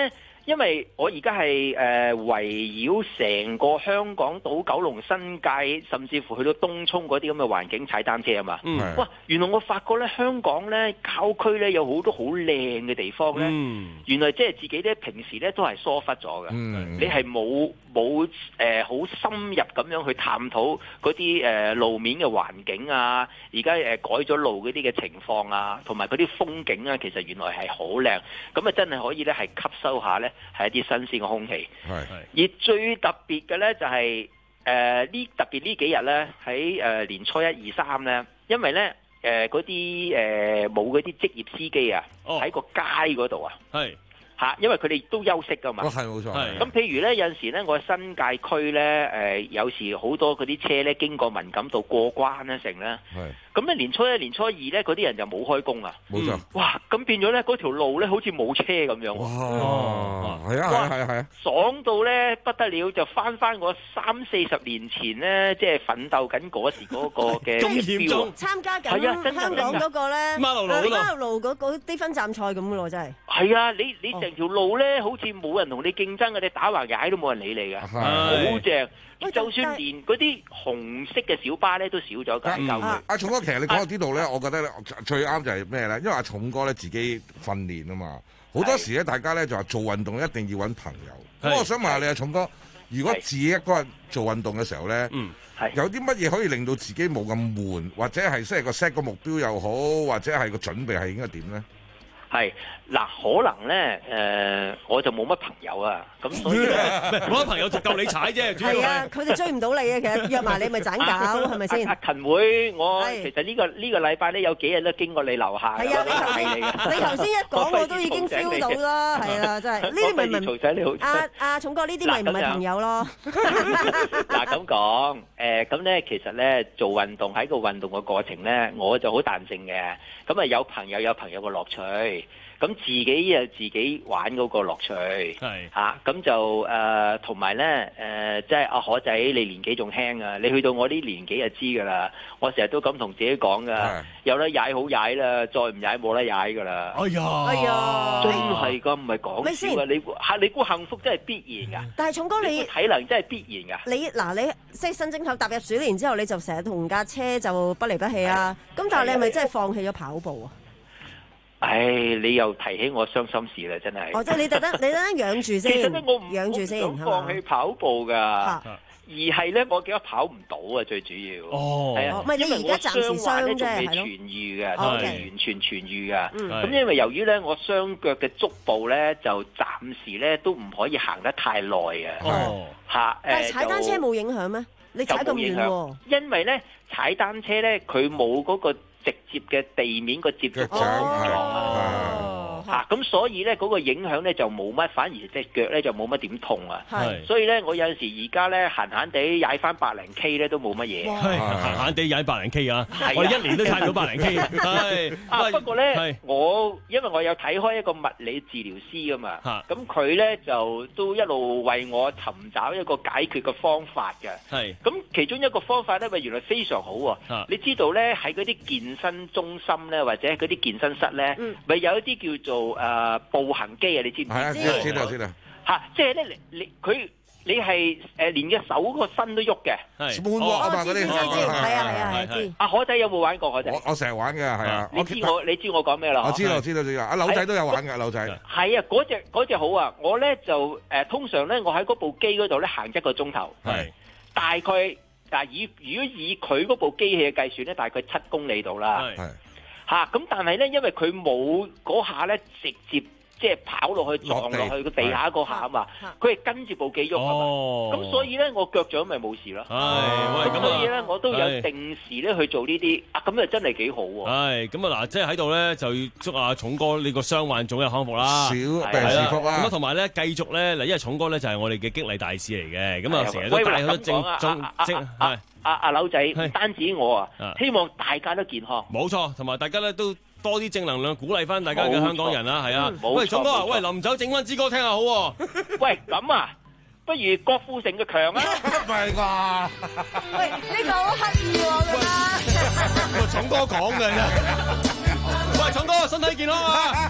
因為我而家係誒圍繞成個香港島、九龍、新界，甚至乎去到東涌嗰啲咁嘅環境踩單車啊嘛。嗯。哇！原來我發覺咧，香港咧郊區咧有好多好靚嘅地方咧。嗯。原來即係自己咧平時咧都係疏忽咗嘅。嗯。你係冇冇誒好深入咁樣去探討嗰啲誒路面嘅環境啊，而家誒改咗路嗰啲嘅情況啊，同埋嗰啲風景啊，其實原來係好靚。咁啊，真係可以咧係吸收下咧。係一啲新鮮嘅空氣，而最特別嘅咧就係誒呢特別呢幾日咧喺誒年初一二三咧，因為咧誒嗰啲誒冇嗰啲職業司機啊喺個街嗰度啊，係嚇，因為佢哋都休息噶嘛，係冇錯。咁譬如咧有陣時咧，我新界區咧誒有時好多嗰啲車咧經過文錦渡過關咧成咧。咁咧年初一、年初二咧，嗰啲人就冇開工啊！冇錯，哇！咁變咗咧，嗰條路咧好似冇車咁樣喎。哇！係啊，係啊，係啊！爽到咧不得了，就翻翻我三四十年前咧，即係奮鬥緊嗰時嗰個嘅目標。參加緊香港嗰個咧馬路路馬路路嗰嗰啲分站賽咁嘅咯，真係。係啊！你你成條路咧，好似冇人同你競爭嘅，你打橫踩都冇人理你㗎，好正。就算連嗰啲紅色嘅小巴咧都少咗㗎。 阿阿重哥，其實你講到呢度咧，我覺得咧最啱就係咩咧？因為阿重哥咧自己訓練啊嘛，好多時咧大家咧就話做運動一定要揾朋友。咁我想問下你阿重哥，如果自己一個人做運動嘅時候咧，嗯，有啲乜嘢可以令到自己冇咁悶，或者係即係個 set 個目標又好，或者係個準備係應該點咧？係嗱，可能咧，誒、呃，我就冇乜朋友啊，咁所以冇乜朋友就夠你踩啫。 係啊，佢哋追唔到你啊，其實約埋你咪盞搞，係咪先？ 阿勤會，我其實呢、呢個呢、呢個禮拜咧有幾日都經過你樓下。係啊，你頭先你頭先一講我都已經 feel 到啦，係啊，真係呢啲咪咪阿阿重哥呢啲咪唔係朋友咯。嗱咁講，誒咁咧其實咧做運動喺個運動嘅過程咧，我就好彈性嘅，咁啊有朋友有朋友嘅樂趣。咁自己又自己玩嗰個樂趣，係嚇咁就誒同埋咧誒，即係阿可仔，你年紀仲輕啊！你去到我啲年紀就知㗎啦。我成日都咁同自己講㗎，有得踩好踩啦，再唔踩冇得踩㗎啦。哎呀，哎呀，真係㗎，唔係講笑啊！你嚇你估幸福真係必然㗎？ 但係重哥你體能真係必然㗎。 你嗱你即係新正頭踏入鼠年之後，你就成日同架車就不離不棄啊！咁但係你係咪真係放棄咗跑步啊？ 唉，你又提起我傷心事啦，真係。 哦，即係你特登，你特登養住先。 其實咧，我唔養住先， 我唔想放棄跑步㗎，而係咧，我記得跑唔到啊，最主要。哦，係啊， 唔係你而家暫時傷啫， 仲未痊愈嘅，仲未完全痊愈嘅。咁因為由於咧，我雙腳嘅足部咧，就暫時咧都唔可以行得太耐嘅。哦，嚇！ 但係踩單車冇影響咩？你踩咁遠喎？ 因為咧，踩單車咧，佢冇嗰個直接嘅地面個接觸嘅狀況啊，咁所以咧嗰個影響咧就冇乜，反而隻腳咧就冇乜點痛啊。係，所以咧我有陣時而家咧閒閒地踩翻百零 K 咧都冇乜嘢。 係閒閒地踩百零 K 啊！我哋一年都踩唔到百零 K。係啊，不過咧我因為我有睇開一個物理治療師噶嘛，咁佢咧就都一路為我尋找一個解決嘅方法嘅。係，咁其中一個方法咧，咪原來非常好喎。你知道咧喺嗰啲健身中心咧，或者嗰啲健身室咧，咪、嗯、有一啲叫做誒、呃、步行機啊？你知唔知？係啊，知道知道。嚇，即係咧，你你佢你係誒連隻手個身都喐嘅，係半鑊啊嘛嗰啲。係啊係啊係知。阿可仔有冇玩過可仔？我我成日玩嘅，係啊。你知我你知我講咩啦？我知道知道知道。阿柳仔都有玩嘅，柳仔。係啊，嗰隻嗰隻好啊！我咧就誒、呃、通常咧，我喺嗰部機嗰度咧行一個鐘頭，係大概。但係以如果以佢嗰部機器嘅計算咧，大概七公里度啦。係嚇咁，但係咧，因為佢冇嗰下咧，直接即係跑落去撞落去個地下嗰下啊嘛，佢係跟住部機喐啊嘛。咁所以咧，我腳掌咪冇事咯。係咁，所以咧，我都有定時咧去做呢啲啊，咁啊真係幾好喎。係咁啊嗱，即係喺度咧就要祝阿重哥呢個傷患早日康復啦，少病是福啦。咁啊同埋咧繼續咧嗱，因為重哥咧就係我哋嘅激勵大使嚟嘅，咁啊成日都帶好多正正正係。阿阿柳仔，唔單止我啊，希望大家都健康。冇錯，同埋大家咧都多啲正能量，鼓勵翻大家嘅香港人啦，係啊。喂，重哥啊，喂，臨走整翻支歌聽下好喎。喂，咁啊，不如郭富城嘅強啊？唔係啩？ 喂，呢個好刻意喎，我覺得。 重哥講嘅啫。喂，重哥身體健康啊！好。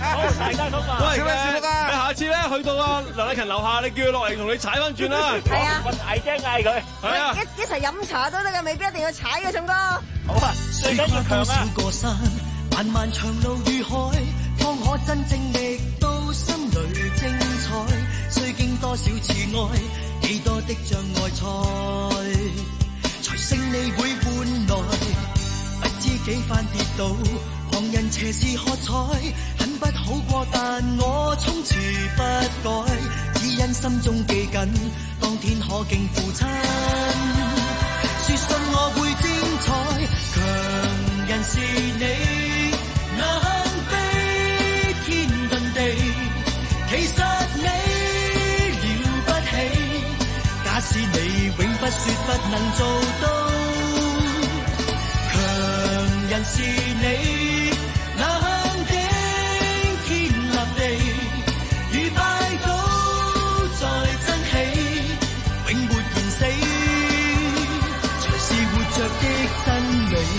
大家好啊！喂，小福啊，你下次咧去到啊梁禮勤樓下，你叫佢落嚟同你踩翻轉啦。 係啊， 我大聲嗌佢。 係啊， 一一齊飲茶都得㗎，未必一定要踩嘅，聰哥。 好啊，最緊要強啊！ 過山，漫漫長路與海，方可真正覓到心裏精彩。須經多少次愛，幾多的障礙賽，才勝利會換來。不知幾番跌倒，旁人斜視喝彩，很不好過，但我從此不改，只因心中記緊，當天可敬父親。說信我會精彩，強人是你，能飛天遁地，其實你了不起，假使你永不說不能做到，強人是你，能頂天立地，與拜倒在真氣，永沒言死，才是活着的真理。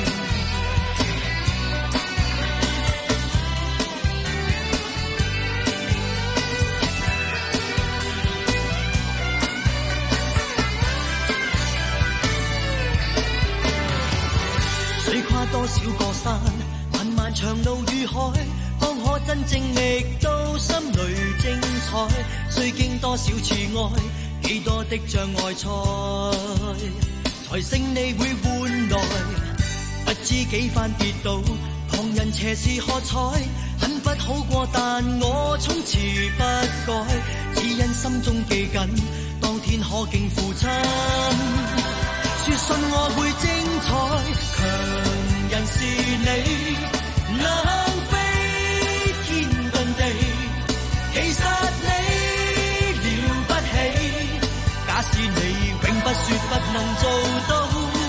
水跨多少個山，漫漫長路與海，方可真正覓到心裏精彩。須經多少次愛，幾多的障礙賽，才勝利會換來。不知幾番跌倒，旁人斜視喝彩，很不好過，但我從此不改，只因心中記緊，當天可敬父親。說信我會精彩，強人是你，能飛天遁地，其實你了不起，假使你永不說不能做到，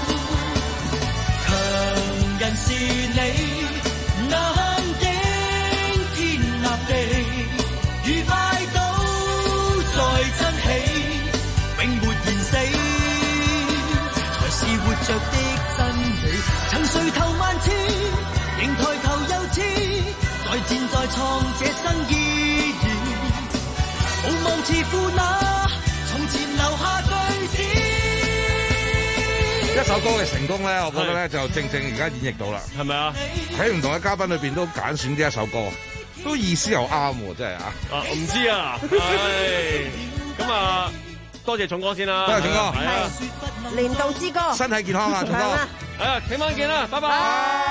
強人是你，能頂天立地，與拜倒在真氣，永沒言死，是活着的真理，曾垂頭萬次，仍抬頭又知，在戰在創這生意義，無望自負那從前留下句子。 一首歌嘅成功咧，我覺得咧就正正而家演繹到啦， 係咪啊？ 喺唔同嘅嘉賓裏邊都揀選呢一首歌，都意思又啱喎，真係啊！ 啊，唔知啊，係咁啊。多謝重哥先啦， 多謝重哥， 係啊， 年度之歌， 身體健康啊，重哥， 係啊，聽晚見啦，拜拜。